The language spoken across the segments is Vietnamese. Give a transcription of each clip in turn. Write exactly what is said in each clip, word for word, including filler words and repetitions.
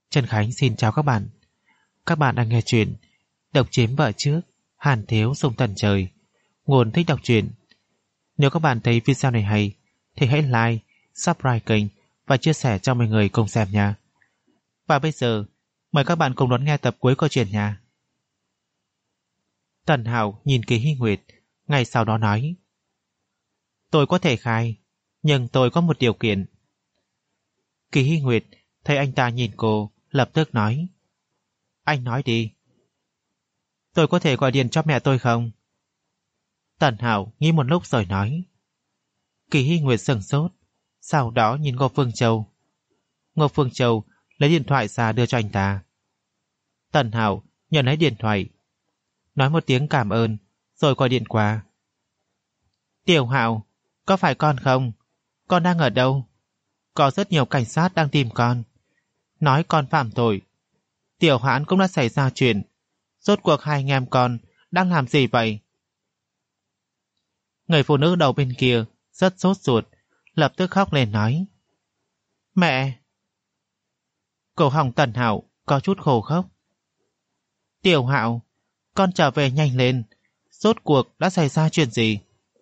Trần Khánh xin chào các bạn. Các bạn đang nghe chuyện Độc Chiếm Vợ Trước, Hàn Thiếu Sông Tần Trời. Nguồn thích đọc truyện. Nếu các bạn thấy video này hay thì hãy like, subscribe kênh và chia sẻ cho mọi người cùng xem nha. Và bây giờ mời các bạn cùng đón nghe tập cuối câu chuyện nha. Tần Hạo nhìn Kỳ Hy Nguyệt, ngay sau đó nói: Tôi có thể khai, nhưng tôi có một điều kiện. Kỳ Hy Nguyệt thấy anh ta nhìn cô, lập tức nói: Anh nói đi. Tôi có thể gọi điện cho mẹ tôi không? Tần Hạo nghĩ một lúc rồi nói. Kỳ Hy Nguyệt sững sốt, sau đó nhìn Ngô Phương Châu. Ngô Phương Châu lấy điện thoại ra đưa cho anh ta. Tần Hạo nhận lấy điện thoại, nói một tiếng cảm ơn, rồi gọi điện qua. Tiểu Hạo, có phải con không? Con đang ở đâu? Có rất nhiều cảnh sát đang tìm con, nói con phạm tội. Tiểu Hãn cũng đã xảy ra chuyện. Rốt cuộc hai anh em con đang làm gì vậy? Người phụ nữ đầu bên kia rất sốt ruột, lập tức khóc lên nói: Mẹ! Cổ họng Tần Hạo có chút khô khốc. Tiểu Hạo, con trở về nhanh lên. Rốt cuộc đã xảy ra chuyện gì?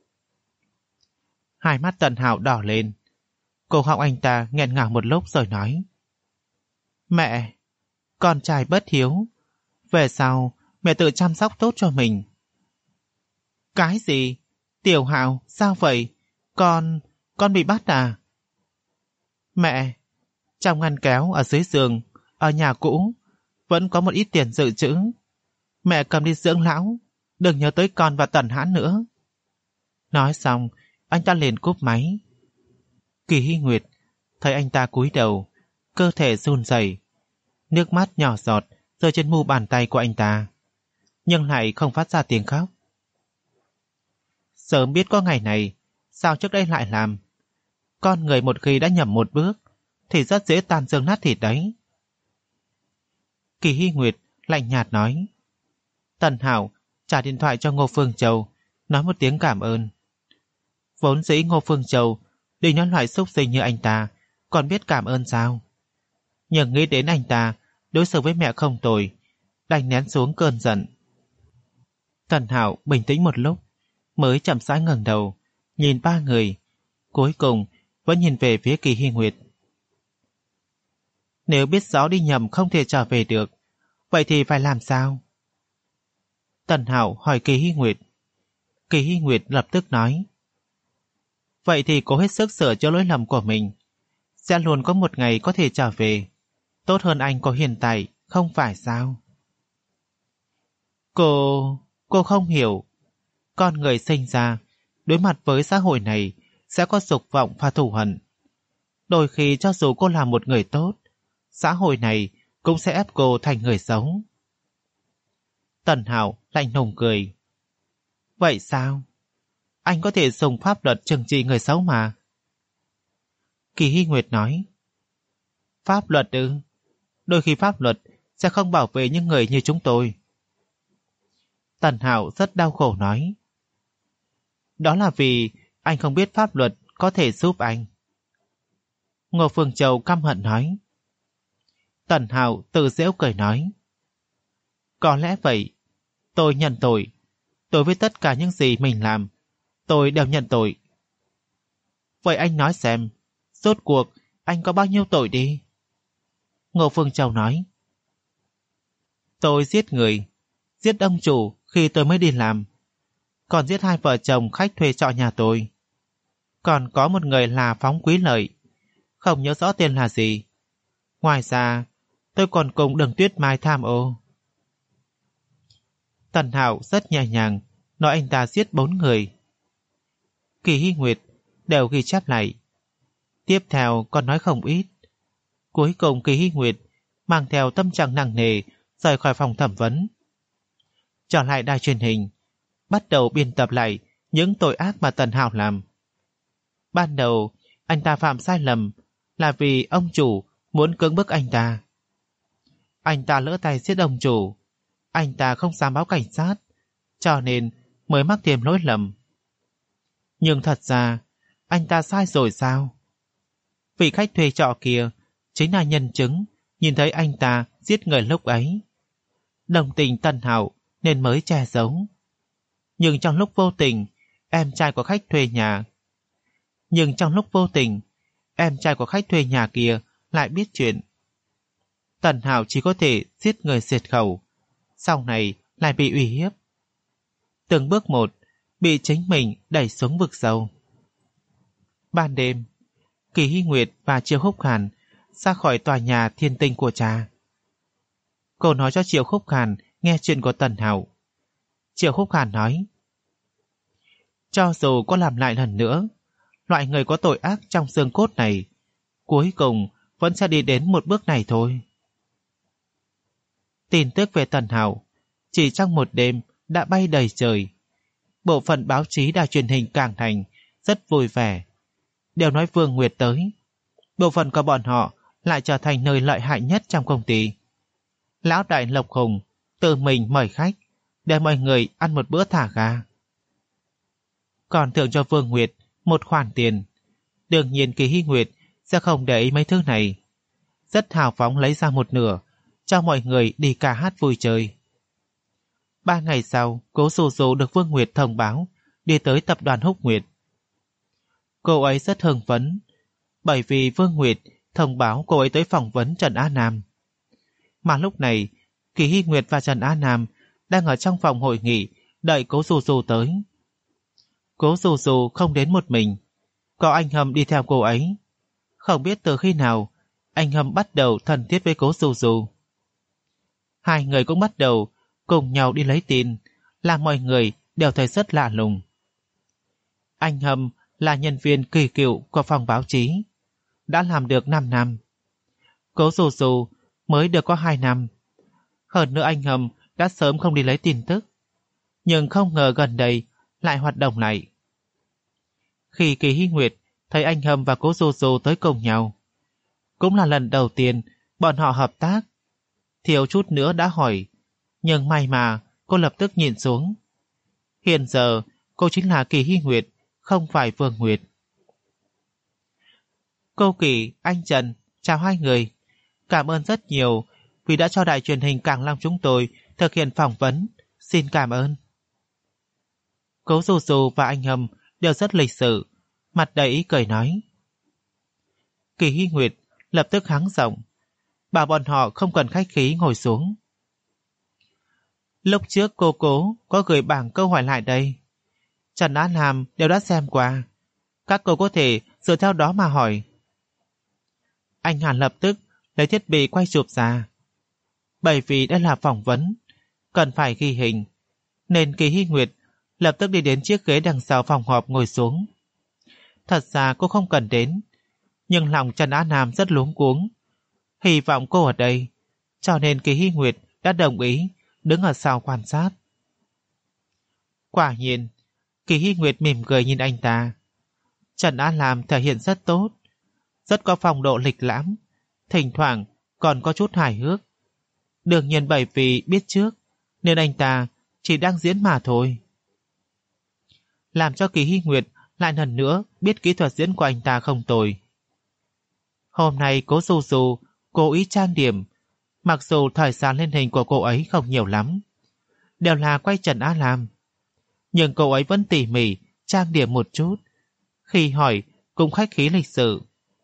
Hai mắt Tần Hạo đỏ lên. Cổ họng anh ta nghẹn ngào một lúc rồi nói: Mẹ! Con trai bất hiếu, về sau mẹ tự chăm sóc tốt cho mình. Cái gì? Tiểu Hạo, sao vậy? Con... con bị bắt à? Mẹ, trong ngăn kéo ở dưới giường, ở nhà cũ, vẫn có một ít tiền dự trữ. Mẹ cầm đi dưỡng lão, đừng nhớ tới con và Tần Hãn nữa. Nói xong, anh ta liền cúp máy. Kỳ Hy Nguyệt thấy anh ta cúi đầu, cơ thể run rẩy, nước mắt nhỏ giọt rơi trên mu bàn tay của anh ta, nhưng lại không phát ra tiếng khóc. Sớm biết có ngày này, sao trước đây lại làm? Con người một khi đã nhầm một bước thì rất dễ tan xương nát thịt đấy. Kỳ Hy Nguyệt lạnh nhạt nói. Tần Hạo trả điện thoại cho Ngô Phương Châu, nói một tiếng cảm ơn. Vốn dĩ Ngô Phương Châu định nói loại xúc sinh như anh ta còn biết cảm ơn sao, nhưng nghĩ đến anh ta đối xử với mẹ không tồi, đành nén xuống cơn giận. Tần Hạo bình tĩnh một lúc, mới chậm rãi ngẩng đầu, nhìn ba người, cuối cùng vẫn nhìn về phía Kỳ Hy Nguyệt. Nếu biết rõ đi nhầm không thể trở về được, vậy thì phải làm sao? Tần Hạo hỏi Kỳ Hy Nguyệt. Kỳ Hy Nguyệt lập tức nói: Vậy thì cố hết sức sửa chữa lỗi lầm của mình, sẽ luôn có một ngày có thể trở về, tốt hơn anh có hiện tại, không phải sao? Cô... cô không hiểu. Con người sinh ra, đối mặt với xã hội này sẽ có dục vọng và thù hận. Đôi khi cho dù cô là một người tốt, xã hội này cũng sẽ ép cô thành người xấu. Tần Hạo lạnh lùng cười. Vậy sao? Anh có thể dùng pháp luật trừng trị người xấu mà. Kỳ Hy Nguyệt nói. Pháp luật ư? Đôi khi pháp luật sẽ không bảo vệ những người như chúng tôi. Tần Hạo rất đau khổ nói. Đó là vì anh không biết pháp luật có thể giúp anh. Ngô Phương Châu căm hận nói. Tần Hạo tự giễu cười nói. Có lẽ vậy. Tôi nhận tội. Đối với tất cả những gì mình làm, tôi đều nhận tội. Vậy anh nói xem, rốt cuộc anh có bao nhiêu tội đi? Ngô Phương Châu nói. Tôi giết người, giết ông chủ khi tôi mới đi làm, còn giết hai vợ chồng khách thuê trọ nhà tôi. Còn có một người là Phóng Quý Lợi, không nhớ rõ tên là gì. Ngoài ra, tôi còn cùng Đường Tuyết Mai tham ô. Tần Hạo rất nhẹ nhàng nói anh ta giết bốn người. Kỳ Hy Nguyệt đều ghi chép lại. Tiếp theo còn nói không ít. Cuối cùng Kỳ Hy Nguyệt mang theo tâm trạng nặng nề rời khỏi phòng thẩm vấn, trở lại đài truyền hình, bắt đầu biên tập lại những tội ác mà Tần Hạo làm. Ban đầu anh ta phạm sai lầm là vì ông chủ muốn cưỡng bức anh ta. Anh ta lỡ tay giết ông chủ, anh ta không dám báo cảnh sát, cho nên mới mắc thêm lỗi lầm. Nhưng thật ra anh ta sai rồi sao? Vị khách thuê trọ kia chính là nhân chứng nhìn thấy anh ta giết người lúc ấy. Đồng tình Tần Hạo nên mới che giấu. Nhưng trong lúc vô tình, em trai của khách thuê nhà. Nhưng trong lúc vô tình, em trai của khách thuê nhà kia lại biết chuyện. Tần Hạo chỉ có thể giết người diệt khẩu, sau này lại bị uy hiếp. Từng bước một, bị chính mình đẩy xuống vực sâu. Ban đêm, Kỳ Hy Nguyệt và Triệu Khúc Hàn ra khỏi tòa nhà thiên tinh của cha. Cô nói cho Triệu Khúc Hàn nghe chuyện của Tần Hạo. Triệu Khúc Hàn nói, cho dù có làm lại lần nữa, loại người có tội ác trong xương cốt này, cuối cùng vẫn sẽ đi đến một bước này thôi. Tin tức về Tần Hạo chỉ trong một đêm đã bay đầy trời. Bộ phận báo chí đài truyền hình Cảng Thành rất vui vẻ, đều nói Vương Nguyệt tới. Bộ phận của bọn họ lại trở thành nơi lợi hại nhất trong công ty. Lão đại Lộc Hùng tự mình mời khách để mọi người ăn một bữa thả ga, còn thưởng cho Vương Nguyệt một khoản tiền. Đương nhiên Kỳ Hy Nguyệt sẽ không để ý mấy thứ này, rất hào phóng lấy ra một nửa cho mọi người đi ca hát vui chơi. Ba ngày sau, Cố Dù Dù được Vương Nguyệt thông báo đi tới tập đoàn Húc Nguyệt. Cô ấy rất hưng phấn, bởi vì Vương Nguyệt thông báo cô ấy tới phỏng vấn Trần Á Nam. Mà lúc này, Kỳ Hy Nguyệt và Trần Á Nam đang ở trong phòng hội nghị đợi Cố Dù Dù tới. Cố Dù Dù không đến một mình, có anh Hâm đi theo cô ấy. Không biết từ khi nào, anh Hâm bắt đầu thân thiết với Cố Dù Dù. Hai người cũng bắt đầu cùng nhau đi lấy tin, làm mọi người đều thấy rất lạ lùng. Anh Hâm là nhân viên kỳ cựu của phòng báo chí, đã làm được năm năm. Cố Dù Dù mới được có hai năm. Hơn nữa anh Hâm đã sớm không đi lấy tin tức, nhưng không ngờ gần đây lại hoạt động lại. Khi Kỳ Hy Nguyệt thấy anh Hâm và Cố Dù Dù tới cùng nhau, cũng là lần đầu tiên bọn họ hợp tác. Thiếu chút nữa đã hỏi, nhưng may mà cô lập tức nhìn xuống. Hiện giờ cô chính là Kỳ Hy Nguyệt, không phải Vương Nguyệt. Cô Kỳ, anh Trần, chào hai người. Cảm ơn rất nhiều vì đã cho đài truyền hình Cảng Long chúng tôi thực hiện phỏng vấn. Xin cảm ơn. Cố Dù Dù và anh Hâm đều rất lịch sự, mặt đầy ý cười nói. Kỳ Hy Nguyệt lập tức hắng giọng, bảo bọn họ không cần khách khí ngồi xuống. Lúc trước cô Cố có gửi bảng câu hỏi lại đây, Trần Á Nam đều đã xem qua, các cô có thể dựa theo đó mà hỏi. Anh Hàn lập tức lấy thiết bị quay chụp ra. Bởi vì đây là phỏng vấn, cần phải ghi hình, nên Kỳ Hy Nguyệt lập tức đi đến chiếc ghế đằng sau phòng họp ngồi xuống. Thật ra cô không cần đến, nhưng lòng Trần Á Nam rất luống cuống, hy vọng cô ở đây, cho nên Kỳ Hy Nguyệt đã đồng ý đứng ở sau quan sát. Quả nhiên, Kỳ Hy Nguyệt mỉm cười nhìn anh ta. Trần Á Nam thể hiện rất tốt, rất có phong độ lịch lãm, thỉnh thoảng còn có chút hài hước. Đương nhiên bởi vì biết trước, nên anh ta chỉ đang diễn mà thôi. Làm cho Kỳ Hy Nguyệt lại lần nữa biết kỹ thuật diễn của anh ta không tồi. Hôm nay Cố Dù Dù cố ý trang điểm, mặc dù thời gian lên hình của cô ấy không nhiều lắm, đều là quay Trần Á Nam, nhưng cô ấy vẫn tỉ mỉ trang điểm một chút, khi hỏi cũng khách khí lịch sự.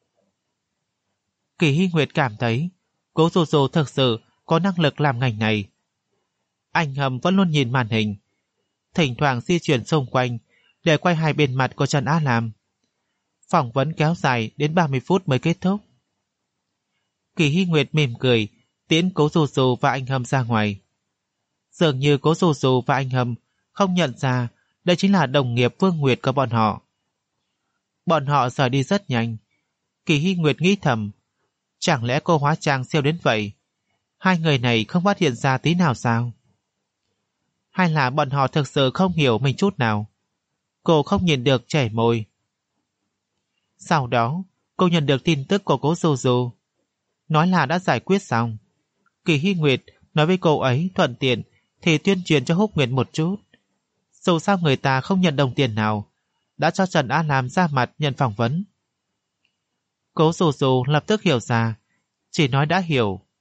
Kỳ Hy Nguyệt cảm thấy Cố Dù Dù thực sự có năng lực làm ngành này. Anh Hâm vẫn luôn nhìn màn hình, thỉnh thoảng di chuyển xung quanh để quay hai bên mặt của Trần Á Nam. Phỏng vấn kéo dài đến ba mươi phút mới kết thúc. Kỳ Hy Nguyệt mỉm cười tiễn Cố Dù Dù và anh Hâm ra ngoài. Dường như Cố Dù Dù và anh Hâm không nhận ra đây chính là đồng nghiệp Vương Nguyệt của bọn họ. Bọn họ rời đi rất nhanh. Kỳ Hy Nguyệt nghĩ thầm, chẳng lẽ cô hóa trang siêu đến vậy, hai người này không phát hiện ra tí nào sao? Hay là bọn họ thực sự không hiểu mình chút nào? Cô không nhìn được chảy môi. Sau đó, cô nhận được tin tức của Cố Dù Dù, nói là đã giải quyết xong. Kỳ Hy Nguyệt nói với cô ấy thuận tiện thì tuyên truyền cho Húc Nguyệt một chút. Dù sao người ta không nhận đồng tiền nào, đã cho Trần Á Nam ra mặt nhận phỏng vấn. Cố Dù Dù lập tức hiểu ra, chỉ nói đã hiểu.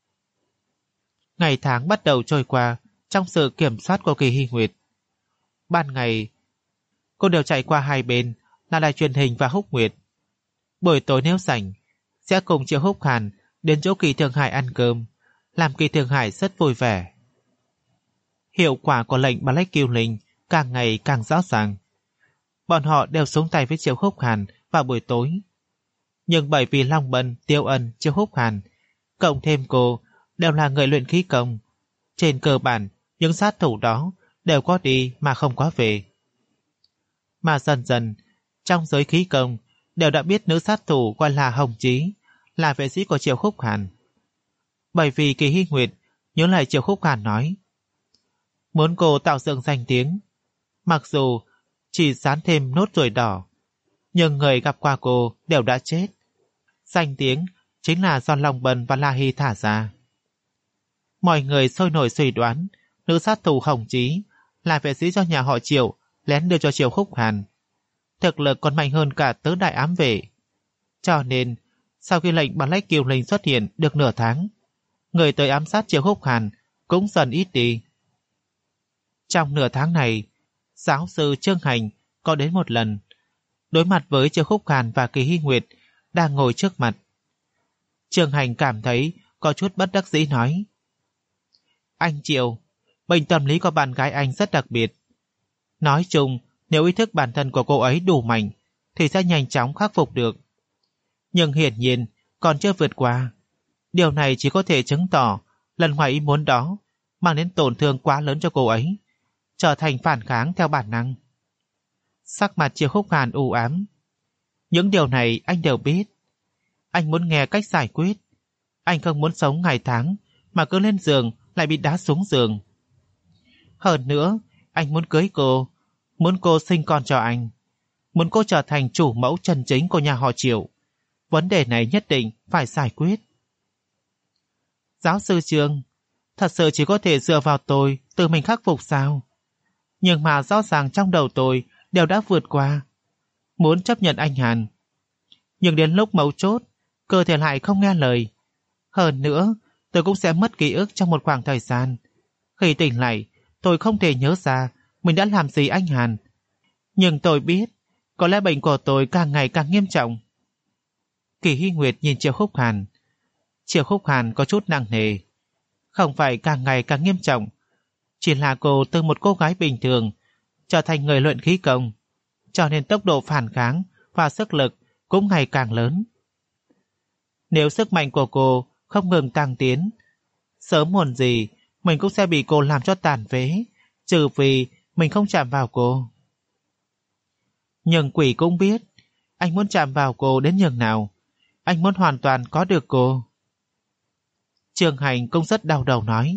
Ngày tháng bắt đầu trôi qua trong sự kiểm soát của Kỳ Hy Nguyệt. Ban ngày, cô đều chạy qua hai bên là đài truyền hình và Húc Nguyệt. Buổi tối nếu rảnh, sẽ cùng Triệu Húc Hàn đến chỗ Kỳ Thương Hải ăn cơm, làm Kỳ Thương Hải rất vui vẻ. Hiệu quả của lệnh Black Kill Linh càng ngày càng rõ ràng. Bọn họ đều xuống tay với Triệu Húc Hàn vào buổi tối. Nhưng bởi vì Long Bân, Tiêu Ân, Triệu Húc Hàn, cộng thêm cô, đều là người luyện khí công. Trên cơ bản, những sát thủ đó đều có đi mà không có về. Mà dần dần, trong giới khí công, đều đã biết nữ sát thủ gọi là Hồng Chí, là vệ sĩ của Triệu Húc Hàn. Bởi vì Kỳ Hy Nguyệt nhớ lại Triệu Húc Hàn nói, muốn cô tạo dựng danh tiếng, mặc dù chỉ dán thêm nốt ruồi đỏ, nhưng người gặp qua cô đều đã chết. Danh tiếng chính là do Long Bân và La Hy thả ra. Mọi người sôi nổi suy đoán nữ sát thủ Hồng Chí là vệ sĩ do nhà họ Triệu lén đưa cho Triệu Húc Hàn. Thực lực còn mạnh hơn cả tứ đại ám vệ. Cho nên, sau khi lệnh Black Kill Linh xuất hiện được nửa tháng, người tới ám sát Triệu Húc Hàn cũng dần ít đi. Trong nửa tháng này, giáo sư Trương Hành có đến một lần, đối mặt với Triệu Húc Hàn và Kỳ Hy Nguyệt đang ngồi trước mặt. Trương Hành cảm thấy có chút bất đắc dĩ nói, anh Triệu, bệnh tâm lý của bạn gái anh rất đặc biệt. Nói chung, nếu ý thức bản thân của cô ấy đủ mạnh, thì sẽ nhanh chóng khắc phục được. Nhưng hiển nhiên, còn chưa vượt qua. Điều này chỉ có thể chứng tỏ lần ngoài ý muốn đó mang đến tổn thương quá lớn cho cô ấy, trở thành phản kháng theo bản năng. Sắc mặt Triệu Húc Hàn u ám. Những điều này anh đều biết. Anh muốn nghe cách giải quyết. Anh không muốn sống ngày tháng mà cứ lên giường lại bị đá xuống giường. Hơn nữa, anh muốn cưới cô, muốn cô sinh con cho anh, muốn cô trở thành chủ mẫu chân chính của nhà họ Triệu. Vấn đề này nhất định phải giải quyết. Giáo sư Trương, thật sự chỉ có thể dựa vào tôi tự mình khắc phục sao? Nhưng mà rõ ràng trong đầu tôi đều đã vượt qua. Muốn chấp nhận anh Hàn. Nhưng đến lúc mấu chốt, cơ thể lại không nghe lời. Hơn nữa, tôi cũng sẽ mất ký ức trong một khoảng thời gian. Khi tỉnh lại, tôi không thể nhớ ra mình đã làm gì anh Hàn. Nhưng tôi biết, có lẽ bệnh của tôi càng ngày càng nghiêm trọng. Kỳ Hy Nguyệt nhìn Triệu Húc Hàn. Triệu Húc Hàn có chút nặng nề. Không phải càng ngày càng nghiêm trọng, chỉ là cô từ một cô gái bình thường trở thành người luyện khí công, cho nên tốc độ phản kháng và sức lực cũng ngày càng lớn. Nếu sức mạnh của cô không ngừng tăng tiến, sớm muộn gì mình cũng sẽ bị cô làm cho tàn phế, trừ vì mình không chạm vào cô. Nhưng quỷ cũng biết, anh muốn chạm vào cô đến nhường nào. Anh muốn hoàn toàn có được cô. Trương Hành cũng rất đau đầu nói,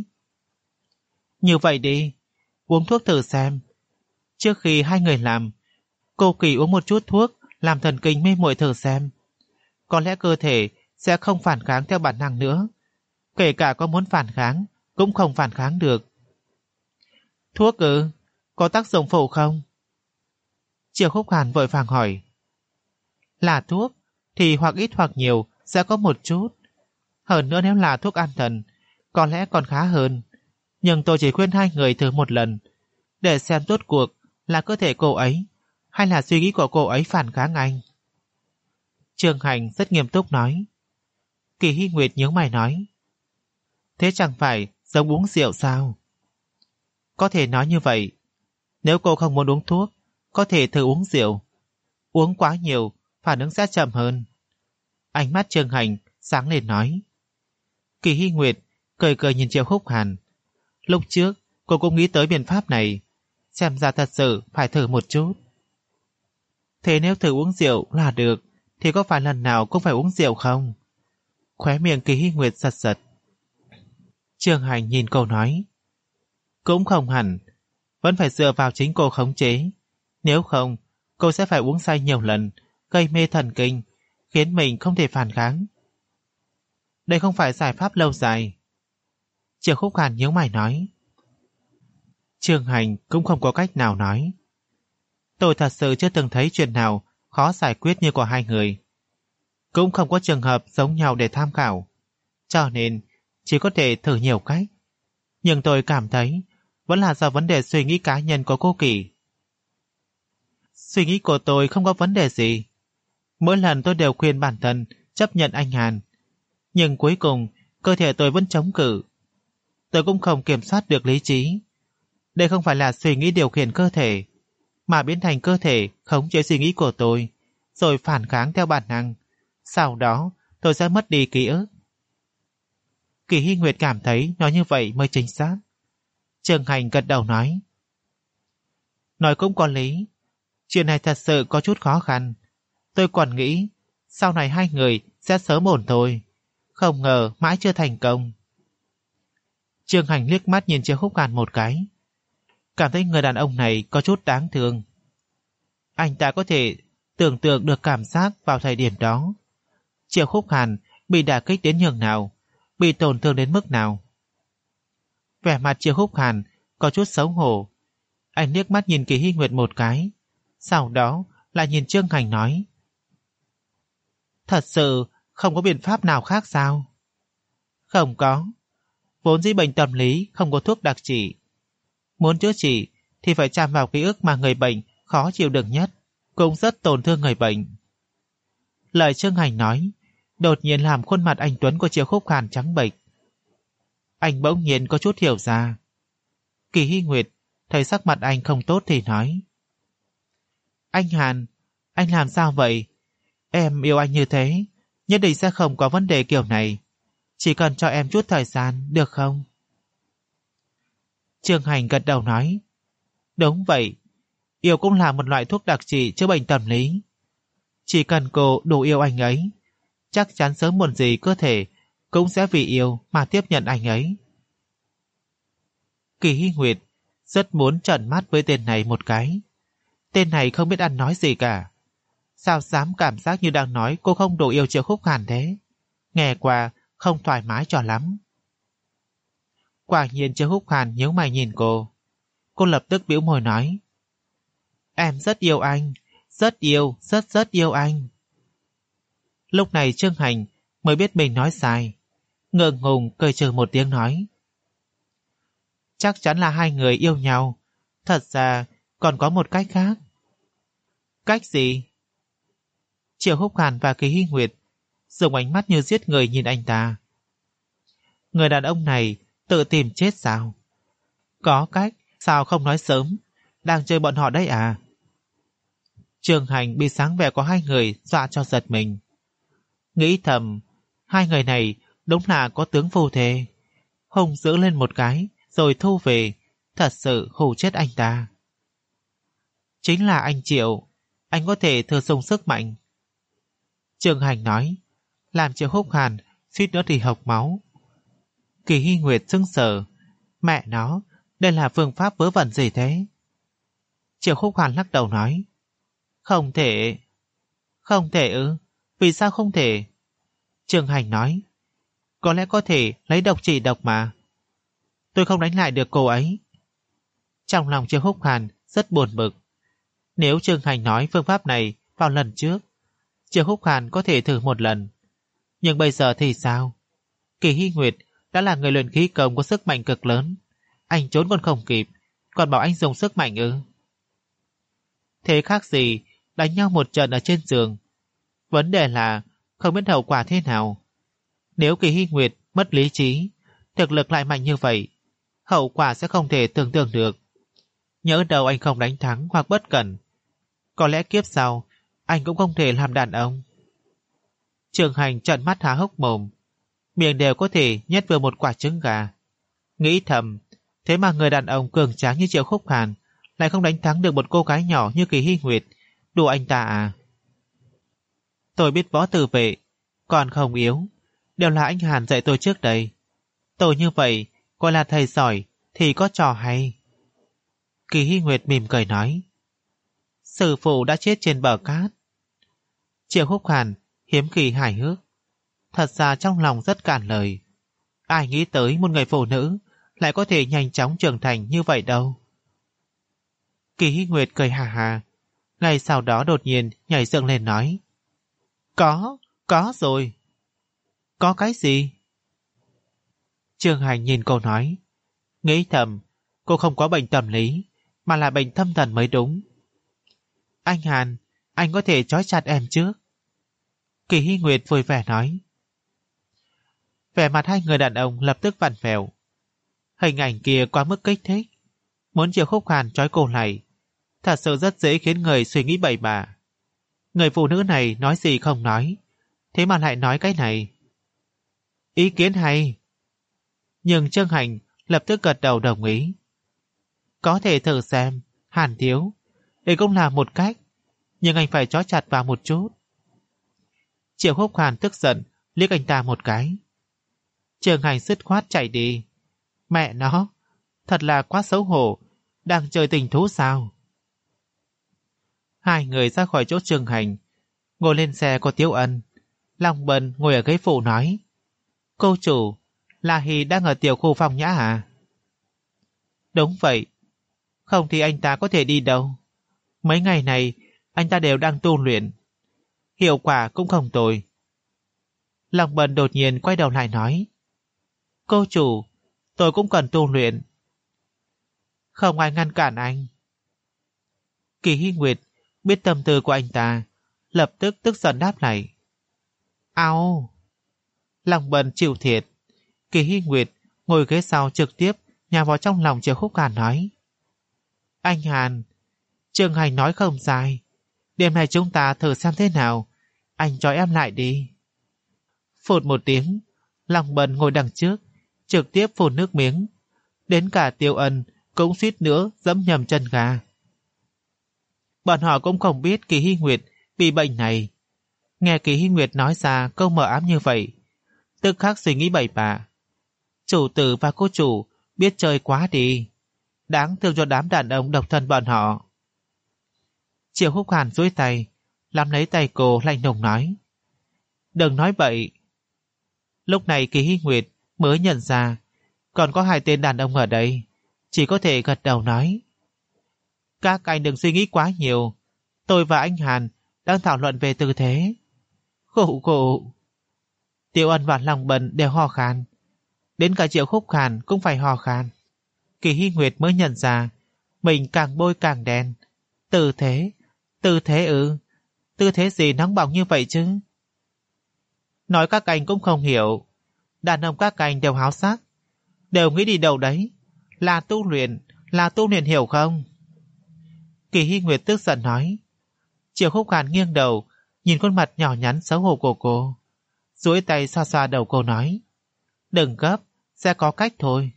như vậy đi, uống thuốc thử xem. Trước khi hai người làm, cô Kỳ uống một chút thuốc làm thần kinh mê muội thử xem. Có lẽ cơ thể sẽ không phản kháng theo bản năng nữa. Kể cả có muốn phản kháng, cũng không phản kháng được. Thuốc ư? Có tác dụng phụ không? Triệu Húc Hàn vội vàng hỏi. Là thuốc, thì hoặc ít hoặc nhiều sẽ có một chút. Hơn nữa nếu là thuốc an thần, có lẽ còn khá hơn. Nhưng tôi chỉ khuyên hai người thử một lần, để xem rốt cuộc là cơ thể cô ấy, hay là suy nghĩ của cô ấy phản kháng anh. Trương Hành rất nghiêm túc nói. Kỳ Hy Nguyệt nhớ mày nói, thế chẳng phải giống uống rượu sao? Có thể nói như vậy. Nếu cô không muốn uống thuốc, có thể thử uống rượu. Uống quá nhiều, phản ứng sẽ chậm hơn. Ánh mắt Trương Hành sáng lên nói. Kỳ Hy Nguyệt cười cười nhìn Triệu Húc Hàn. Lúc trước cô cũng nghĩ tới biện pháp này, xem ra thật sự phải thử một chút. Thế nếu thử uống rượu là được, thì có phải lần nào cũng phải uống rượu không? Khóe miệng Kỳ Hy Nguyệt giật giật. Trương Hành nhìn cô nói, cũng không hẳn, vẫn phải dựa vào chính cô khống chế. Nếu không, cô sẽ phải uống say nhiều lần, gây mê thần kinh, khiến mình không thể phản kháng. Đây không phải giải pháp lâu dài. Triệu Húc Hàn nhíu mày nói. Trương Hành cũng không có cách nào nói. Tôi thật sự chưa từng thấy chuyện nào khó giải quyết như của hai người. Cũng không có trường hợp giống nhau để tham khảo. Cho nên chỉ có thể thử nhiều cách, Nhưng tôi cảm thấy vẫn là do vấn đề suy nghĩ cá nhân của cô Kỳ. Suy nghĩ của tôi không có vấn đề gì. Mỗi lần tôi đều khuyên bản thân chấp nhận anh Hàn. Nhưng cuối cùng cơ thể tôi vẫn chống cự. Tôi cũng không kiểm soát được lý trí. Đây không phải là suy nghĩ điều khiển cơ thể, mà biến thành cơ thể khống chế suy nghĩ của tôi, rồi phản kháng theo bản năng. Sau đó tôi sẽ mất đi ký ức. Kỳ Hy Nguyệt cảm thấy nói như vậy mới chính xác. Trường Hành gật đầu nói. Nói cũng có lý. Chuyện này thật sự có chút khó khăn. Tôi còn nghĩ sau này hai người sẽ sớm ổn thôi. Không ngờ mãi chưa thành công. Trường Hành liếc mắt nhìn Triệu Húc Hàn một cái. Cảm thấy người đàn ông này có chút đáng thương. Anh ta có thể tưởng tượng được cảm giác vào thời điểm đó. Triệu Húc Hàn bị đả kích đến nhường nào, bị tổn thương đến mức nào. Vẻ mặt Triệu Húc Hàn có chút xấu hổ. Anh liếc mắt nhìn Kỳ Hy Nguyệt một cái, sau đó lại nhìn Trương Hành nói. Thật sự không có biện pháp nào khác sao? Không có. Vốn dĩ bệnh tâm lý không có thuốc đặc trị. Muốn chữa trị thì phải chạm vào ký ức mà người bệnh khó chịu được nhất, cũng rất tổn thương người bệnh. Lời Trương Hành nói đột nhiên làm khuôn mặt anh Tuấn của Triệu Khúc Hàn trắng bệch. Anh bỗng nhiên có chút hiểu ra. Kỳ Hy Nguyệt thấy sắc mặt anh không tốt thì nói. Anh Hàn, anh làm sao vậy? Em yêu anh như thế, nhất định sẽ không có vấn đề kiểu này. Chỉ cần cho em chút thời gian, được không? Trương Hành gật đầu nói. Đúng vậy, yêu cũng là một loại thuốc đặc trị chữa bệnh tâm lý. Chỉ cần cô đủ yêu anh ấy, chắc chắn sớm muộn gì cơ thể cũng sẽ vì yêu mà tiếp nhận anh ấy. Kỳ Hy Nguyệt rất muốn trợn mắt với tên này một cái. Tên này không biết ăn nói gì cả. Sao dám cảm giác như đang nói cô không đủ yêu Triệu Khúc Hàn thế? Nghe qua không thoải mái cho lắm. Quả nhiên Triệu Khúc Hàn nhíu mày nhìn cô. Cô lập tức bĩu môi nói. Em rất yêu anh, rất yêu, rất rất yêu anh. Lúc này Trương Hành mới biết mình nói sai. Ngượng ngùng cười trừ một tiếng nói. Chắc chắn là hai người yêu nhau. Thật ra còn có một cách khác. Cách gì? Triệu Húc Hàn và Kỳ Hy Nguyệt dùng ánh mắt như giết người nhìn anh ta. Người đàn ông này tự tìm chết sao? Có cách, sao không nói sớm? Đang chơi bọn họ đấy à? Trường Hành bị sáng vẻ có hai người dọa cho giật mình. Nghĩ thầm, hai người này đúng là có tướng phù thề. Hùng giữ lên một cái rồi thu về, thật sự hù chết anh ta. Chính là anh Triệu, anh có thể thừa dùng sức mạnh. Trường Hành nói, làm Triệu Húc Hàn suýt nữa thì hộc máu. Kỳ Hy Nguyệt sững sờ, mẹ nó, đây là phương pháp vớ vẩn gì thế? Triệu Húc Hàn lắc đầu nói, không thể. Không thể ư? Vì sao không thể? Trường Hành nói, có lẽ có thể lấy độc trị độc mà. Tôi không đánh lại được cô ấy. Trong lòng Triệu Húc Hàn rất buồn bực. Nếu Trường Hành nói phương pháp này vào lần trước, Triệu Húc Hàn có thể thử một lần. Nhưng bây giờ thì sao? Kỳ Hy Nguyệt đã là người luyện khí công có sức mạnh cực lớn. Anh trốn còn không kịp, còn bảo anh dùng sức mạnh ư? Thế khác gì đánh nhau một trận ở trên giường. Vấn đề là không biết hậu quả thế nào. Nếu Kỳ Hy Nguyệt mất lý trí, thực lực lại mạnh như vậy, hậu quả sẽ không thể tưởng tượng được. Nhỡ đầu anh không đánh thắng hoặc bất cẩn, có lẽ kiếp sau anh cũng không thể làm đàn ông. Trường Hành trợn mắt há hốc mồm, miệng đều có thể nhét vừa một quả trứng gà. Nghĩ thầm, thế mà người đàn ông cường tráng như Triệu Khúc Hàn lại không đánh thắng được một cô gái nhỏ như Kỳ Hy Nguyệt, đùa anh ta à? Tôi biết võ tự vệ, còn không yếu, đều là anh Hàn dạy tôi trước đây. Tôi như vậy, gọi là thầy giỏi thì có trò hay. Kỳ Hy Nguyệt mỉm cười nói, sư phụ đã chết trên bờ cát. Triệu Khúc Hàn hiếm kỳ hài hước, thật ra trong lòng rất cạn lời. Ai nghĩ tới một người phụ nữ lại có thể nhanh chóng trưởng thành như vậy đâu. Kỳ Hy Nguyệt cười hà hà, ngay sau đó đột nhiên nhảy dựng lên nói, Có, có rồi. Có cái gì? Trương Hành nhìn cô nói, Nghĩ thầm, cô không có bệnh tâm lý, mà là bệnh tâm thần mới đúng. Anh Hàn, anh có thể trói chặt em trước. Kỳ Hy Nguyệt vui vẻ nói. Vẻ mặt hai người đàn ông lập tức vặn vẹo. Hình ảnh kia quá mức kích thích. Muốn Triệu Khúc Hàn trói cô lại, thật sự rất dễ khiến người suy nghĩ bậy bạ. Người phụ nữ này nói gì không nói, thế mà lại nói cái này. Ý kiến hay. Nhưng Trương Hành lập tức gật đầu đồng ý. Có thể thử xem, Hàn thiếu, đây cũng là một cách, nhưng anh phải trói chặt vào một chút. Triệu Khúc Hàn tức giận liếc anh ta một cái. Trương Hành dứt khoát chạy đi. Mẹ nó, thật là quá xấu hổ, đang chơi tình thú sao? Hai người ra khỏi chỗ Trương Hành, ngồi lên xe của Tiếu Ân. Long Bân ngồi ở ghế phụ nói. Cô chủ, La Hy đang ở tiểu khu Phong Nhã à? Đúng vậy. Không thì anh ta có thể đi đâu. Mấy ngày này anh ta đều đang tu luyện, hiệu quả cũng không tồi. Long Bân đột nhiên quay đầu lại nói. Cô chủ, tôi cũng cần tu luyện. Không ai ngăn cản anh. Kỳ Hy Nguyệt biết tâm tư của anh ta, lập tức tức giận đáp lại. Ao! Long Bân chịu thiệt. Kỳ Hy Nguyệt ngồi ghế sau trực tiếp nhào vào trong lòng Triệu Khúc Hàn nói. Anh Hàn, Trương Hành nói không sai. Đêm nay chúng ta thử xem thế nào. Anh cho em lại đi. Phụt một tiếng, Long Bân ngồi đằng trước, trực tiếp phun nước miếng. Đến cả Tiêu Ân cũng suýt nữa dẫm nhầm chân gà. Bọn họ cũng không biết Kỳ Hy Nguyệt bị bệnh này. Nghe Kỳ Hy Nguyệt nói ra câu mờ ám như vậy, tức khắc suy nghĩ bậy bạ. Chủ tử và cô chủ biết chơi quá đi, đáng thương cho đám đàn ông độc thân bọn họ. Triệu Khúc Hàn duỗi tay nắm lấy tay cô lạnh lùng nói. Đừng nói bậy. Lúc này Kỳ Hy Nguyệt mới nhận ra còn có hai tên đàn ông ở đây, chỉ có thể gật đầu nói. Các anh đừng suy nghĩ quá nhiều, tôi và anh Hàn đang thảo luận về tư thế. Khổ khổ. Tiêu Ân và Long Bân đều ho khan, đến cả Triệu Khúc Hàn cũng phải ho khan. Kỳ Hy Nguyệt mới nhận ra mình càng bôi càng đen. Tư thế, tư thế ư, tư thế gì nóng bỏng như vậy chứ? Nói các anh cũng không hiểu. Đàn ông các anh đều háo sắc, đều nghĩ đi đâu đấy, là tu luyện, là tu luyện, hiểu không? Kỳ Hy Nguyệt tức giận nói. Triệu Khúc Hàn nghiêng đầu nhìn khuôn mặt nhỏ nhắn xấu hổ của cô, duỗi tay xoa xoa đầu cô nói. Đừng gấp, sẽ có cách thôi.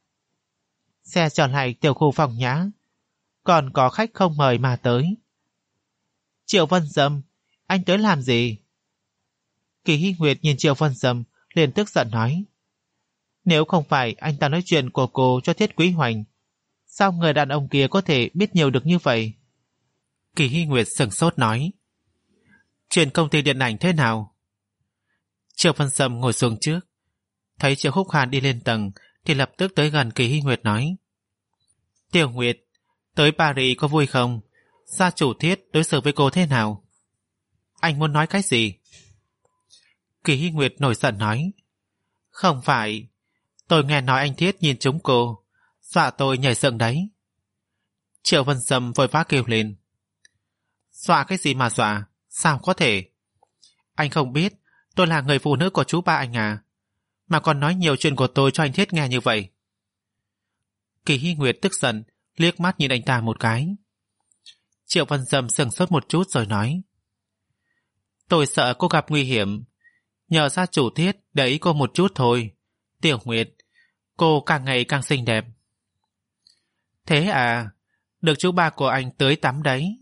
Xe trở lại tiểu khu Phong Nhã, còn có khách không mời mà tới. Triệu Vân Dâm, anh tới làm gì? Kỳ Hy Nguyệt nhìn Triệu Vân Dâm liền tức giận nói. Nếu không phải anh ta nói chuyện của cô cho Thiết Quý Hoành, sao người đàn ông kia có thể biết nhiều được như vậy? Kỳ Hy Nguyệt sửng sốt nói. Chuyện công ty điện ảnh thế nào? Triệu Vân Dâm ngồi xuống trước, thấy Triệu Khúc Hàn đi lên tầng thì lập tức tới gần Kỳ Hy Nguyệt nói. Tiểu Nguyệt, tới Paris có vui không? Gia chủ Thiết đối xử với cô thế nào? Anh muốn nói cái gì? Kỳ Hy Nguyệt nổi giận nói. Không phải, tôi nghe nói anh Thiết nhìn trúng cô, dọa tôi nhảy dựng đấy. Triệu Vân Dâm vội vã kêu lên. Dọa cái gì mà dọa? Sao có thể? Anh không biết tôi là người phụ nữ của chú ba anh à, mà còn nói nhiều chuyện của tôi cho anh Thiết nghe như vậy. Kỳ Hy Nguyệt tức giận liếc mắt nhìn anh ta một cái. Triệu Vân Dâm sững sốt một chút rồi nói. Tôi sợ cô gặp nguy hiểm, nhờ gia chủ Thiết để ý cô một chút thôi. Tiểu Nguyệt, cô càng ngày càng xinh đẹp. Thế à, được chú ba của anh tới tắm đấy.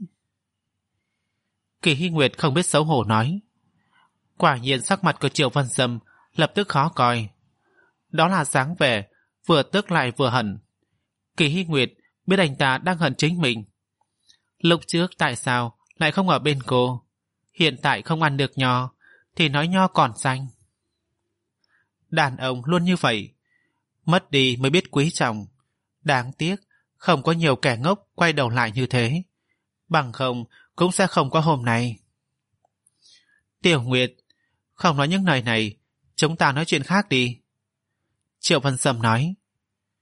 Kỳ Hy Nguyệt không biết xấu hổ nói. Quả nhiên sắc mặt của Triệu Vân Dâm lập tức khó coi. Đó là dáng vẻ vừa tức lại vừa hận. Kỳ Hy Nguyệt biết anh ta đang hận chính mình. Lúc trước tại sao lại không ở bên cô? Hiện tại không ăn được nho thì nói nho còn xanh. Đàn ông luôn như vậy, mất đi mới biết quý trọng. Đáng tiếc không có nhiều kẻ ngốc quay đầu lại như thế, bằng không cũng sẽ không có hôm nay. Tiểu Nguyệt, không nói những lời này, chúng ta nói chuyện khác đi. Triệu Vân Sâm nói.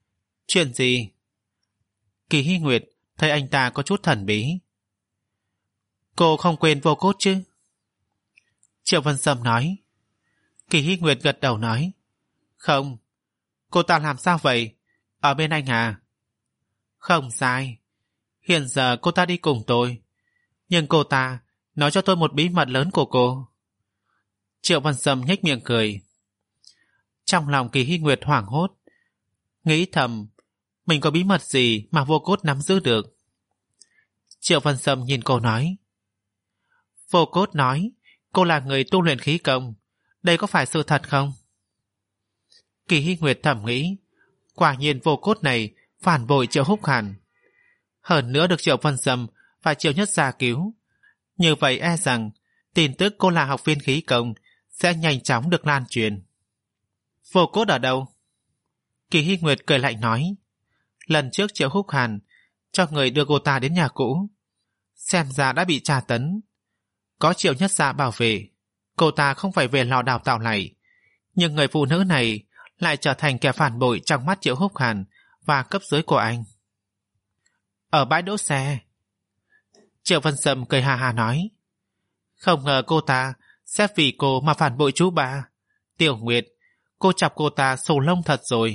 Chuyện gì? Kỳ Hy Nguyệt thấy anh ta có chút thần bí. Cô không quên Vô Cốt chứ? Triệu Vân Sâm nói. Kỳ Hy Nguyệt gật đầu nói. Không. Cô ta làm sao vậy? Ở bên anh à? Không sai. Hiện giờ cô ta đi cùng tôi. Nhưng cô ta nói cho tôi một bí mật lớn của cô. Triệu Vân Sâm nhếch miệng cười. Trong lòng Kỳ Hy Nguyệt hoảng hốt, nghĩ thầm mình có bí mật gì mà Vô Cốt nắm giữ được. Triệu Vân Sâm nhìn cô nói. Vô Cốt nói cô là người tu luyện khí công. Đây có phải sự thật không? Kỳ Hy Nguyệt thầm nghĩ, quả nhiên Vô Cốt này phản bội Triệu Húc Hàn. Hơn nữa được Triệu Vân Sâm và Triệu Nhất Gia cứu. Như vậy e rằng tin tức cô là học viên khí công sẽ nhanh chóng được lan truyền. Vô Cốt ở đâu? Kỳ Hy Nguyệt cười lạnh nói. Lần trước Triệu Húc Hàn cho người đưa cô ta đến nhà cũ, xem ra đã bị tra tấn. Có Triệu Nhất Gia bảo vệ, cô ta không phải về lò đào tạo này. Nhưng người phụ nữ này lại trở thành kẻ phản bội trong mắt Triệu Húc Hàn và cấp dưới của anh. Ở bãi đỗ xe, Triệu Vân Sâm cười hà hà nói. Không ngờ cô ta sẽ vì cô mà phản bội chú ba. Tiểu Nguyệt, cô chọc cô ta sù lông thật rồi.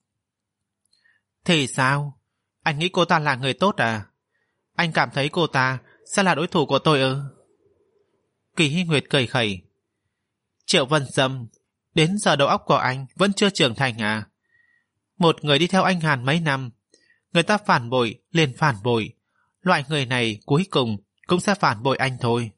Thì sao? Anh nghĩ cô ta là người tốt à? Anh cảm thấy cô ta sẽ là đối thủ của tôi ư? Kỳ Hy Nguyệt cười khẩy. Triệu Vân Sâm, đến giờ đầu óc của anh vẫn chưa trưởng thành à? Một người đi theo anh Hàn mấy năm, người ta phản bội liền phản bội. Loại người này cuối cùng cũng sẽ phản bội anh thôi.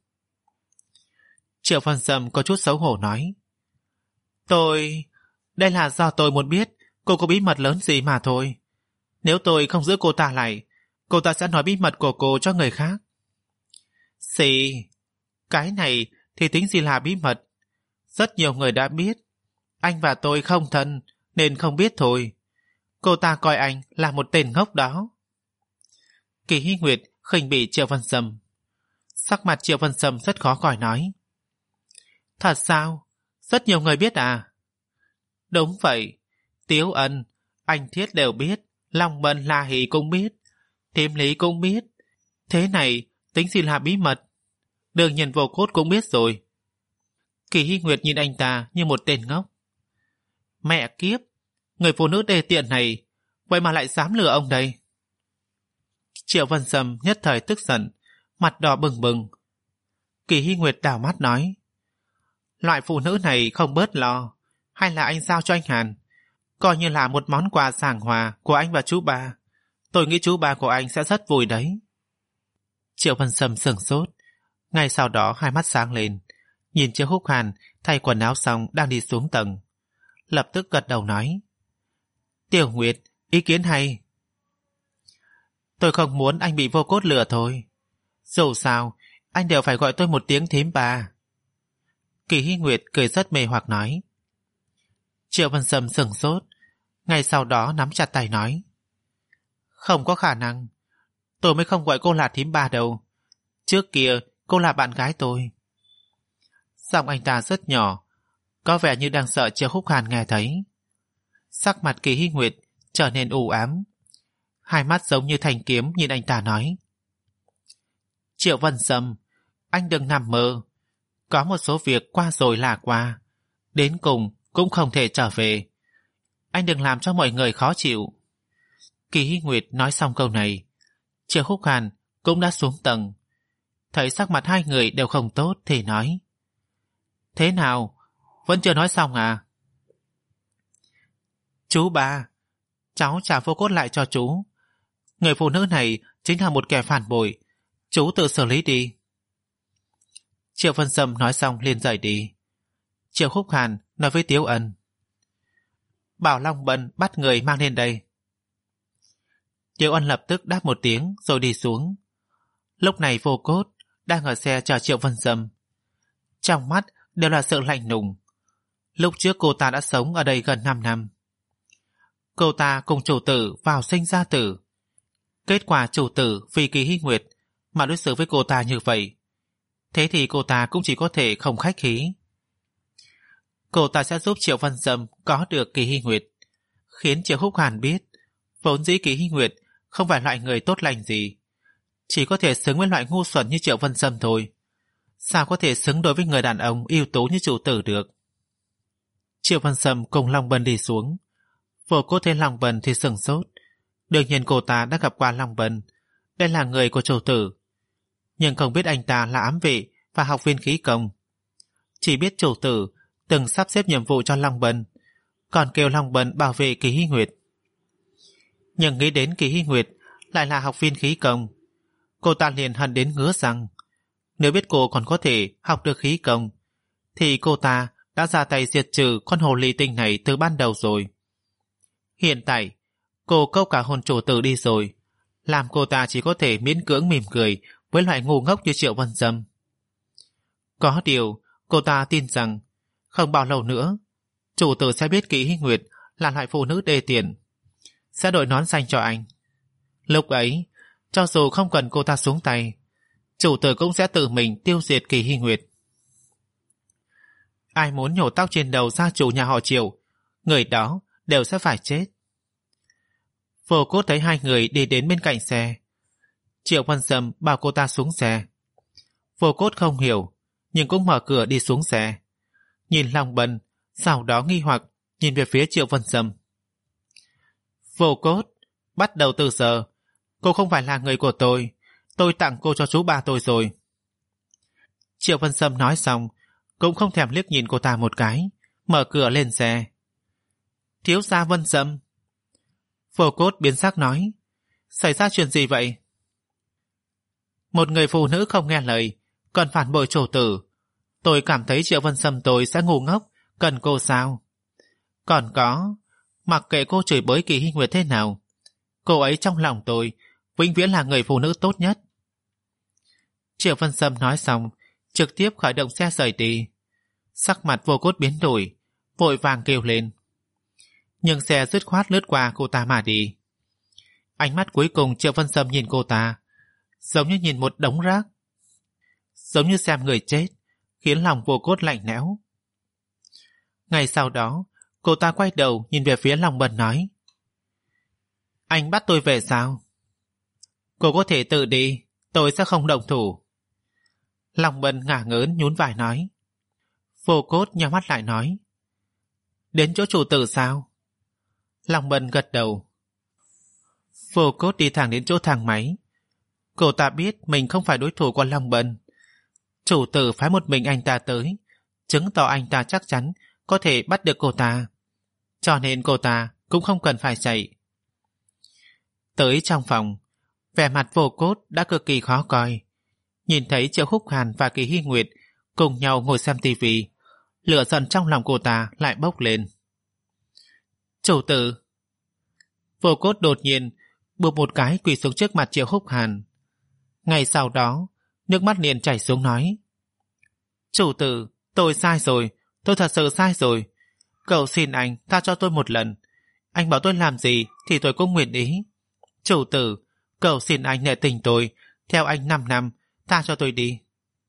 Triệu Vân Sâm có chút xấu hổ nói. Tôi... Đây là do tôi muốn biết cô có bí mật lớn gì mà thôi. Nếu tôi không giữ cô ta lại, cô ta sẽ nói bí mật của cô cho người khác. Xì, cái này thì tính gì là bí mật. Rất nhiều người đã biết. Anh và tôi không thân nên không biết thôi. Cô ta coi anh là một tên ngốc đó. Kỳ Hy Nguyệt khinh bỉ Triệu Vân Sâm. Sắc mặt Triệu Vân Sâm rất khó coi nói. Thật sao? Rất nhiều người biết à? Đúng vậy. Tiếu Ân, anh Thiết đều biết. Long Bân La Hỷ cũng biết. Thiêm Lý cũng biết. Thế này tính gì là bí mật? Đương nhiên Vô Cốt cũng biết rồi. Kỳ Hy Nguyệt nhìn anh ta như một tên ngốc. Mẹ kiếp, người phụ nữ đê tiện này vậy mà lại dám lừa ông đây. Triệu Vân Sâm nhất thời tức giận, mặt đỏ bừng bừng. Kỳ Hy Nguyệt đảo mắt nói. Loại phụ nữ này không bớt lo. Hay là anh giao cho anh Hàn, coi như là một món quà sảng hòa của anh và chú ba. Tôi nghĩ chú ba của anh sẽ rất vui đấy. Triệu Vân Sâm sửng sốt. Ngay sau đó hai mắt sáng lên, nhìn Triệu Húc Hàn thay quần áo xong đang đi xuống tầng. Lập tức gật đầu nói. Tiểu Nguyệt, ý kiến hay. Tôi không muốn anh bị Vô Cốt lừa thôi. Dù sao anh đều phải gọi tôi một tiếng thím bà. Kỳ Hy Nguyệt cười rất mê hoặc nói. Triệu Vân Sâm sửng sốt, ngay sau đó nắm chặt tay nói. Không có khả năng. Tôi mới không gọi cô là thím bà đâu. Trước kia cô là bạn gái tôi. Giọng anh ta rất nhỏ, có vẻ như đang sợ Triệu Húc Hàn nghe thấy. Sắc mặt Kỳ Hy Nguyệt trở nên u ám, hai mắt giống như thanh kiếm nhìn anh ta nói. Triệu Vân Sâm, anh đừng nằm mơ. Có một số việc qua rồi là qua, đến cùng cũng không thể trở về. Anh đừng làm cho mọi người khó chịu. Kỳ Hy Nguyệt nói xong câu này, Triệu Húc Hàn cũng đã xuống tầng. Thấy sắc mặt hai người đều không tốt thì nói. Thế nào? Vẫn chưa nói xong à? Chú ba, cháu trả Vô Cốt lại cho chú. Người phụ nữ này chính là một kẻ phản bội. Chú tự xử lý đi. Triệu Vân Sâm nói xong liền rời đi. Triệu Húc Hàn nói với Tiếu Ân. Bảo Long Bân bắt người mang lên đây. Tiếu Ân lập tức đáp một tiếng rồi đi xuống. Lúc này Vô Cốt đang ở xe chờ Triệu Vân Sâm. Trong mắt đều là sự lạnh lùng. Lúc trước cô ta đã sống ở đây gần năm năm. Cô ta cùng chủ tử vào sinh ra tử. Kết quả chủ tử vì Kỳ Hy Nguyệt mà đối xử với cô ta như vậy. Thế thì cô ta cũng chỉ có thể không khách khí. Cô ta sẽ giúp Triệu Vân Sâm có được Kỳ Hy Nguyệt, khiến Triệu Húc Hàn biết Vốn dĩ Kỳ Hy Nguyệt không phải loại người tốt lành gì, chỉ có thể xứng với loại ngu xuẩn như Triệu Vân Sâm thôi. Sao có thể xứng đối với người đàn ông ưu tú như chủ tử được? Triệu Vân Sâm cùng Long Bân đi xuống. Vô Cốt thấy Long Bân thì sửng sốt. Đương nhiên cô ta đã gặp qua Long Bân, đây là người của chủ tử, nhưng không biết anh ta là ám vệ và học viên khí công. Chỉ biết chủ tử từng sắp xếp nhiệm vụ cho Long Bân, còn kêu Long Bân bảo vệ Kỳ Hy Nguyệt. Nhưng nghĩ đến Kỳ Hy Nguyệt lại là học viên khí công, cô ta liền hận đến ngứa răng. Nếu biết cô còn có thể học được khí công, thì cô ta đã ra tay diệt trừ con hồ ly tinh này từ ban đầu rồi. Hiện tại cô câu cả hồn chủ tử đi rồi, làm cô ta chỉ có thể miễn cưỡng mỉm cười với loại ngu ngốc như Triệu Vân Sâm. Có điều cô ta tin rằng không bao lâu nữa chủ tử sẽ biết Kỳ Hy Nguyệt là loại phụ nữ đê tiện, sẽ đội nón xanh cho anh. Lúc ấy, cho dù không cần cô ta xuống tay, chủ tử cũng sẽ tự mình tiêu diệt Kỳ Hy Nguyệt. Ai muốn nhổ tóc trên đầu gia chủ nhà họ Triệu, người đó đều sẽ phải chết. Vô Cốt thấy hai người đi đến bên cạnh xe. Triệu Vân Sâm bảo cô ta xuống xe. Vô Cốt không hiểu, nhưng cũng mở cửa đi xuống xe. Nhìn Long Bân, sau đó nghi hoặc nhìn về phía Triệu Vân Sâm. Vô Cốt, bắt đầu từ giờ, cô không phải là người của tôi. Tôi tặng cô cho chú ba tôi rồi. Triệu Vân Sâm nói xong, cũng không thèm liếc nhìn cô ta một cái, mở cửa lên xe. Thiếu gia Vân Sâm. Vô Cốt biến sắc nói, xảy ra chuyện gì vậy? Một người phụ nữ không nghe lời, còn phản bội chủ tử. Tôi cảm thấy Triệu Vân Sâm tôi sẽ ngu ngốc, cần cô sao? Còn có, mặc kệ cô chửi bới Kỳ Hy Nguyệt thế nào, cô ấy trong lòng tôi vĩnh viễn là người phụ nữ tốt nhất. Triệu Vân Sâm nói xong, trực tiếp khởi động xe rời đi. Sắc mặt Vô Cốt biến đổi, vội vàng kêu lên. Nhưng xe dứt khoát lướt qua cô ta mà đi. Ánh mắt cuối cùng Triệu Vân Sâm nhìn cô ta, giống như nhìn một đống rác, giống như xem người chết, khiến lòng Vô Cốt lạnh lẽo. Ngay sau đó, cô ta quay đầu nhìn về phía Long Bân nói, anh bắt tôi về sao? Cô có thể tự đi, tôi sẽ không động thủ. Long Bân ngả ngớn nhún vai nói. Vô Cốt nhắm mắt lại nói, đến chỗ chủ tử sao? Long Bân gật đầu. Vô Cốt đi thẳng đến chỗ thang máy. Cô ta biết mình không phải đối thủ của Long Bân. Chủ tử phái một mình anh ta tới, chứng tỏ anh ta chắc chắn có thể bắt được cô ta, cho nên cô ta cũng không cần phải chạy. Tới trong phòng, vẻ mặt Vô Cốt đã cực kỳ khó coi. Nhìn thấy Triệu Khúc Hàn và Kỳ Hy Nguyệt cùng nhau ngồi xem tivi, lửa giận trong lòng cô ta lại bốc lên. Chủ tử! Vô Cốt đột nhiên bụp một cái quỳ xuống trước mặt Triệu Khúc Hàn. Ngay sau đó, nước mắt liền chảy xuống nói, chủ tử, tôi sai rồi, tôi thật sự sai rồi. Cầu xin anh tha cho tôi một lần. Anh bảo tôi làm gì thì tôi cũng nguyện ý. Chủ tử, cầu xin anh nể tình tôi, theo anh năm năm, tha cho tôi đi.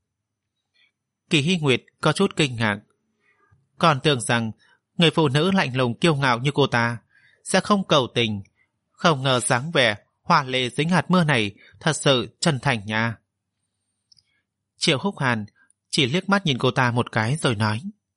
Kỳ Hy Nguyệt có chút kinh ngạc, còn tưởng rằng người phụ nữ lạnh lùng kiêu ngạo như cô ta sẽ không cầu tình, không ngờ dáng vẻ hoa lệ dính hạt mưa này thật sự chân thành nha. Triệu Khúc Hàn chỉ liếc mắt nhìn cô ta một cái rồi nói,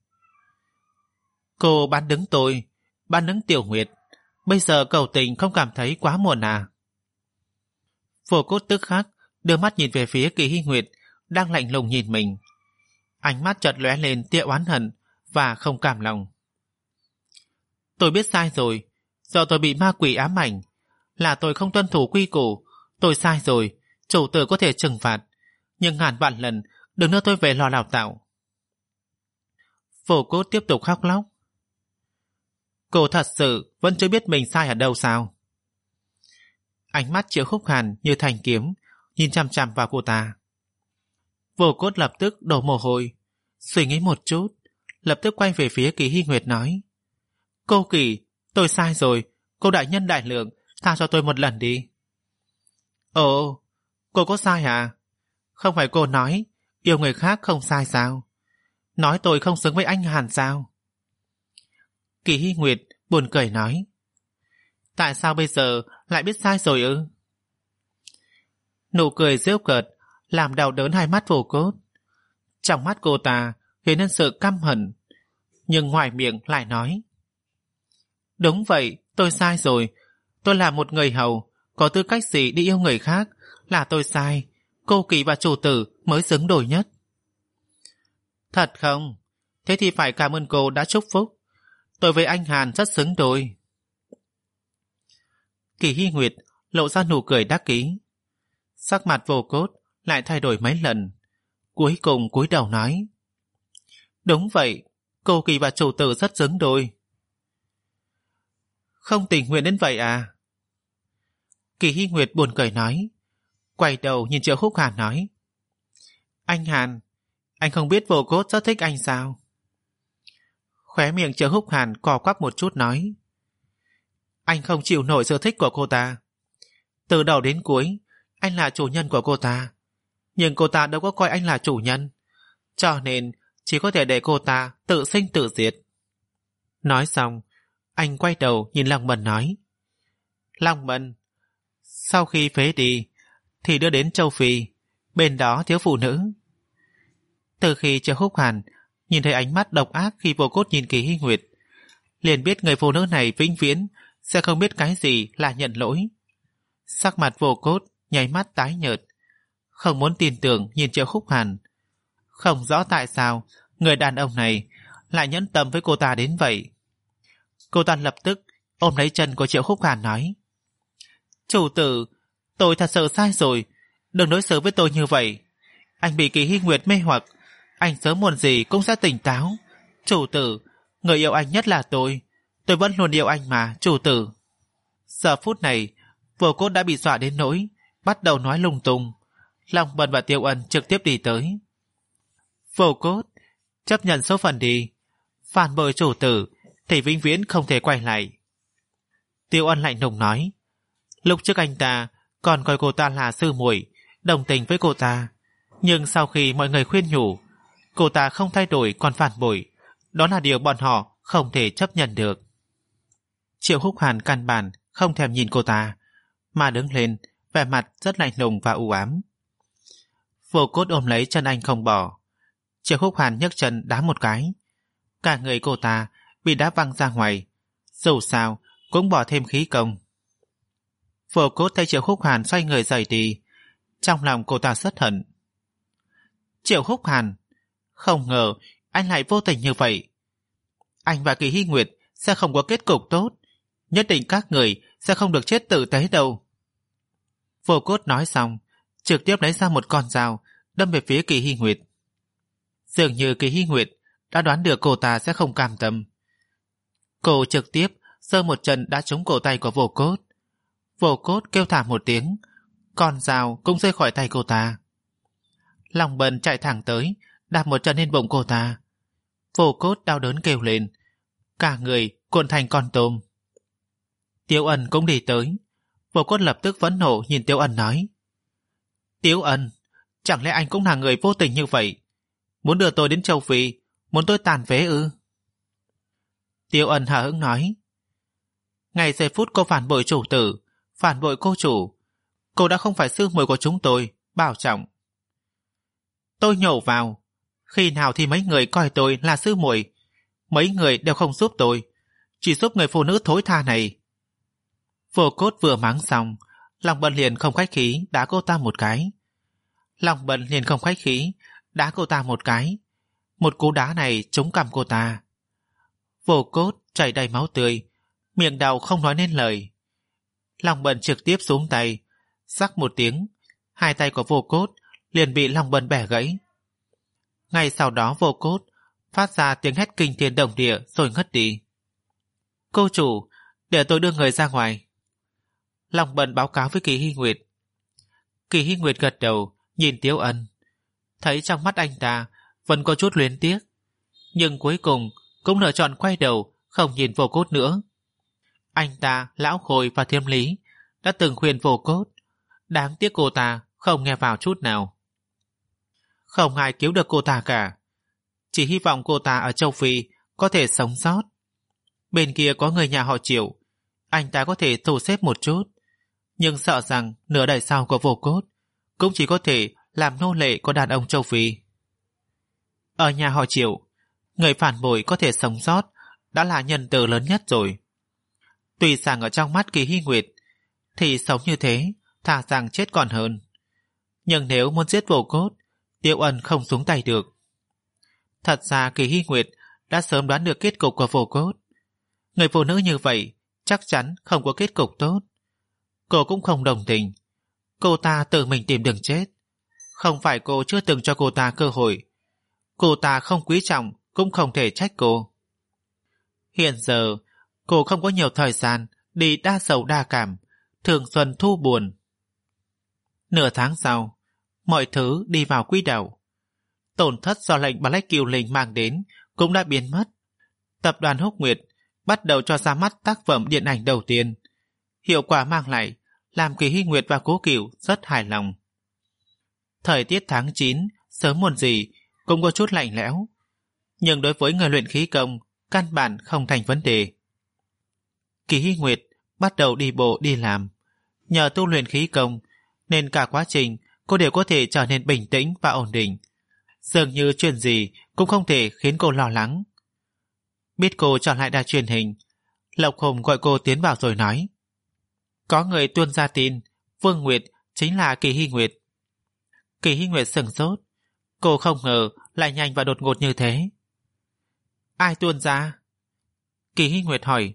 cô bán đứng tôi, bán đứng Tiểu Nguyệt, bây giờ cầu tình không cảm thấy quá muộn à? Vô Cốt tức khắc đưa mắt nhìn về phía Kỳ Hy Nguyệt đang lạnh lùng nhìn mình. Ánh mắt chợt lóe lên tia oán hận và không cam lòng. Tôi biết sai rồi, do tôi bị ma quỷ ám ảnh, là tôi không tuân thủ quy củ, tôi sai rồi, chủ tử có thể trừng phạt, nhưng ngàn vạn lần đừng đưa tôi về lò đào tạo. Vô Cốt tiếp tục khóc lóc. Cô thật sự vẫn chưa biết mình sai ở đâu sao? Ánh mắt Triệu Khúc Hàn như thanh kiếm nhìn chằm chằm vào cô ta. Vô Cốt lập tức đổ mồ hôi, suy nghĩ một chút, lập tức quay về phía Kỳ Hy Nguyệt nói, cô Kỳ, tôi sai rồi, cô đại nhân đại lượng, tha cho tôi một lần đi. Ồ, cô có sai à? Không phải cô nói yêu người khác không sai sao? Nói tôi không xứng với anh Hàn sao? Kỳ Hy Nguyệt buồn cười nói, Tại sao bây giờ lại biết sai rồi ư? Nụ cười giễu cợt làm đau đớn hai mắt Vô Cốt. Trong mắt cô ta hiện lên sự căm hận, nhưng ngoài miệng lại nói: Đúng vậy, tôi sai rồi. Tôi là một người hầu, có tư cách gì đi yêu người khác? Là tôi sai. Cô Kỳ và chủ tử mới xứng đôi nhất. Thật không? Thế thì phải cảm ơn cô đã chúc phúc. Tôi với anh Hàn rất xứng đôi. Kỳ Hy Nguyệt lộ ra nụ cười đắc ý. Sắc mặt Vô Cốt lại thay đổi mấy lần, cuối cùng cúi đầu nói: Đúng vậy, cô Kỳ và chủ tử rất xứng đôi. Không tình nguyện đến vậy à? Kỳ Hy Nguyệt buồn cười nói, quay đầu nhìn Triệu Húc Hàn nói: Anh Hàn, anh không biết Vô Cốt rất thích anh sao? Khóe miệng Triệu Húc Hàn cò quắp một chút nói: Anh không chịu nổi sự thích của cô ta. Từ đầu đến cuối anh là chủ nhân của cô ta, nhưng cô ta đâu có coi anh là chủ nhân, cho nên chỉ có thể để cô ta tự sinh tự diệt. Nói xong, anh quay đầu nhìn Long Bân nói: Long Bân, sau khi phế đi thì đưa đến châu Phi, bên đó thiếu phụ nữ. Từ khi Triệu Húc Hàn nhìn thấy ánh mắt độc ác khi Vô Cốt nhìn Kỳ Hy Nguyệt, liền biết người phụ nữ này vĩnh viễn sẽ không biết cái gì là nhận lỗi. Sắc mặt Vô Cốt nháy mắt tái nhợt, không muốn tin tưởng nhìn Triệu Húc Hàn. Không rõ tại sao người đàn ông này lại nhẫn tâm với cô ta đến vậy. Cô ta lập tức ôm lấy chân của Triệu Húc Hàn nói: Chủ tử, tôi thật sự sai rồi, đừng đối xử với tôi như vậy. Anh bị Kỳ Hy Nguyệt mê hoặc, anh sớm muộn gì cũng sẽ tỉnh táo. Chủ tử, người yêu anh nhất là tôi, tôi vẫn luôn yêu anh mà, chủ tử. Giờ phút này Vô Cốt đã bị dọa đến nỗi bắt đầu nói lung tung. Long Bân và Tiêu Ân trực tiếp đi tới. Vô Cốt, chấp nhận số phận đi, phản bội chủ tử thì vĩnh viễn không thể quay lại. Tiêu Ân lạnh lùng nói, lúc trước anh ta còn coi cô ta là sư muội, đồng tình với cô ta, nhưng sau khi mọi người khuyên nhủ, cô ta không thay đổi còn phản bội, đó là điều bọn họ không thể chấp nhận được. Triệu Húc Hàn căn bản không thèm nhìn cô ta, mà đứng lên, vẻ mặt rất lạnh lùng và u ám. Vô Cốt ôm lấy chân anh không bỏ. Triệu Húc Hàn nhấc chân đá một cái, cả người cô ta bị đá văng ra ngoài, dù sao cũng bỏ thêm khí công. Vô Cốt thấy Triệu Húc Hàn xoay người rời đi, trong lòng cô ta rất hận. Triệu Húc Hàn, không ngờ anh lại vô tình như vậy. Anh và Kỳ Hy Nguyệt sẽ không có kết cục tốt, nhất định các người sẽ không được chết tử tế đâu. Vô Cốt nói xong, trực tiếp lấy ra một con dao đâm về phía Kỳ Hy Nguyệt. Dường như Kỳ Hy Nguyệt đã đoán được cô ta sẽ không cam tâm. Cô trực tiếp giơ một chân đã trúng cổ tay của Vô Cốt. Vô Cốt kêu thảm một tiếng, con dao cũng rơi khỏi tay cô ta. Long Bân chạy thẳng tới, đạp một chân lên bụng cô ta. Vô Cốt đau đớn kêu lên, cả người cuộn thành con tôm. Tiếu Ân cũng đi tới. Vô Cốt lập tức phẫn nộ nhìn Tiếu Ân nói, Tiếu Ân, chẳng lẽ anh cũng là người vô tình như vậy, muốn đưa tôi đến châu Phi, muốn tôi tàn phế ư? Tiếu Ân hờ hững nói, ngày giây phút cô phản bội chủ tử, phản bội cô chủ, cô đã không phải sư muội của chúng tôi, bảo trọng. Tôi nhổ vào, khi nào thì mấy người coi tôi là sư muội, mấy người đều không giúp tôi, chỉ giúp người phụ nữ thối tha này. Vô Cốt vừa mắng xong, Long Bân liền không khách khí đá cô ta một cái. Long Bân liền không khách khí đá cô ta một cái. Một cú đá này trúng cằm cô ta. Vô Cốt chảy đầy máu tươi, miệng đau không nói nên lời. Long Bân trực tiếp xuống tay, rắc một tiếng, hai tay của Vô Cốt liền bị Long Bân bẻ gãy. Ngay sau đó Vô Cốt phát ra tiếng hét kinh thiên động địa rồi ngất đi. Cô chủ, để tôi đưa người ra ngoài. Long Bân báo cáo với Kỳ Hy Nguyệt. Kỳ Hy Nguyệt gật đầu nhìn Tiếu Ân, thấy trong mắt anh ta vẫn có chút luyến tiếc, nhưng cuối cùng cũng lựa chọn quay đầu không nhìn Vô Cốt nữa. Anh ta, Lão Khôi và Thiêm Lý đã từng khuyên Vô Cốt, đáng tiếc cô ta không nghe vào chút nào. Không ai cứu được cô ta cả, chỉ hy vọng cô ta ở châu Phi có thể sống sót. Bên kia có người nhà họ Triệu, anh ta có thể thu xếp một chút, nhưng sợ rằng nửa đời sau của Vô Cốt cũng chỉ có thể làm nô lệ của đàn ông châu Phi. Ở nhà họ Triệu, người phản bội có thể sống sót đã là nhân từ lớn nhất rồi. Tuy rằng ở trong mắt Kỳ Hy Nguyệt thì sống như thế thà rằng chết còn hơn, nhưng nếu muốn giết Vô Cốt, Tiêu Ân không xuống tay được. Thật ra Kỳ Hy Nguyệt đã sớm đoán được kết cục của Vô Cốt. Người phụ nữ như vậy chắc chắn không có kết cục tốt. Cô cũng không đồng tình. Cô ta tự mình tìm đường chết. Không phải cô chưa từng cho cô ta cơ hội. Cô ta không quý trọng cũng không thể trách cô. Hiện giờ cô không có nhiều thời gian đi đa sầu đa cảm, thường xuân thu buồn. Nửa tháng sau, mọi thứ đi vào quỹ đạo. Tổn thất do lệnh Black Kill Linh mang đến cũng đã biến mất. Tập đoàn Húc Nguyệt bắt đầu cho ra mắt tác phẩm điện ảnh đầu tiên. Hiệu quả mang lại làm Kỳ Hy Nguyệt và Cố Cửu rất hài lòng. Thời tiết tháng chín sớm muộn gì cũng có chút lạnh lẽo, nhưng đối với người luyện khí công căn bản không thành vấn đề. Kỳ Hy Nguyệt bắt đầu đi bộ đi làm. Nhờ tu luyện khí công nên cả quá trình cô đều có thể trở nên bình tĩnh và ổn định. Dường như chuyện gì cũng không thể khiến cô lo lắng. Biết cô trở lại đài truyền hình, Lộc Hùng gọi cô tiến vào rồi nói: có người tuôn ra tin Vương Nguyệt chính là Kỳ Hy Nguyệt. Kỳ Hy Nguyệt sửng sốt. Cô không ngờ lại nhanh và đột ngột như thế. Ai tuôn ra? Kỳ Hy Nguyệt hỏi.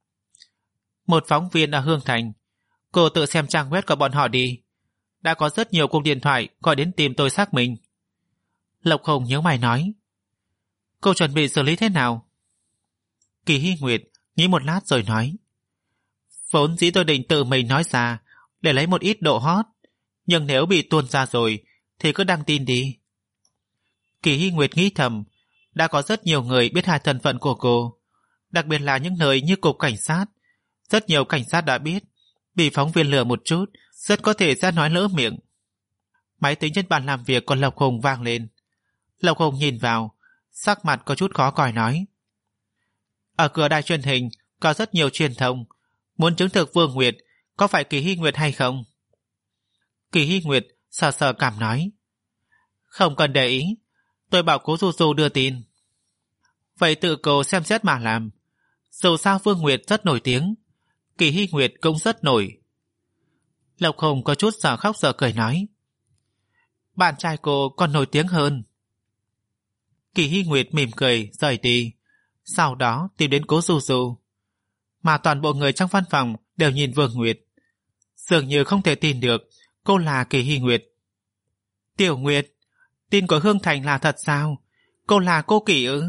Một phóng viên ở Hương Thành. Cô tự xem trang web của bọn họ đi. Đã có rất nhiều cuộc điện thoại gọi đến tìm tôi xác minh. Lộc Hùng nhớ mày nói. Cô chuẩn bị xử lý thế nào? Kỳ Hy Nguyệt nghĩ một lát rồi nói. Vốn dĩ tôi định tự mình nói ra để lấy một ít độ hot, nhưng nếu bị tuôn ra rồi thì cứ đăng tin đi. Kỳ Hy Nguyệt nghĩ thầm, đã có rất nhiều người biết hai thân phận của cô, đặc biệt là những nơi như cục cảnh sát. Rất nhiều cảnh sát đã biết, bị phóng viên lừa một chút rất có thể sẽ nói lỡ miệng. Máy tính trên bàn làm việc của Lộc Hùng vang lên. Lộc Hùng nhìn vào, sắc mặt có chút khó coi nói. Ở cửa đài truyền hình có rất nhiều truyền thông muốn chứng thực Vương Nguyệt có phải Kỳ Hy Nguyệt hay không. Kỳ Hy Nguyệt sờ sờ cảm nói. Không cần để ý, tôi bảo Cố Du Du đưa tin. Vậy tự cô xem xét mà làm. Dù sao Vương Nguyệt rất nổi tiếng, Kỳ Hy Nguyệt cũng rất nổi. Lộc Hùng có chút giờ khóc giờ cười nói. Bạn trai cô còn nổi tiếng hơn. Kỳ Hy Nguyệt mỉm cười rời đi, sau đó tìm đến Cố Du Du. Mà toàn bộ người trong văn phòng đều nhìn Vương Nguyệt, dường như không thể tin được cô là Kỳ Hy Nguyệt. Tiểu Nguyệt, tin của Hương Thành là thật sao? Cô là cô Kỳ ư?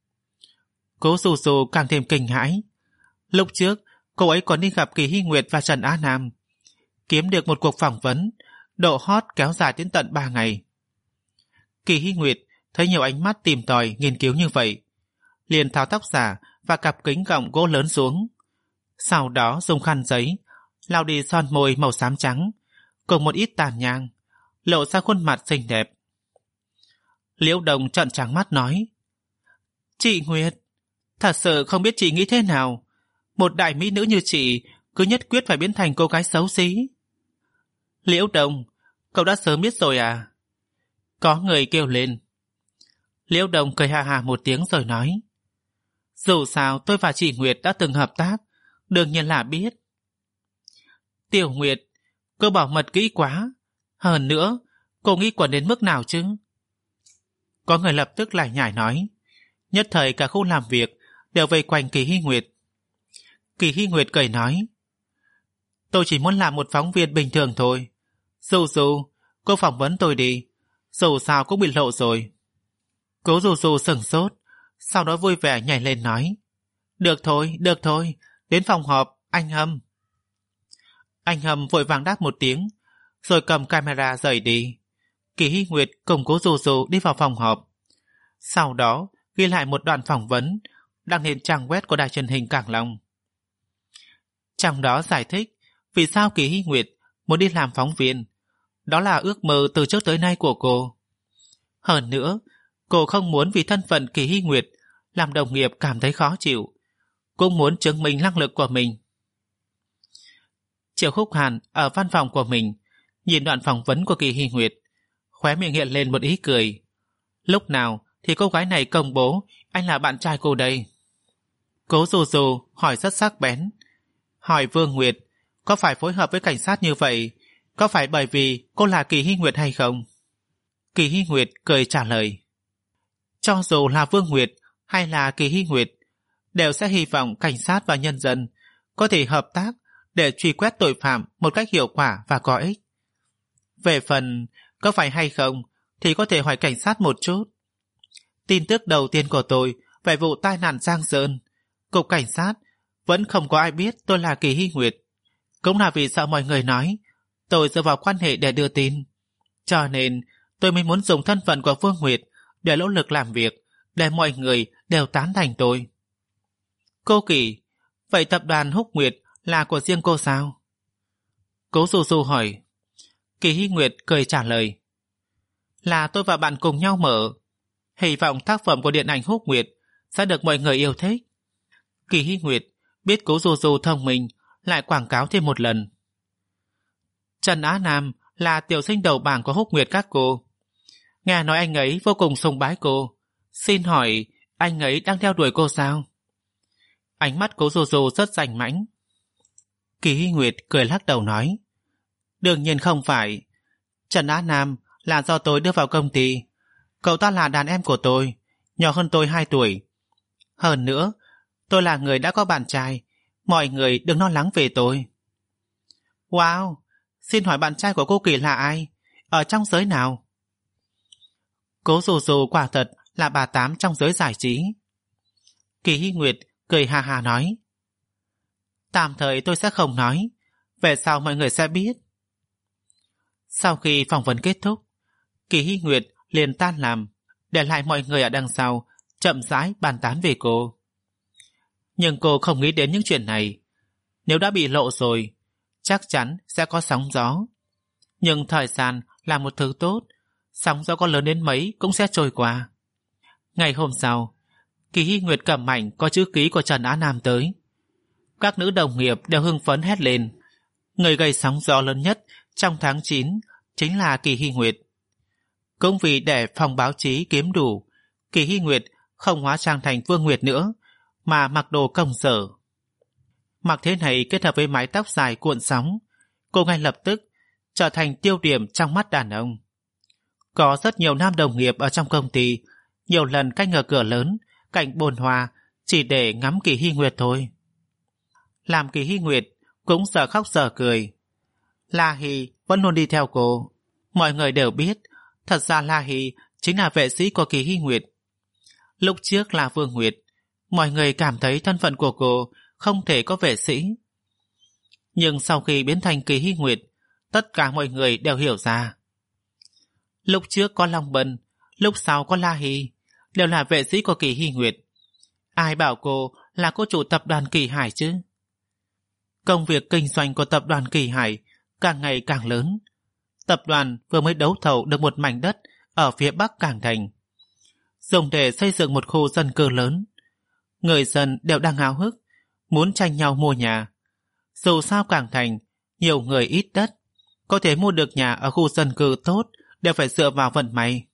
Cố Du Du càng thêm kinh hãi. Lúc trước cô ấy còn đi gặp Kỳ Hy Nguyệt và Trần Á Nam, kiếm được một cuộc phỏng vấn, độ hot kéo dài đến tận ba ngày. Kỳ Hy Nguyệt thấy nhiều ánh mắt tìm tòi nghiên cứu như vậy, liền tháo tóc giả và cặp kính gọng gỗ lớn xuống, sau đó dùng khăn giấy lau đi son môi màu xám trắng cùng một ít tàn nhang, lộ ra khuôn mặt xinh đẹp. Liễu Đồng trợn trắng mắt nói. Chị Nguyệt, thật sự không biết chị nghĩ thế nào, một đại mỹ nữ như chị cứ nhất quyết phải biến thành cô gái xấu xí. Liễu Đồng, cậu đã sớm biết rồi à? Có người kêu lên. Liễu Đồng cười hà hà một tiếng rồi nói. Dù sao tôi và chị Nguyệt đã từng hợp tác, đương nhiên là biết. Tiểu Nguyệt, cô bảo mật kỹ quá. Hơn nữa, cô nghĩ quẩn đến mức nào chứ? Có người lập tức lại nhải nói. Nhất thời cả khu làm việc đều vây quanh Kỳ Hy Nguyệt. Kỳ Hy Nguyệt cười nói. Tôi chỉ muốn làm một phóng viên bình thường thôi. Dù dù, cô phỏng vấn tôi đi. Dù sao cũng bị lộ rồi. Cố Du Du sửng sốt, sau đó vui vẻ nhảy lên nói. Được thôi, được thôi, đến phòng họp, anh Hâm. Anh Hâm vội vàng đáp một tiếng, rồi cầm camera rời đi. Kỳ Hy Nguyệt cùng Cố Du Du đi vào phòng họp. Sau đó ghi lại một đoạn phỏng vấn đăng lên trang web của đài truyền hình Cảng Long. Trong đó giải thích vì sao Kỳ Hy Nguyệt muốn đi làm phóng viên. Đó là ước mơ từ trước tới nay của cô. Hơn nữa, cô không muốn vì thân phận Kỳ Hy Nguyệt làm đồng nghiệp cảm thấy khó chịu, cũng muốn chứng minh năng lực của mình. Triệu Khúc Hàn ở văn phòng của mình nhìn đoạn phỏng vấn của Kỳ Hy Nguyệt, khóe miệng hiện lên một ý cười. Lúc nào thì cô gái này công bố anh là bạn trai cô đây? Cố Dù Dù hỏi rất sắc bén, hỏi Vương Nguyệt có phải phối hợp với cảnh sát như vậy, có phải bởi vì cô là Kỳ Hy Nguyệt hay không? Kỳ Hy Nguyệt cười trả lời, cho dù là Vương Nguyệt hay là Kỳ Hy Nguyệt đều sẽ hy vọng cảnh sát và nhân dân có thể hợp tác để truy quét tội phạm một cách hiệu quả và có ích. Về phần có phải hay không thì có thể hỏi cảnh sát một chút. Tin tức đầu tiên của tôi về vụ tai nạn Giang Sơn, cục cảnh sát vẫn không có ai biết tôi là Kỳ Hy Nguyệt. Cũng là vì sợ mọi người nói tôi dựa vào quan hệ để đưa tin, cho nên tôi mới muốn dùng thân phận của Vương Nguyệt để nỗ lực làm việc, để mọi người đều tán thành tôi. Cô Kỳ, vậy tập đoàn Húc Nguyệt là của riêng cô sao? Cố Dù Dù hỏi. Kỳ Hy Nguyệt cười trả lời, là tôi và bạn cùng nhau mở, hy vọng tác phẩm của điện ảnh Húc Nguyệt sẽ được mọi người yêu thích. Kỳ Hy Nguyệt biết Cố Dù Dù thông minh, lại quảng cáo thêm một lần. Trần Á Nam là tiểu sinh đầu bảng của Húc Nguyệt các cô. Nghe nói anh ấy vô cùng sùng bái cô. Xin hỏi anh ấy đang theo đuổi cô sao? Ánh mắt Cố Dù Dù rất rành mãnh. Kỳ Hy Nguyệt cười lắc đầu nói, đương nhiên không phải. Trần Á Nam là do tôi đưa vào công ty. Cậu ta là đàn em của tôi, nhỏ hơn tôi hai tuổi. Hơn nữa, tôi là người đã có bạn trai, mọi người đừng lo lắng về tôi. Wow, xin hỏi bạn trai của cô Kỳ là ai? Ở trong giới nào? Cố Dù Dù quả thật là bà tám trong giới giải trí. Kỳ Hy Nguyệt cười hà hà nói, tạm thời tôi sẽ không nói, về sau mọi người sẽ biết. Sau khi phỏng vấn kết thúc, Kỳ Hy Nguyệt liền tan làm, để lại mọi người ở đằng sau chậm rãi bàn tán về cô. Nhưng cô không nghĩ đến những chuyện này. Nếu đã bị lộ rồi, chắc chắn sẽ có sóng gió. Nhưng thời gian là một thứ tốt, sóng gió có lớn đến mấy cũng sẽ trôi qua. Ngày hôm sau, Kỳ Hy Nguyệt cầm ảnh có chữ ký của Trần Á Nam tới. Các nữ đồng nghiệp đều hưng phấn hét lên. Người gây sóng gió lớn nhất trong tháng chín chính là Kỳ Hy Nguyệt. Cũng vì để phòng báo chí kiếm đủ, Kỳ Hy Nguyệt không hóa trang thành Vương Nguyệt nữa, mà mặc đồ công sở. Mặc thế này kết hợp với mái tóc dài cuộn sóng, cô ngay lập tức trở thành tiêu điểm trong mắt đàn ông. Có rất nhiều nam đồng nghiệp ở trong công ty nhiều lần canh ở cửa lớn cạnh bồn hoa chỉ để ngắm Kỳ Hy Nguyệt thôi. Làm Kỳ Hy Nguyệt cũng giờ khóc giờ cười. La Hy vẫn luôn đi theo cô. Mọi người đều biết thật ra La Hy chính là vệ sĩ của Kỳ Hy Nguyệt. Lúc trước là Vương Nguyệt, mọi người cảm thấy thân phận của cô không thể có vệ sĩ. Nhưng sau khi biến thành Kỳ Hy Nguyệt, tất cả mọi người đều hiểu ra. Lúc trước có Long Bân, lúc sau có La Hy, đều là vệ sĩ của Kỳ Hy Nguyệt. Ai bảo cô là cô chủ tập đoàn Kỳ Hải chứ? Công việc kinh doanh của tập đoàn Kỳ Hải càng ngày càng lớn. Tập đoàn vừa mới đấu thầu được một mảnh đất ở phía bắc Cảng Thành, dùng để xây dựng một khu dân cư lớn. Người dân đều đang háo hức, muốn tranh nhau mua nhà. Dù sao Cảng Thành, nhiều người ít đất, có thể mua được nhà ở khu dân cư tốt đều phải dựa vào vận may.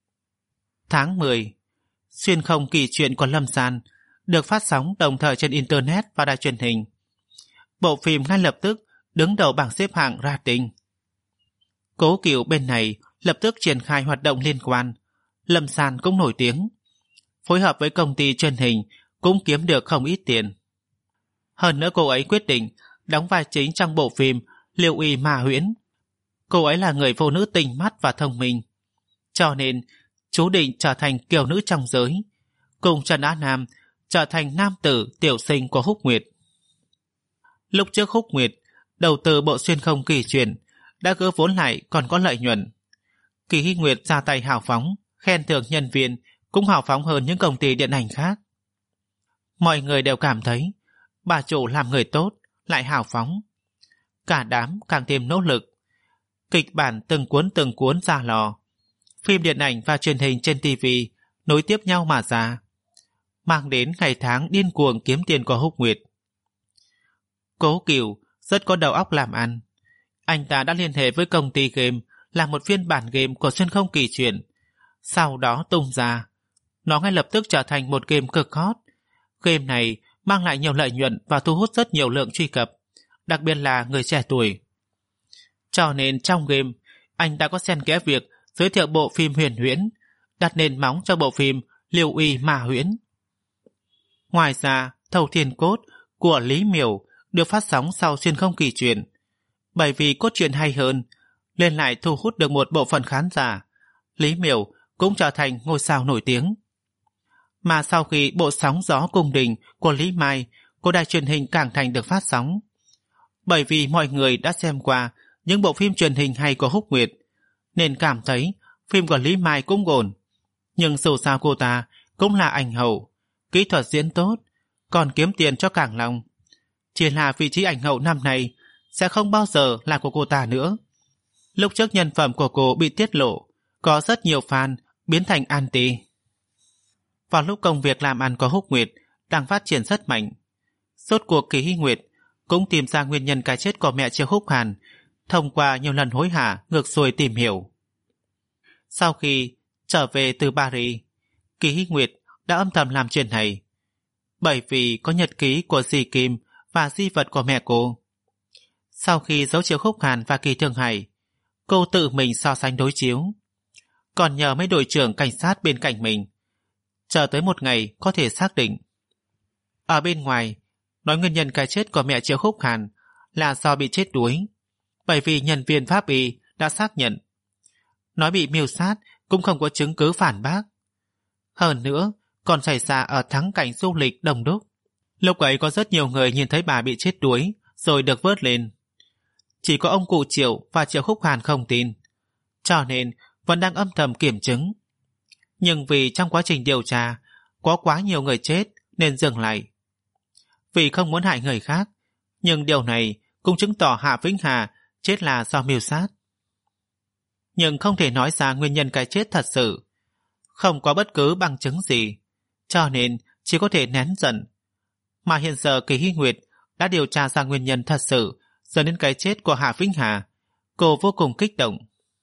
Tháng mười, xuyên không kỳ chuyện của Lâm San được phát sóng đồng thời trên Internet và đài truyền hình. Bộ phim ngay lập tức đứng đầu bảng xếp hạng rating. Cố Cửu bên này lập tức triển khai hoạt động liên quan. Lâm San cũng nổi tiếng, phối hợp với công ty truyền hình cũng kiếm được không ít tiền. Hơn nữa cô ấy quyết định đóng vai chính trong bộ phim Liêu Y Ma Huyễn. Cô ấy là người phụ nữ tinh mắt và thông minh, cho nên chú định trở thành kiều nữ trong giới, cùng Trần Á Nam trở thành nam tử tiểu sinh của Húc Nguyệt. Lúc trước Húc Nguyệt đầu tư bộ xuyên không kỳ chuyển đã gỡ vốn lại còn có lợi nhuận. Kỳ Hy Nguyệt ra tay hào phóng, khen thưởng nhân viên cũng hào phóng hơn những công ty điện ảnh khác. Mọi người đều cảm thấy bà chủ làm người tốt lại hào phóng. Cả đám càng thêm nỗ lực. Kịch bản từng cuốn từng cuốn ra lò. Phim điện ảnh và truyền hình trên ti vi nối tiếp nhau mà ra, mang đến ngày tháng điên cuồng kiếm tiền của Húc Nguyệt. Cố Cửu rất có đầu óc làm ăn. Anh ta đã liên hệ với công ty game làm một phiên bản game của Xuyên Không Kỳ Chuyển, sau đó tung ra. Nó ngay lập tức trở thành một game cực hot. Game này mang lại nhiều lợi nhuận và thu hút rất nhiều lượng truy cập, đặc biệt là người trẻ tuổi. Cho nên trong game, anh đã có xen kẽ việc giới thiệu bộ phim huyền huyễn, đặt nền móng cho bộ phim Liêu Uy Ma Huyễn. Ngoài ra, Thâu Thiên Cốt của Lý Miểu được phát sóng sau Xuyên Không Kỳ Chuyển. Bởi vì cốt truyện hay hơn, nên lại thu hút được một bộ phận khán giả. Lý Miểu cũng trở thành ngôi sao nổi tiếng. Mà sau khi bộ Sóng Gió Cung Đình của Lý Mai của đài truyền hình Cảng Thành được phát sóng, bởi vì mọi người đã xem qua những bộ phim truyền hình hay của Húc Nguyệt, nên cảm thấy phim của Lý Mai cũng ổn. Nhưng dù sao cô ta cũng là ảnh hậu, kỹ thuật diễn tốt, còn kiếm tiền cho Cảng Long. Chỉ là vị trí ảnh hậu năm nay sẽ không bao giờ là của cô ta nữa. Lúc trước nhân phẩm của cô bị tiết lộ, có rất nhiều fan biến thành anti. Vào lúc công việc làm ăn của Húc Nguyệt đang phát triển rất mạnh, rốt cuộc Kỳ Hy Nguyệt cũng tìm ra nguyên nhân cái chết của mẹ Triệu Húc Hàn thông qua nhiều lần hối hả ngược xuôi tìm hiểu. Sau khi trở về từ Paris, Kỳ Hy Nguyệt đã âm thầm làm chuyện này, bởi vì có nhật ký của dì Kim và di vật của mẹ cô. Sau khi giấu Triệu Húc Hàn và Kỳ Thương Hải, cô tự mình so sánh đối chiếu, còn nhờ mấy đội trưởng cảnh sát bên cạnh mình, chờ tới một ngày có thể xác định. Ở bên ngoài, nói nguyên nhân cái chết của mẹ Triệu Húc Hàn là do bị chết đuối, bởi vì nhân viên pháp y đã xác nhận. Nói bị mưu sát cũng không có chứng cứ phản bác. Hơn nữa, còn xảy ra ở thắng cảnh du lịch đông đúc. Lúc ấy có rất nhiều người nhìn thấy bà bị chết đuối rồi được vớt lên. Chỉ có ông cụ Triệu và Triệu Húc Hàn không tin, cho nên vẫn đang âm thầm kiểm chứng. Nhưng vì trong quá trình điều tra có quá nhiều người chết nên dừng lại. Vì không muốn hại người khác, nhưng điều này cũng chứng tỏ Hạ Vĩnh Hà chết là do mưu sát. Nhưng không thể nói ra nguyên nhân cái chết thật sự, không có bất cứ bằng chứng gì, cho nên chỉ có thể nén giận. Mà hiện giờ Kỳ Hy Nguyệt đã điều tra ra nguyên nhân thật sự dẫn đến cái chết của Hạ Vĩnh Hà, cô vô cùng kích động.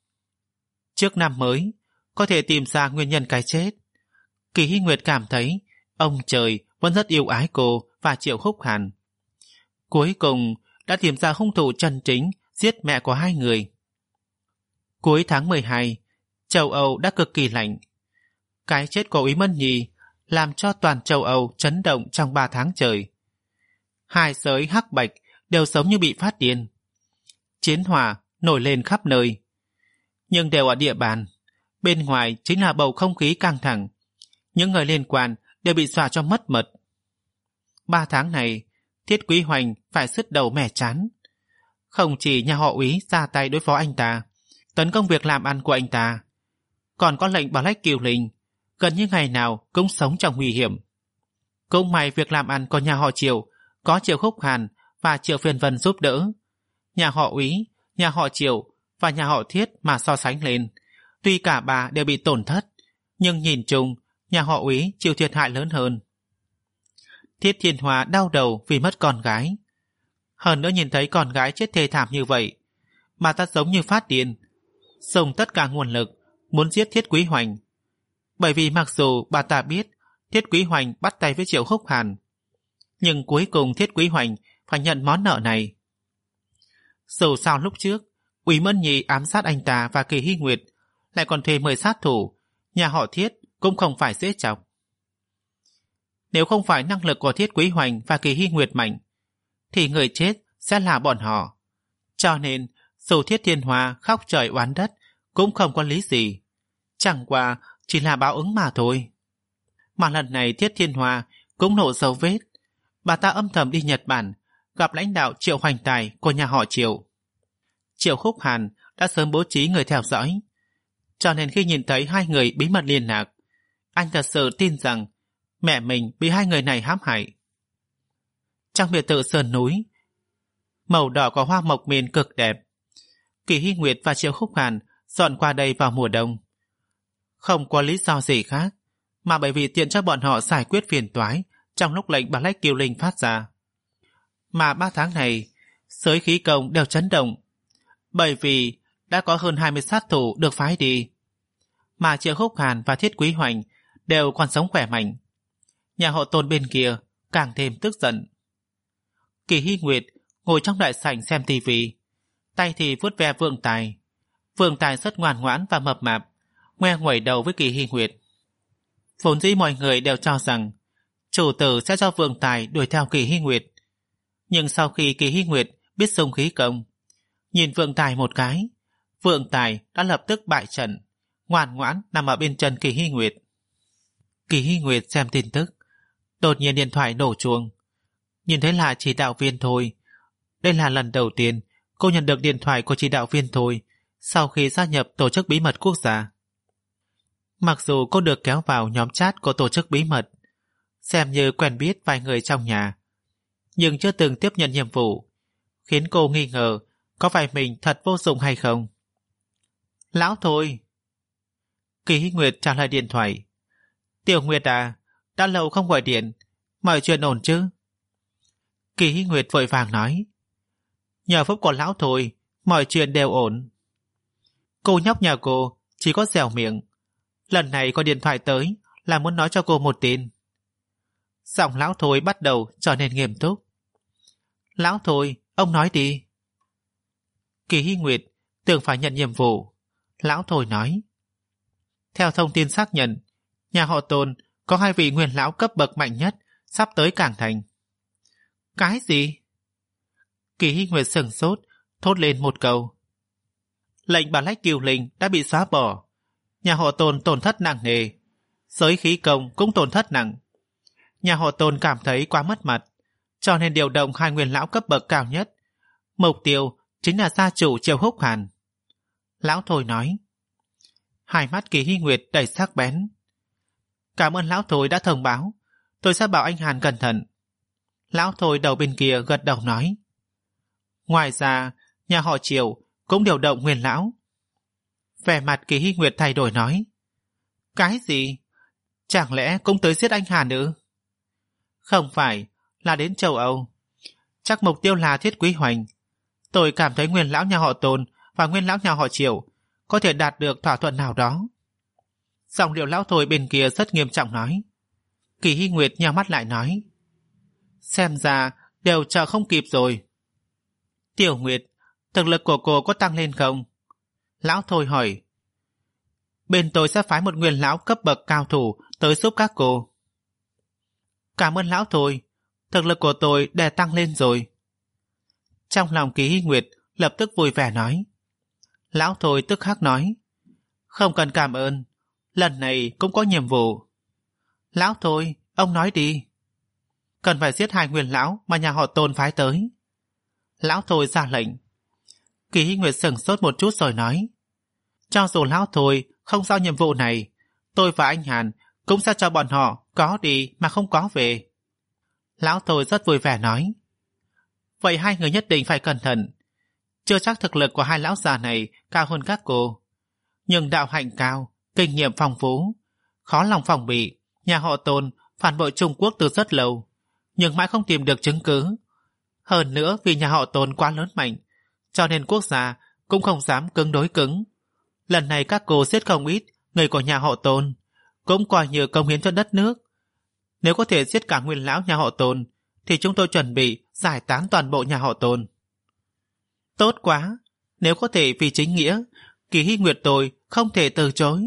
Trước năm mới, có thể tìm ra nguyên nhân cái chết. Kỳ Hy Nguyệt cảm thấy ông trời vẫn rất yêu ái cô và Triệu Húc Hàn. Cuối cùng đã tìm ra hung thủ chân chính giết mẹ của hai người. Cuối tháng mười hai, châu Âu đã cực kỳ lạnh. Cái chết của Úy Mân Nhi làm cho toàn châu Âu chấn động trong ba tháng trời. Hai giới hắc bạch đều giống như bị phát điên. Chiến hỏa nổi lên khắp nơi, nhưng đều ở địa bàn. Bên ngoài chính là bầu không khí căng thẳng. Những người liên quan đều bị dọa cho mất mật. Ba tháng này, Thiết Quý Hoành phải sứt đầu mẻ chán. Không chỉ nhà họ Úy ra tay đối phó anh ta, tấn công việc làm ăn của anh ta, còn có lệnh bảo lãnh Kiều Linh, gần như ngày nào cũng sống trong nguy hiểm. Cũng may việc làm ăn của nhà họ Triệu có Triệu Húc Hàn và Triệu Phiên Vân giúp đỡ. Nhà họ Úy, nhà họ Triệu và nhà họ Thiết mà so sánh lên, tuy cả ba đều bị tổn thất, nhưng nhìn chung nhà họ Úy chịu thiệt hại lớn hơn. Thiết Thiên Hòa đau đầu vì mất con gái. Hơn nữa nhìn thấy con gái chết thê thảm như vậy, mà ta giống như phát điên, dùng tất cả nguồn lực muốn giết Thiết Quý Hoành. Bởi vì mặc dù bà ta biết Thiết Quý Hoành bắt tay với Triệu Húc Hàn, nhưng cuối cùng Thiết Quý Hoành phải nhận món nợ này. Dù sao lúc trước Úy Mân Nhi ám sát anh ta và Kỳ Hy Nguyệt, lại còn thuê mời sát thủ, nhà họ Thiết cũng không phải dễ chọc. Nếu không phải năng lực của Thiết Quý Hoành và Kỳ Hy Nguyệt mạnh, thì người chết sẽ là bọn họ. Cho nên dù Thiết Thiên Hòa khóc trời oán đất cũng không có lý gì, chẳng qua chỉ là báo ứng mà thôi. Mà lần này Thiết Thiên Hòa cũng nổ dấu vết. Bà ta âm thầm đi Nhật Bản gặp lãnh đạo Triệu Hoành Tài của nhà họ Triệu. Triệu Húc Hàn đã sớm bố trí người theo dõi, cho nên khi nhìn thấy hai người bí mật liên lạc, anh thật sự tin rằng mẹ mình bị hai người này hãm hại. Trong biệt thự sườn núi, màu đỏ có hoa mộc miền cực đẹp. Kỳ Hy Nguyệt và Triệu Húc Hàn dọn qua đây vào mùa đông. Không có lý do gì khác, mà bởi vì tiện cho bọn họ giải quyết phiền toái trong lúc lệnh bảo lãnh Kiều Linh phát ra. Mà ba tháng này, Giới khí công đều chấn động, bởi vì đã có hơn hai mươi sát thủ được phái đi, mà Triệu Húc Hàn và Thiết Quý Hoành đều còn sống khỏe mạnh. Nhà họ Tôn bên kia càng thêm tức giận. Kỳ Hy Nguyệt ngồi trong đại sảnh xem tivi, tay thì vuốt ve Vương Tài. Vương Tài rất ngoan ngoãn và mập mạp, ngoe nguẩy đầu với Kỳ Hy Nguyệt. Vốn dĩ mọi người đều cho rằng chủ tử sẽ cho Vương Tài đuổi theo Kỳ Hy Nguyệt, nhưng sau khi Kỳ Hy Nguyệt biết xung khí công, nhìn Vương Tài một cái, Vương Tài đã lập tức bại trận, ngoan ngoãn nằm ở bên chân Kỳ Hy Nguyệt. Kỳ Hy Nguyệt xem tin tức, đột nhiên điện thoại nổ chuông. Nhìn thấy là chỉ đạo viên Thôi. Đây là lần đầu tiên cô nhận được điện thoại của chỉ đạo viên Thôi sau khi gia nhập tổ chức bí mật quốc gia. Mặc dù cô được kéo vào nhóm chat của tổ chức bí mật, xem như quen biết vài người trong nhà, nhưng chưa từng tiếp nhận nhiệm vụ, khiến cô nghi ngờ có phải mình thật vô dụng hay không. Lão Thôi. Kỳ Hy Nguyệt trả lời điện thoại. Tiểu Nguyệt à, đã lâu không gọi điện, mọi chuyện ổn chứ? Kỳ Hy Nguyệt vội vàng nói. Nhờ phúc của lão Thôi, mọi chuyện đều ổn. Cô nhóc nhà cô chỉ có dẻo miệng, lần này có điện thoại tới là muốn nói cho cô một tin. Giọng lão Thôi bắt đầu trở nên nghiêm túc. Lão Thôi, ông nói đi. Kỳ Hy Nguyệt tưởng phải nhận nhiệm vụ. Lão Thôi nói. Theo thông tin xác nhận, nhà họ Tôn có hai vị nguyên lão cấp bậc mạnh nhất sắp tới Cảng Thành. Cái gì? Kỳ Hy Nguyệt sửng sốt, thốt lên một câu. Lệnh Bà Lách Kiều Linh đã bị xóa bỏ, nhà họ Tôn tổn thất nặng nề, giới khí công cũng tổn thất nặng. Nhà họ Tôn cảm thấy quá mất mặt, cho nên điều động hai nguyên lão cấp bậc cao nhất. Mục tiêu chính là gia chủ Triệu Húc Hàn. Lão Thôi nói. Hai mắt Kỳ Hy Nguyệt đầy sắc bén. Cảm ơn lão Thôi đã thông báo, tôi sẽ bảo anh Hàn cẩn thận. Lão Thôi đầu bên kia gật đầu nói. Ngoài ra, nhà họ Triệu cũng điều động nguyên lão. Vẻ mặt Kỳ Hy Nguyệt thay đổi nói. Cái gì? Chẳng lẽ cũng tới giết anh Hàn ư? Không phải, là đến châu Âu. Chắc mục tiêu là Thiết Quý Hoành. Tôi cảm thấy nguyên lão nhà họ Tôn và nguyên lão nhà họ Triệu có thể đạt được thỏa thuận nào đó. Giọng điệu lão Thôi bên kia rất nghiêm trọng nói. Kỳ Hy Nguyệt nheo mắt lại nói. Xem ra đều chờ không kịp rồi. Tiểu Nguyệt, thực lực của cô có tăng lên không? Lão Thôi hỏi. Bên tôi sẽ phái một nguyên lão cấp bậc cao thủ tới giúp các cô. Cảm ơn lão Thôi, thực lực của tôi đã tăng lên rồi. Trong lòng Kỳ Hy Nguyệt lập tức vui vẻ nói. Lão Thôi tức khắc nói. Không cần cảm ơn, lần này cũng có nhiệm vụ. Lão Thôi, ông nói đi. Cần phải giết hai nguyên lão mà nhà họ Tôn phái tới. Lão Thôi ra lệnh. Kỳ Hy Nguyệt sửng sốt một chút rồi nói. Cho dù lão Thôi không giao nhiệm vụ này, tôi và anh Hàn cũng sẽ cho bọn họ có đi mà không có về. Lão Thôi rất vui vẻ nói. Vậy hai người nhất định phải cẩn thận. Chưa chắc thực lực của hai lão già này cao hơn các cô, nhưng đạo hạnh cao, kinh nghiệm phong phú, khó lòng phòng bị. Nhà họ Tôn phản bội Trung Quốc từ rất lâu, nhưng mãi không tìm được chứng cứ. Hơn nữa vì nhà họ Tôn quá lớn mạnh, cho nên quốc gia cũng không dám cứng đối cứng. Lần này các cô giết không ít người của nhà họ Tôn, cũng coi như công hiến cho đất nước. Nếu có thể giết cả nguyên lão nhà họ Tôn, thì chúng tôi chuẩn bị giải tán toàn bộ nhà họ Tôn. Tốt quá, nếu có thể vì chính nghĩa, Kỳ Hy Nguyệt tôi không thể từ chối.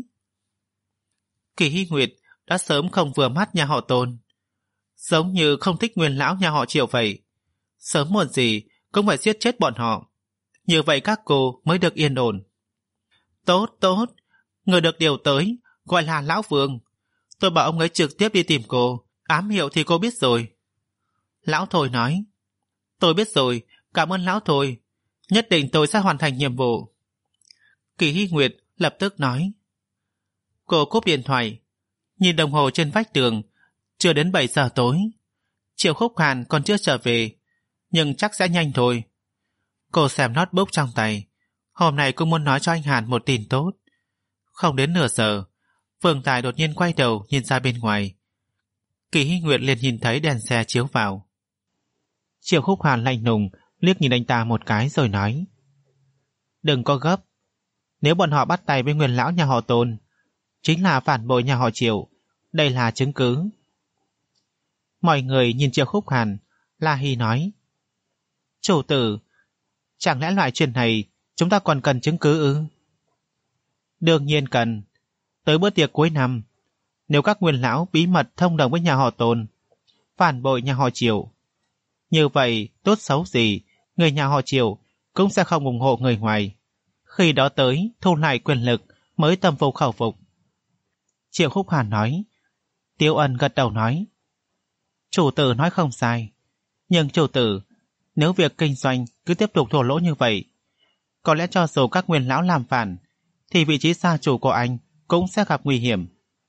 Kỳ Hy Nguyệt đã sớm không vừa mắt nhà họ Tôn, giống như không thích nguyên lão nhà họ Triệu vậy. Sớm muộn gì cũng phải giết chết bọn họ, như vậy các cô mới được yên ổn. Tốt, tốt, người được điều tới gọi là Lão Vương. Tôi bảo ông ấy trực tiếp đi tìm cô, ám hiệu thì cô biết rồi. Lão Thôi nói. Tôi biết rồi, cảm ơn lão Thôi, nhất định tôi sẽ hoàn thành nhiệm vụ. Kỳ Hy Nguyệt lập tức nói. Cô cúp điện thoại, nhìn đồng hồ trên vách tường, chưa đến bảy giờ tối. Triệu Húc Hàn còn chưa trở về, nhưng chắc sẽ nhanh thôi. Cô xem notebook trong tay, hôm nay cô muốn nói cho anh Hàn một tin tốt. Không đến nửa giờ, Vương Tài đột nhiên quay đầu nhìn ra bên ngoài. Kỳ Hy Nguyệt liền nhìn thấy đèn xe chiếu vào. Triệu Húc Hàn lạnh lùng liếc nhìn anh ta một cái rồi nói: Đừng có gấp. Nếu bọn họ bắt tay với nguyên lão nhà họ Tôn, chính là phản bội nhà họ Triệu. Đây là chứng cứ. Mọi người nhìn Triệu Khúc Hàn. La Hy nói: Chủ tử, chẳng lẽ loại chuyện này chúng ta còn cần chứng cứ ư? Đương nhiên cần. Tới bữa tiệc cuối năm, nếu các nguyên lão bí mật thông đồng với nhà họ Tôn, phản bội nhà họ Triệu, như vậy tốt xấu gì người nhà họ Triệu cũng sẽ không ủng hộ người ngoài. Khi đó tới thu lại quyền lực mới tâm phục khẩu phục. Triệu Khúc Hàn nói. Tiêu Ân gật đầu nói: Chủ tử nói không sai. Nhưng chủ tử, nếu việc kinh doanh cứ tiếp tục thua lỗ như vậy, có lẽ cho dù các nguyên lão làm phản, thì vị trí gia chủ của anh cũng sẽ gặp nguy hiểm.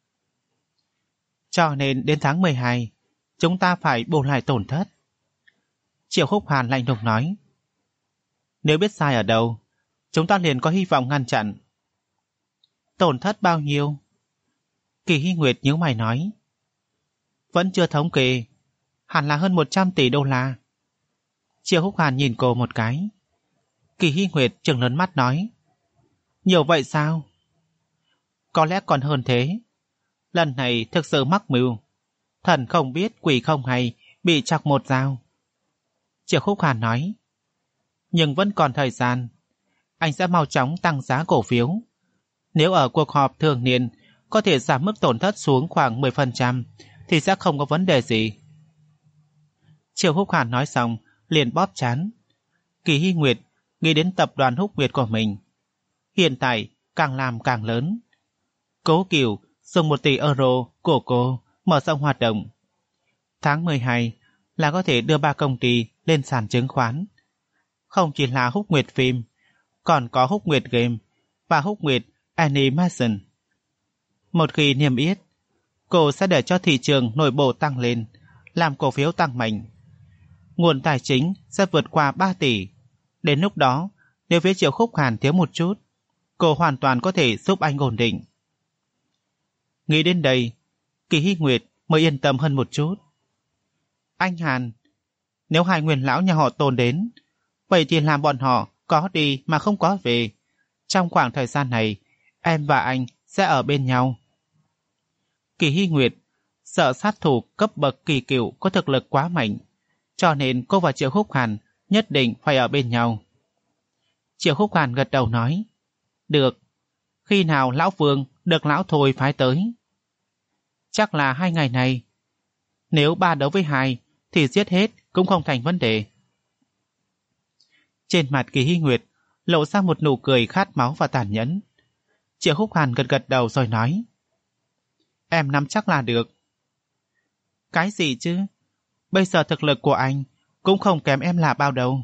Cho nên đến tháng mười hai, chúng ta phải bù lại tổn thất. Triệu Khúc Hàn lạnh lùng nói: Nếu biết sai ở đâu, chúng ta liền có hy vọng ngăn chặn. Tổn thất bao nhiêu? Kỳ Hy Nguyệt nhíu mày nói: Vẫn chưa thống kê, hẳn là hơn một trăm tỷ đô la. Triệu Khúc Hàn nhìn cô một cái. Kỳ Hy Nguyệt trừng lớn mắt nói: Nhiều vậy sao? Có lẽ còn hơn thế. Lần này thực sự mắc mưu. Thần không biết quỷ không hay, bị chọc một dao. Triệu Khúc Hàn nói: Nhưng vẫn còn thời gian. Anh sẽ mau chóng tăng giá cổ phiếu. Nếu ở cuộc họp thường niên có thể giảm mức tổn thất xuống khoảng mười phần trăm thì sẽ không có vấn đề gì. Triệu Khúc Hàn nói xong liền bóp trán. Kỳ Hy Nguyệt nghĩ đến tập đoàn Húc Nguyệt của mình. Hiện tại càng làm càng lớn. Cố Kiều dùng một tỷ euro của cô mở rộng hoạt động. Tháng mười hai là có thể đưa ba công ty lên sàn chứng khoán. Không chỉ là Húc Nguyệt phim, còn có Húc Nguyệt Game và Húc Nguyệt Animation. Một khi niêm yết, cô sẽ để cho thị trường nội bộ tăng lên, làm cổ phiếu tăng mạnh. Nguồn tài chính sẽ vượt qua ba tỷ. Đến lúc đó, nếu phía Triệu Khúc Hàn thiếu một chút, cô hoàn toàn có thể giúp anh ổn định. Nghĩ đến đây, Kỳ Hy Nguyệt mới yên tâm hơn một chút. Anh Hàn, nếu hai nguyên lão nhà họ Tôn đến, vậy thì làm bọn họ có đi mà không có về. Trong khoảng thời gian này, em và anh sẽ ở bên nhau. Kỳ Hy Nguyệt sợ sát thủ cấp bậc kỳ cựu có thực lực quá mạnh, cho nên cô và Triệu Khúc Hàn nhất định phải ở bên nhau. Triệu Khúc Hàn gật đầu nói: Được. Khi nào lão Vương được lão Thôi phái tới? Chắc là hai ngày này. Nếu ba đấu với hai thì giết hết cũng không thành vấn đề. Trên mặt Kỳ Hy Nguyệt lộ ra một nụ cười khát máu và tàn nhẫn. Triệu Khúc Hàn gật gật đầu rồi nói: Em nắm chắc là được. Cái gì chứ? Bây giờ thực lực của anh cũng không kém em là bao đâu.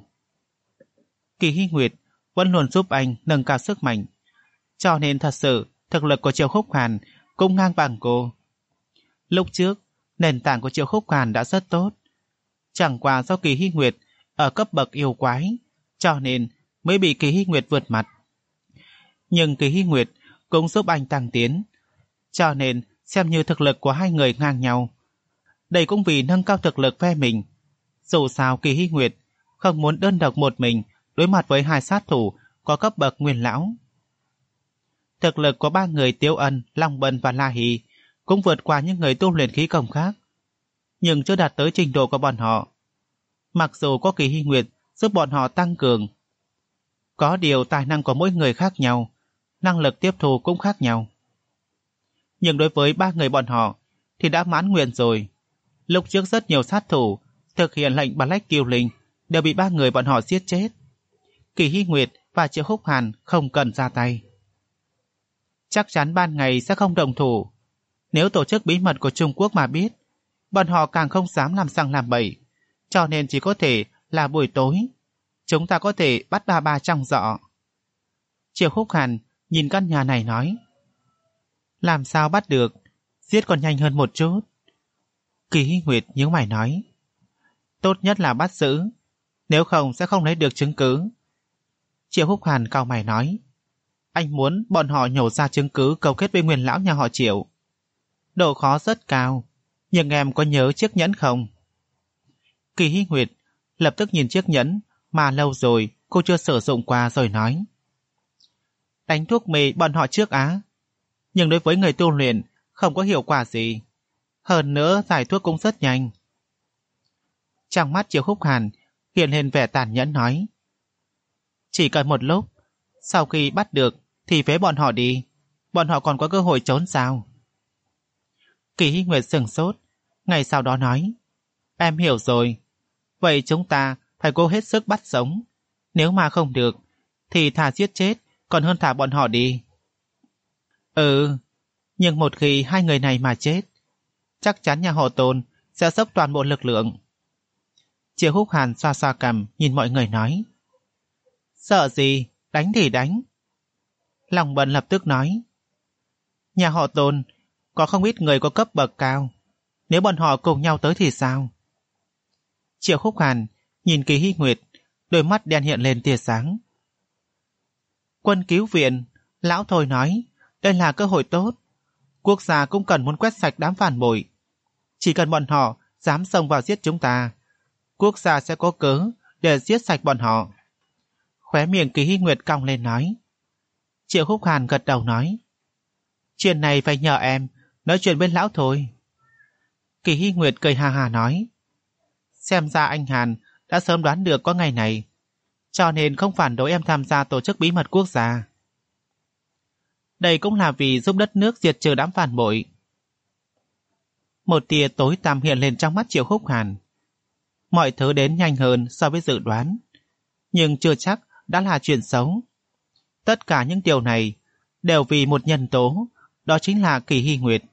Kỳ Hy Nguyệt vẫn luôn giúp anh nâng cao sức mạnh, cho nên thật sự thực lực của Triệu Khúc Hàn cũng ngang bằng cô. Lúc trước, nền tảng của Triệu Khúc Hàn đã rất tốt. Chẳng qua do Kỳ Hy Nguyệt ở cấp bậc yêu quái, cho nên mới bị Kỳ Hy Nguyệt vượt mặt. Nhưng Kỳ Hy Nguyệt cũng giúp anh tăng tiến, cho nên xem như thực lực của hai người ngang nhau. Đây cũng vì nâng cao thực lực phe mình. Dù sao Kỳ Hy Nguyệt không muốn đơn độc một mình đối mặt với hai sát thủ có cấp bậc nguyên lão. Thực lực của ba người Tiêu Ân, Long Bân và La Hỷ cũng vượt qua những người tu luyện khí công khác, nhưng chưa đạt tới trình độ của bọn họ. Mặc dù có Kỳ Hy Nguyệt giúp bọn họ tăng cường, có điều tài năng của mỗi người khác nhau, năng lực tiếp thu cũng khác nhau. Nhưng đối với ba người bọn họ thì đã mãn nguyện rồi. Lúc trước rất nhiều sát thủ thực hiện lệnh Black Killing đều bị ba người bọn họ giết chết. Kỳ Hy Nguyệt và Triệu Khúc Hàn không cần ra tay. Chắc chắn ban ngày sẽ không đồng thủ. Nếu tổ chức bí mật của Trung Quốc mà biết, bọn họ càng không dám làm sằng làm bậy, cho nên chỉ có thể là buổi tối chúng ta có thể bắt ba ba trong giỏ. Triệu Khúc Hàn nhìn căn nhà này nói: Làm sao bắt được, giết còn nhanh hơn một chút. Kỳ Hy Nguyệt nhíu mày nói: Tốt nhất là bắt giữ, nếu không sẽ không lấy được chứng cứ. Triệu Khúc Hàn cau mày nói: Anh muốn bọn họ nhổ ra chứng cứ cấu kết với nguyên lão nhà họ Triệu. Độ khó rất cao, nhưng em có nhớ chiếc nhẫn không? Kỳ Hy Nguyệt lập tức nhìn chiếc nhẫn mà lâu rồi cô chưa sử dụng qua rồi nói. Đánh thuốc mê bọn họ trước á, nhưng đối với người tu luyện không có hiệu quả gì. Hơn nữa giải thuốc cũng rất nhanh. Trong mắt Triệu Khúc Hàn hiện lên vẻ tàn nhẫn nói. Chỉ cần một lúc, sau khi bắt được thì phế bọn họ đi, bọn họ còn có cơ hội trốn sao? Kỳ Hy Nguyệt sừng sốt, ngày sau đó nói. Em hiểu rồi, vậy chúng ta phải cố hết sức bắt sống. Nếu mà không được, thì thà giết chết còn hơn thả bọn họ đi. Ừ, nhưng một khi hai người này mà chết, chắc chắn nhà họ Tôn sẽ dốc toàn bộ lực lượng. Triệu Húc Hàn xoa xoa cằm nhìn mọi người nói. Sợ gì, đánh thì đánh. Lòng Bần lập tức nói. Nhà họ Tôn có không ít người có cấp bậc cao, nếu bọn họ cùng nhau tới thì sao? Triệu Húc Hàn nhìn Kỳ Hy Nguyệt, đôi mắt đen hiện lên tia sáng. Quân cứu viện, lão Thôi nói, đây là cơ hội tốt. Quốc gia cũng cần muốn quét sạch đám phản bội. Chỉ cần bọn họ dám xông vào giết chúng ta, quốc gia sẽ có cớ để giết sạch bọn họ. Khóe miệng Kỳ Hy Nguyệt cong lên nói. Triệu Húc Hàn gật đầu nói. Chuyện này phải nhờ em nói chuyện bên lão Thôi. Kỳ Hy Nguyệt cười hà hà nói. Xem ra anh Hàn đã sớm đoán được có ngày này, cho nên không phản đối em tham gia tổ chức bí mật quốc gia. Đây cũng là vì giúp đất nước diệt trừ đám phản bội. Một tia tối tăm hiện lên trong mắt Triệu Húc Hàn. Mọi thứ đến nhanh hơn so với dự đoán, nhưng chưa chắc đã là chuyện xấu. Tất cả những điều này đều vì một nhân tố, đó chính là Kỳ Hy Nguyệt.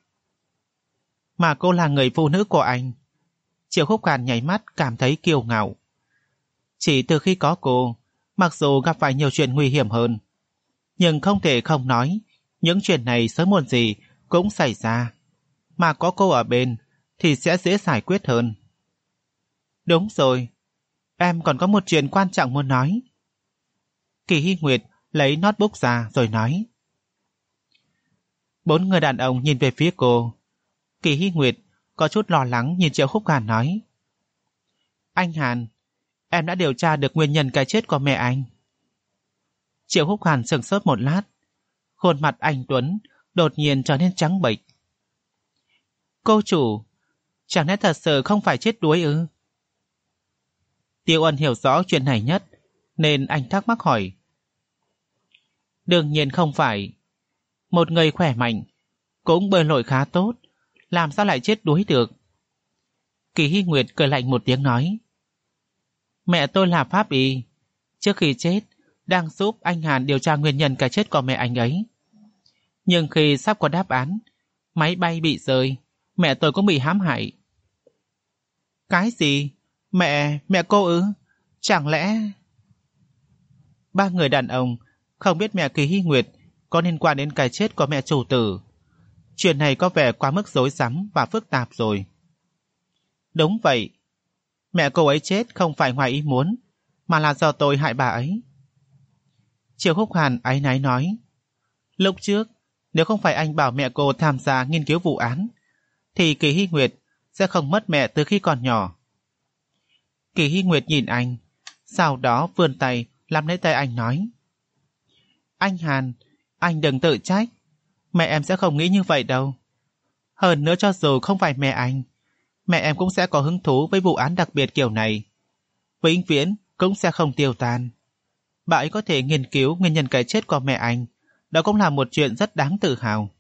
Mà cô là người phụ nữ của anh. Triệu Húc Hàn nháy mắt cảm thấy kiêu ngạo. Chỉ từ khi có cô, mặc dù gặp phải nhiều chuyện nguy hiểm hơn, nhưng không thể không nói, những chuyện này sớm muộn gì cũng xảy ra. Mà có cô ở bên thì sẽ dễ giải quyết hơn. Đúng rồi, em còn có một chuyện quan trọng muốn nói. Kỳ Hy Nguyệt lấy notebook ra rồi nói. Bốn người đàn ông nhìn về phía cô. Kỳ Hy Nguyệt có chút lo lắng nhìn Triệu Húc Hàn nói. Anh Hàn, em đã điều tra được nguyên nhân cái chết của mẹ anh. Triệu Húc Hàn sững sốt một lát, khuôn mặt anh Tuấn đột nhiên trở nên trắng bệch. Cô chủ, chẳng lẽ thật sự không phải chết đuối ư? Tiêu Ân hiểu rõ chuyện này nhất, nên anh thắc mắc hỏi. Đương nhiên không phải. Một người khỏe mạnh, cũng bơi lội khá tốt, làm sao lại chết đuối được? Kỳ Hy Nguyệt cười lạnh một tiếng nói. Mẹ tôi là pháp y, trước khi chết đang giúp anh Hàn điều tra nguyên nhân cái chết của mẹ anh ấy. Nhưng khi sắp có đáp án, máy bay bị rơi, mẹ tôi cũng bị hãm hại. Cái gì? Mẹ, mẹ cô ư? Chẳng lẽ... Ba người đàn ông không biết mẹ Kỳ Hy Nguyệt có liên quan đến cái chết của mẹ chủ tử. Chuyện này có vẻ quá mức rối rắm và phức tạp rồi. Đúng vậy. Mẹ cô ấy chết không phải ngoài ý muốn, mà là do tôi hại bà ấy. Triệu Húc Hàn áy náy nói. Lúc trước, nếu không phải anh bảo mẹ cô tham gia nghiên cứu vụ án, thì Kỳ Hy Nguyệt sẽ không mất mẹ từ khi còn nhỏ. Kỳ Hy Nguyệt nhìn anh, sau đó vươn tay làm lấy tay anh nói. Anh Hàn, anh đừng tự trách. Mẹ em sẽ không nghĩ như vậy đâu. Hơn nữa cho dù không phải mẹ anh, mẹ em cũng sẽ có hứng thú với vụ án đặc biệt kiểu này. Vĩnh viễn cũng sẽ không tiêu tan. Bà ấy có thể nghiên cứu nguyên nhân cái chết của mẹ anh, đó cũng là một chuyện rất đáng tự hào.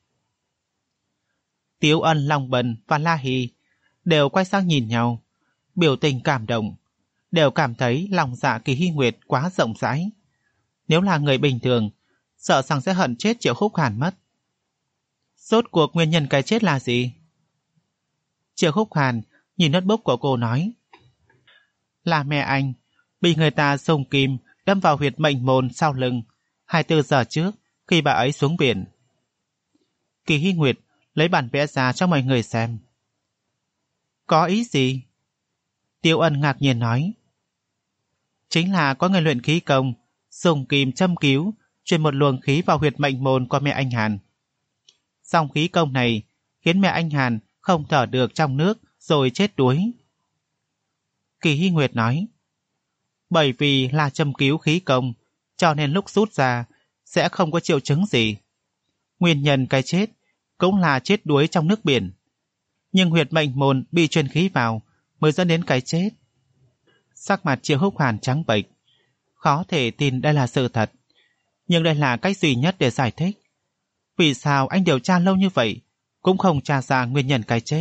Tiếu Ân, Long Bần và La Hì đều quay sang nhìn nhau, biểu tình cảm động, đều cảm thấy lòng dạ Kỳ Hy Nguyệt quá rộng rãi. Nếu là người bình thường, sợ rằng sẽ hận chết Triệu Húc Hàn mất. Rốt cuộc nguyên nhân cái chết là gì? Triệu Húc Hàn nhìn notebook của cô nói. Là mẹ anh bị người ta dùng kim đâm vào huyệt mệnh môn sau lưng hai mươi bốn giờ trước khi bà ấy xuống biển. Kỳ Hy Nguyệt lấy bản vẽ ra cho mọi người xem. Có ý gì? Tiêu Ân ngạc nhiên nói. Chính là có người luyện khí công dùng kim châm cứu truyền một luồng khí vào huyệt mệnh môn của mẹ anh Hàn. Dòng khí công này khiến mẹ anh Hàn không thở được trong nước rồi chết đuối. Kỳ Hy Nguyệt nói. Bởi vì là châm cứu khí công, cho nên lúc rút ra sẽ không có triệu chứng gì. Nguyên nhân cái chết cũng là chết đuối trong nước biển. Nhưng huyệt mệnh môn bị truyền khí vào mới dẫn đến cái chết. Sắc mặt Triệu Húc Hàn trắng bệch, khó thể tin đây là sự thật. Nhưng đây là cách duy nhất để giải thích vì sao anh điều tra lâu như vậy cũng không tra ra nguyên nhân cái chết.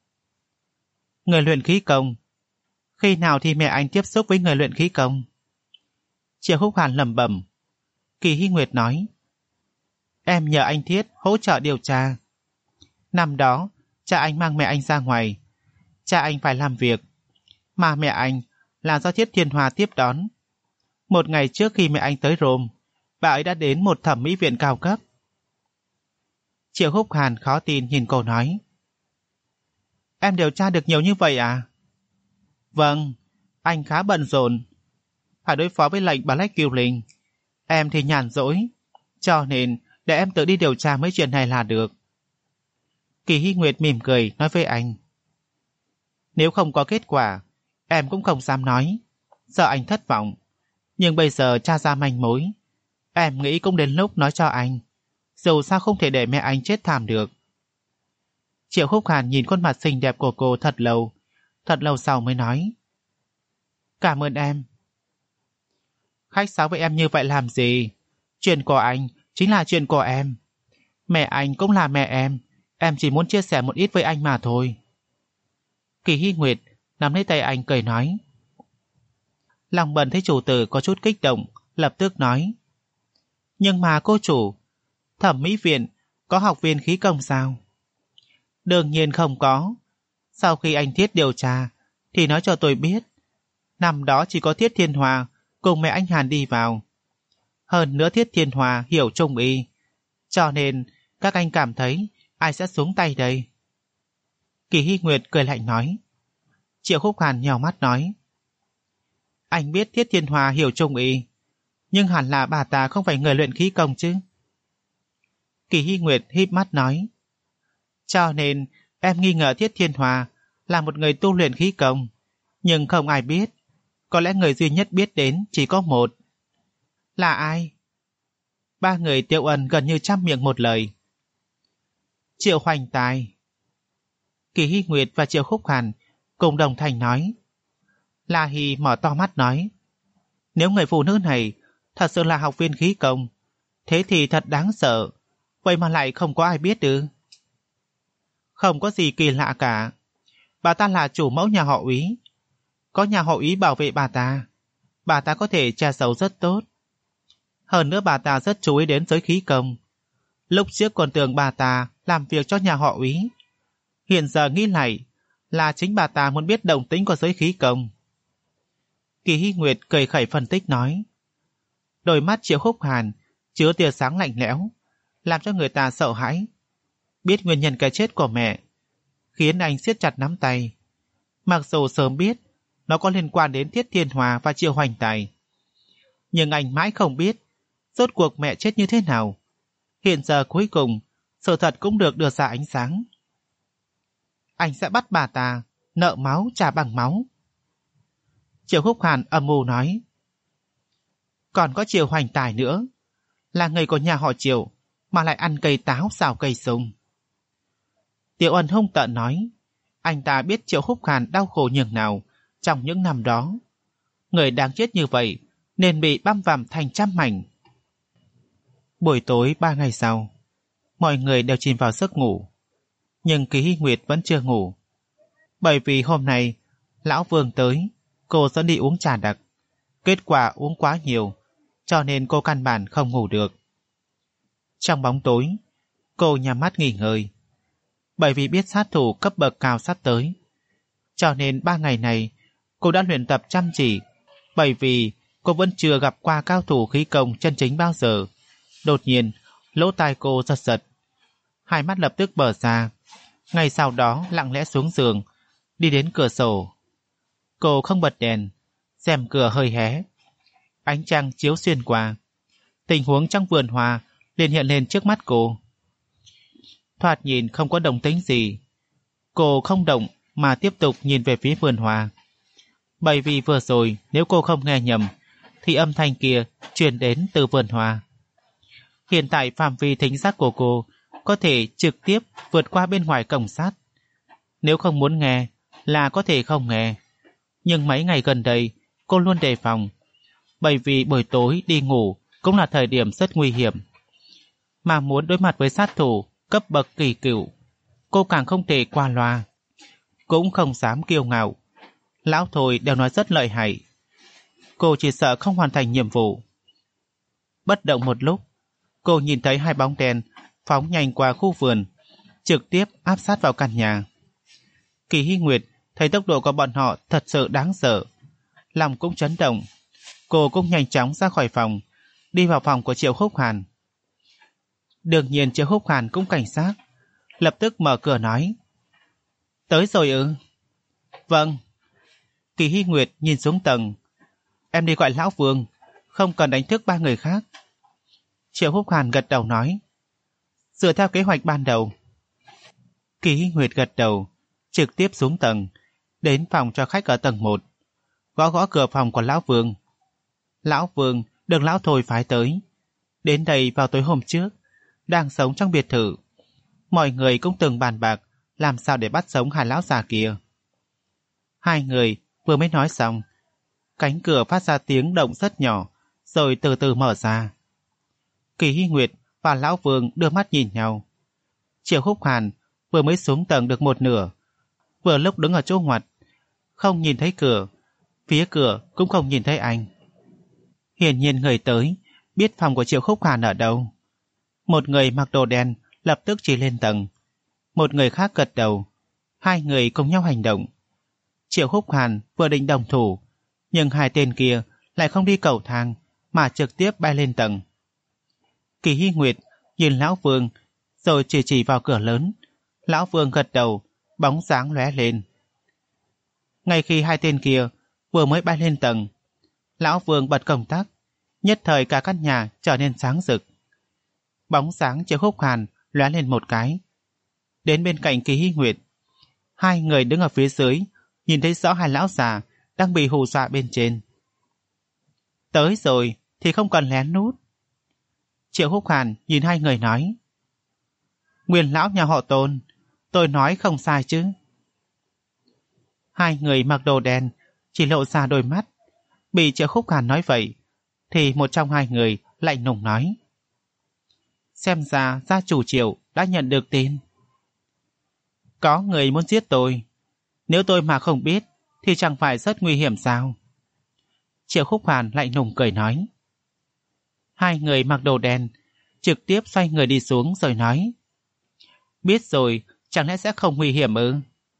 Người luyện khí công. Khi nào thì mẹ anh tiếp xúc với người luyện khí công? Triệu Húc Hàn lẩm bẩm. Kỳ Hy Nguyệt nói, em nhờ anh Thiết hỗ trợ điều tra. Năm đó cha anh mang mẹ anh ra ngoài. Cha anh phải làm việc, mà mẹ anh là do Thiết Thiên Hòa tiếp đón. Một ngày trước khi mẹ anh tới Rome, bà ấy đã đến một thẩm mỹ viện cao cấp. Triệu Húc Hàn khó tin nhìn cô nói, em điều tra được nhiều như vậy à? Vâng, anh khá bận rộn, phải đối phó với lệnh Black Killing. Em thì nhàn rỗi, cho nên để em tự đi điều tra mấy chuyện này là được. Kỳ Hy Nguyệt mỉm cười nói với anh, nếu không có kết quả, em cũng không dám nói, sợ anh thất vọng. Nhưng bây giờ tra ra manh mối, em nghĩ cũng đến lúc nói cho anh. Dù sao không thể để mẹ anh chết thảm được. Triệu Húc Hàn nhìn khuôn mặt xinh đẹp của cô thật lâu, thật lâu sau mới nói, cảm ơn em. Khách sáo với em như vậy làm gì? Chuyện của anh chính là chuyện của em. Mẹ anh cũng là mẹ em, em chỉ muốn chia sẻ một ít với anh mà thôi. Kỳ Hy Nguyệt nắm lấy tay anh cười nói. Lòng bần thấy chủ tử có chút kích động, lập tức nói, nhưng mà cô chủ, thẩm mỹ viện có học viên khí công sao? Đương nhiên không có. Sau khi anh Thiết điều tra thì nói cho tôi biết, năm đó chỉ có Thiết Thiên Hòa cùng mẹ anh Hàn đi vào. Hơn nữa Thiết Thiên Hòa hiểu trung y, cho nên các anh cảm thấy ai sẽ xuống tay đây? Kỳ Hy Nguyệt cười lạnh nói. Triệu Húc Hàn nhào mắt nói, anh biết Thiết Thiên Hòa hiểu trung y, nhưng hẳn là bà ta không phải người luyện khí công chứ? Kỳ Hy Nguyệt híp mắt nói, cho nên em nghi ngờ Thiết Thiên Hòa là một người tu luyện khí công, nhưng không ai biết. Có lẽ người duy nhất biết đến chỉ có một. Là ai? Ba người Tiêu Ân gần như trăm miệng một lời. Triệu Hoành Tài. Kỳ Hy Nguyệt và Triệu Húc Hàn cùng đồng thanh nói. La Hy mở to mắt nói, nếu người phụ nữ này thật sự là học viên khí công, thế thì thật đáng sợ. Vậy mà lại không có ai biết ư? Không có gì kỳ lạ cả. Bà ta là chủ mẫu nhà họ Úy. Có nhà họ Úy bảo vệ bà ta, bà ta có thể che giấu rất tốt. Hơn nữa bà ta rất chú ý đến giới khí công. Lúc trước còn tưởng bà ta làm việc cho nhà họ Úy. Hiện giờ nghĩ lại là chính bà ta muốn biết động tĩnh của giới khí công. Kỳ Hy Nguyệt cười khẩy phân tích nói. Đôi mắt Triệu Húc Hàn chứa tia sáng lạnh lẽo, làm cho người ta sợ hãi. Biết nguyên nhân cái chết của mẹ, khiến anh siết chặt nắm tay. Mặc dù sớm biết nó có liên quan đến Thiết Thiên Hòa và Triệu Hoành Tài, nhưng anh mãi không biết rốt cuộc mẹ chết như thế nào. Hiện giờ cuối cùng sự thật cũng được đưa ra ánh sáng. Anh sẽ bắt bà ta nợ máu trả bằng máu. Triệu Húc Hàn âm mưu nói. Còn có Triệu Hoành Tài nữa, là người của nhà họ Triệu mà lại ăn cây táo xào cây sung. Tiểu Ân hung tợn nói, anh ta biết Triệu Húc Hàn đau khổ nhường nào trong những năm đó. Người đáng chết như vậy nên bị băm vằm thành trăm mảnh. Buổi tối ba ngày sau, mọi người đều chìm vào giấc ngủ. Nhưng Kỳ Hy Nguyệt vẫn chưa ngủ. Bởi vì hôm nay Lão Vương tới, cô dẫn đi uống trà đặc. Kết quả uống quá nhiều, cho nên cô căn bản không ngủ được. Trong bóng tối, cô nhắm mắt nghỉ ngơi. Bởi vì biết sát thủ cấp bậc cao sắp tới, cho nên ba ngày này cô đã luyện tập chăm chỉ. Bởi vì cô vẫn chưa gặp qua cao thủ khí công chân chính bao giờ. Đột nhiên, lỗ tai cô giật giật, hai mắt lập tức mở ra. Ngay sau đó lặng lẽ xuống giường, đi đến cửa sổ. Cô không bật đèn, rèm cửa hơi hé, ánh trăng chiếu xuyên qua. Tình huống trong vườn hoa liền hiện lên trước mắt cô. Thoạt nhìn không có động tĩnh gì. Cô không động mà tiếp tục nhìn về phía vườn hoa. Bởi vì vừa rồi nếu cô không nghe nhầm thì âm thanh kia truyền đến từ vườn hoa. Hiện tại phạm vi thính giác của cô có thể trực tiếp vượt qua bên ngoài cổng sắt. Nếu không muốn nghe là có thể không nghe. Nhưng mấy ngày gần đây cô luôn đề phòng, bởi vì buổi tối đi ngủ cũng là thời điểm rất nguy hiểm. Mà muốn đối mặt với sát thủ cấp bậc kỳ cựu, cô càng không thể qua loa, cũng không dám kiêu ngạo. Lão Thôi đều nói rất lợi hại. Cô chỉ sợ không hoàn thành nhiệm vụ. Bất động một lúc, cô nhìn thấy hai bóng đen phóng nhanh qua khu vườn, trực tiếp áp sát vào căn nhà. Kỳ Hy Nguyệt thấy tốc độ của bọn họ thật sự đáng sợ, lòng cũng chấn động. Cô cũng nhanh chóng ra khỏi phòng, đi vào phòng của Triệu Khúc Hàn. Đương nhiên Triệu Khúc Hàn cũng cảnh giác, lập tức mở cửa nói: Tới rồi ư? Vâng. Kỳ Hy Nguyệt nhìn xuống tầng: Em đi gọi Lão Vương, không cần đánh thức ba người khác. Triệu Khúc Hàn gật đầu nói: Dựa theo kế hoạch ban đầu. Kỳ Hy Nguyệt gật đầu, trực tiếp xuống tầng, đến phòng cho khách ở tầng một, gõ gõ cửa phòng của Lão Vương. Lão Vương được Lão Thôi phái tới, đến đây vào tối hôm trước, đang sống trong biệt thự. Mọi người cũng từng bàn bạc làm sao để bắt sống hai lão già kia. Hai người vừa mới nói xong, cánh cửa phát ra tiếng động rất nhỏ, rồi từ từ mở ra. Kỳ Hy Nguyệt và Lão Vương đưa mắt nhìn nhau. Triệu Khúc Hàn vừa mới xuống tầng được một nửa, vừa lúc đứng ở chỗ ngoặt, không nhìn thấy cửa, phía cửa cũng không nhìn thấy anh. Hiển nhiên người tới biết phòng của Triệu Khúc Hàn ở đâu. Một người mặc đồ đen lập tức chỉ lên tầng, một người khác gật đầu. Hai người cùng nhau hành động. Triệu Khúc Hàn vừa định đồng thủ, nhưng hai tên kia lại không đi cầu thang mà trực tiếp bay lên tầng. Kỳ Hy Nguyệt nhìn Lão Vương rồi chỉ chỉ vào cửa lớn. Lão Vương gật đầu, bóng dáng lóe lên. Ngay khi hai tên kia vừa mới bay lên tầng, Lão Vương bật công tắc, nhất thời cả căn nhà trở nên sáng rực. Bóng sáng Triệu Khúc Hàn lóe lên một cái, đến bên cạnh Kỳ Hy Nguyệt. Hai người đứng ở phía dưới, nhìn thấy rõ hai lão già đang bị hù dọa bên trên. Tới rồi thì không cần lén nút. Triệu Khúc Hàn nhìn hai người nói: Nguyên lão nhà họ Tôn, tôi nói không sai chứ? Hai người mặc đồ đen chỉ lộ ra đôi mắt. Bị Triệu Khúc Hàn nói vậy thì một trong hai người lạnh lùng nói: Xem ra gia chủ Triệu đã nhận được tin. Có người muốn giết tôi, nếu tôi mà không biết thì chẳng phải rất nguy hiểm sao? Triệu Khúc Hàn lạnh lùng cười nói. Hai người mặc đồ đen trực tiếp xoay người đi xuống rồi nói: Biết rồi, chẳng lẽ sẽ không nguy hiểm ư?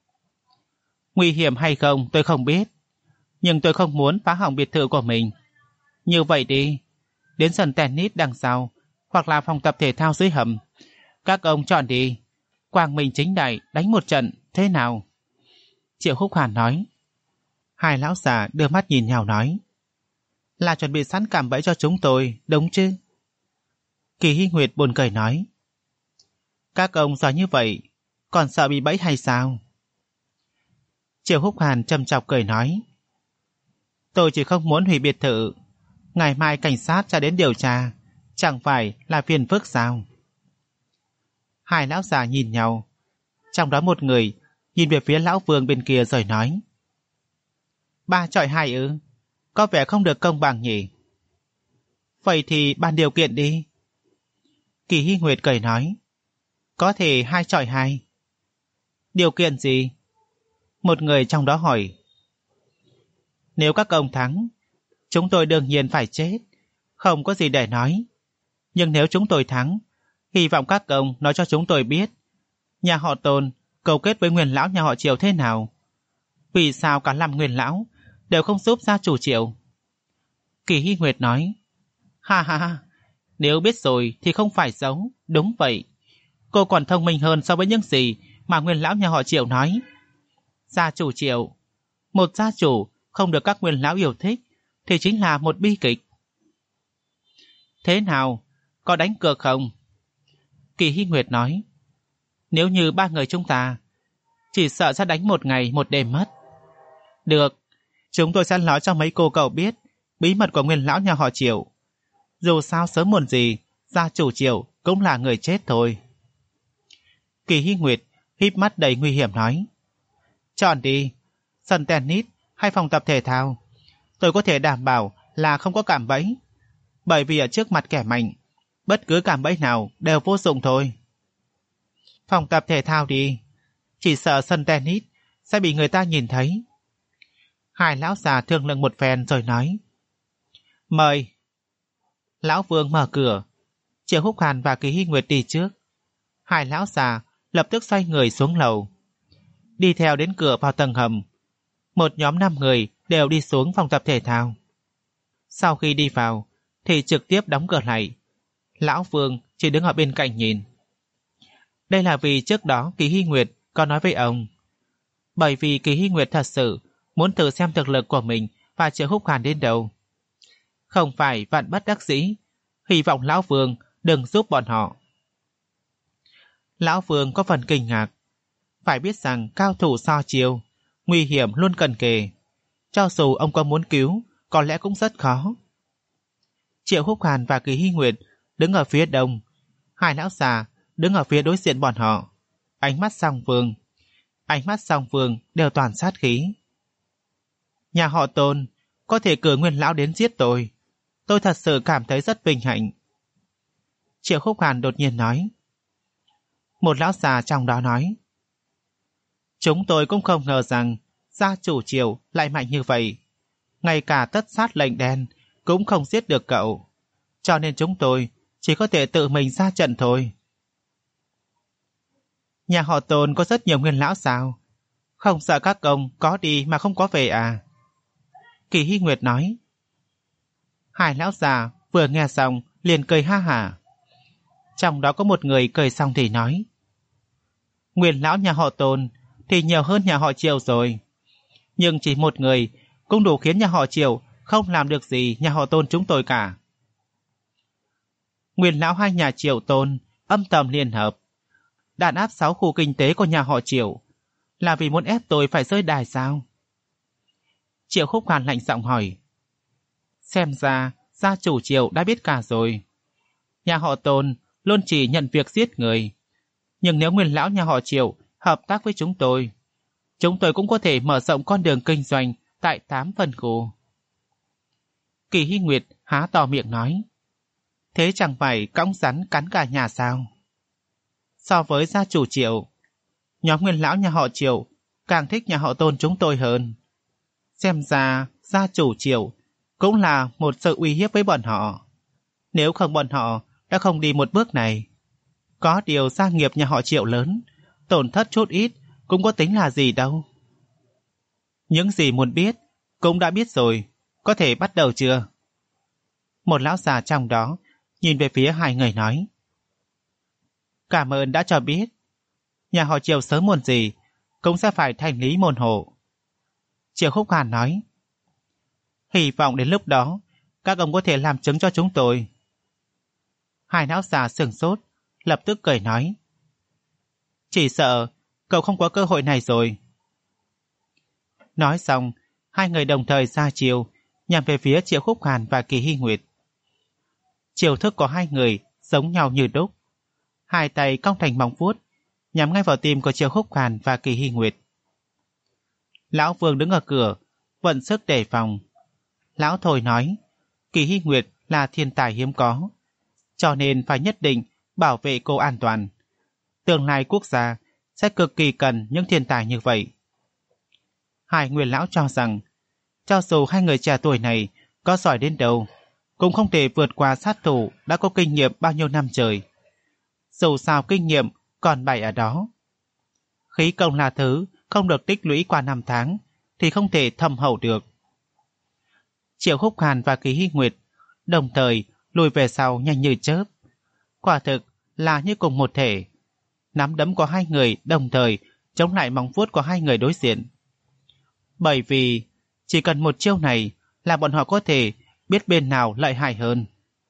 Nguy hiểm hay không tôi không biết, nhưng tôi không muốn phá hỏng biệt thự của mình. Như vậy đi, đến sân tennis đằng sau, hoặc là phòng tập thể thao dưới hầm, các ông chọn đi, quang minh chính đại đánh một trận, thế nào? Triệu Khúc Hàn nói. Hai lão già đưa mắt nhìn nhau nói: Là chuẩn bị sẵn cạm bẫy cho chúng tôi, đúng chứ? Kỳ Hy Nguyệt buồn cười nói: Các ông giỏi như vậy, còn sợ bị bẫy hay sao? Triệu Khúc Hàn châm chọc cười nói: Tôi chỉ không muốn hủy biệt thự, ngày mai cảnh sát sẽ đến điều tra, chẳng phải là phiền phức sao? Hai lão già nhìn nhau, trong đó một người nhìn về phía Lão Vương bên kia rồi nói: Ba chọi hai ư? Có vẻ không được công bằng nhỉ? Vậy thì bàn điều kiện đi. Kỳ Hy Nguyệt cười nói: Có thể hai chọi hai. Điều kiện gì? Một người trong đó hỏi. Nếu các ông thắng, chúng tôi đương nhiên phải chết, không có gì để nói. Nhưng nếu chúng tôi thắng, hy vọng các ông nói cho chúng tôi biết nhà họ Tôn cấu kết với Nguyên lão nhà họ Triệu thế nào. Vì sao cả năm Nguyên lão đều không giúp gia chủ Triệu? Kỳ Hy Nguyệt nói: Ha ha ha, nếu biết rồi thì không phải xấu. Đúng vậy, cô còn thông minh hơn so với những gì mà Nguyên lão nhà họ Triệu nói. Gia chủ Triệu, một gia chủ không được các Nguyên lão yêu thích thì chính là một bi kịch. Thế nào, có đánh cược không? Kỳ Hy Nguyệt nói: Nếu như ba người chúng ta, chỉ sợ sẽ đánh một ngày một đêm mất. Được, Chúng tôi sẽ nói cho mấy cô cậu biết bí mật của nguyên lão nhà họ Triệu. Dù sao sớm muộn gì, gia chủ Triệu cũng là người chết thôi. Kỳ Hy Nguyệt híp mắt đầy nguy hiểm nói. Chọn đi, sân tennis hay phòng tập thể thao. Tôi có thể đảm bảo là không có cạm bẫy. Bởi vì ở trước mặt kẻ mạnh, bất cứ cạm bẫy nào đều vô dụng thôi. Phòng tập thể thao đi, chỉ sợ sân tennis sẽ bị người ta nhìn thấy. Hai lão già thương lượng một phen rồi nói. Mời. Lão Vương mở cửa, Triệu Húc Hàn và Kỳ Hy Nguyệt đi trước. Hai lão già lập tức xoay người xuống lầu. Đi theo đến cửa vào tầng hầm. Một nhóm năm người đều đi xuống phòng tập thể thao. Sau khi đi vào thì trực tiếp đóng cửa lại. Lão Vương chỉ đứng ở bên cạnh nhìn. Đây là vì trước đó Kỳ Hy Nguyệt có nói với ông. Bởi vì Kỳ Hy Nguyệt thật sự muốn thử xem thực lực của mình và Triệu Húc Hàn đến đâu. Không phải vạn bất đắc dĩ, hy vọng Lão Vương đừng giúp bọn họ. Lão Vương có phần kinh ngạc. Phải biết rằng cao thủ so chiêu, nguy hiểm luôn cần kề. Cho dù ông có muốn cứu, có lẽ cũng rất khó. Triệu Húc Hàn và Kỳ Hy Nguyệt đứng ở phía đông, hai lão già đứng ở phía đối diện bọn họ. Ánh mắt song phương, ánh mắt song phương đều toàn sát khí. Nhà họ Tôn có thể cử nguyên lão đến giết tôi. Tôi thật sự cảm thấy rất vinh hạnh. Triệu Húc Hàn đột nhiên nói. Một lão già trong đó nói. Chúng tôi cũng không ngờ rằng gia chủ Triệu lại mạnh như vậy. Ngay cả tất sát lệnh đen cũng không giết được cậu. Cho nên chúng tôi chỉ có thể tự mình ra trận thôi. Nhà họ Tôn có rất nhiều nguyên lão sao? Không sợ các ông có đi mà không có về à? Kỳ Hy Nguyệt nói. Hai lão già vừa nghe xong liền cười ha hả. Trong đó có một người cười xong thì nói. Nguyên lão nhà họ Tôn thì nhiều hơn nhà họ Triệu rồi. Nhưng chỉ một người cũng đủ khiến nhà họ Triệu không làm được gì nhà họ Tôn chúng tôi cả. Nguyên lão hai nhà Triệu Tôn âm thầm liên hợp, đàn áp sáu khu kinh tế của nhà họ Triệu, là vì muốn ép tôi phải rơi đài sao? Triệu Húc Hàn lạnh giọng hỏi. Xem ra gia chủ Triệu đã biết cả rồi. Nhà họ Tôn luôn chỉ nhận việc giết người. Nhưng nếu nguyên lão nhà họ Triệu hợp tác với chúng tôi, chúng tôi cũng có thể mở rộng con đường kinh doanh tại tám phân khu. Kỳ Hy Nguyệt há to miệng nói. Thế chẳng phải cõng rắn cắn cả nhà sao? So với gia chủ Triệu, nhóm nguyên lão nhà họ Triệu càng thích nhà họ Tôn chúng tôi hơn. Xem ra gia chủ Triệu cũng là một sự uy hiếp với bọn họ. Nếu không bọn họ đã không đi một bước này. Có điều gia nghiệp nhà họ Triệu lớn, tổn thất chút ít cũng có tính là gì đâu. Những gì muốn biết cũng đã biết rồi, có thể bắt đầu chưa? Một lão già trong đó nhìn về phía hai người nói. Cảm ơn đã cho biết. Nhà họ Triệu sớm muộn gì cũng sẽ phải thành lý môn hộ. Triệu Húc Hàn nói. Hy vọng đến lúc đó các ông có thể làm chứng cho chúng tôi. Hai lão già sửng sốt, lập tức cười nói. Chỉ sợ cậu không có cơ hội này rồi. Nói xong, hai người đồng thời ra chiều nhằm về phía Triệu Húc Hàn và Kỳ Hy Nguyệt. Chiều thức của hai người giống nhau như đúc. Hai tay cong thành móng vuốt nhắm ngay vào tim của Triệu Húc Hàn và Kỳ Hy Nguyệt. Lão Vương đứng ở cửa vận sức đề phòng. Lão Thôi nói Kỳ Hy Nguyệt là thiên tài hiếm có, cho nên phải nhất định bảo vệ cô an toàn. Tương lai quốc gia sẽ cực kỳ cần những thiên tài như vậy. Hai nguyên lão cho rằng cho dù hai người trẻ tuổi này có giỏi đến đâu cũng không thể vượt qua sát thủ đã có kinh nghiệm bao nhiêu năm trời. Dù sao kinh nghiệm còn bày ở đó. Khí công là thứ không được tích lũy qua năm tháng thì không thể thâm hậu được. Triệu Húc Hàn và Kỳ Hy Nguyệt đồng thời lùi về sau nhanh như chớp. Quả thực là như cùng một thể. Nắm đấm của hai người đồng thời chống lại móng vuốt của hai người đối diện. Bởi vì chỉ cần một chiêu này là bọn họ có thể biết bên nào lợi hại hơn.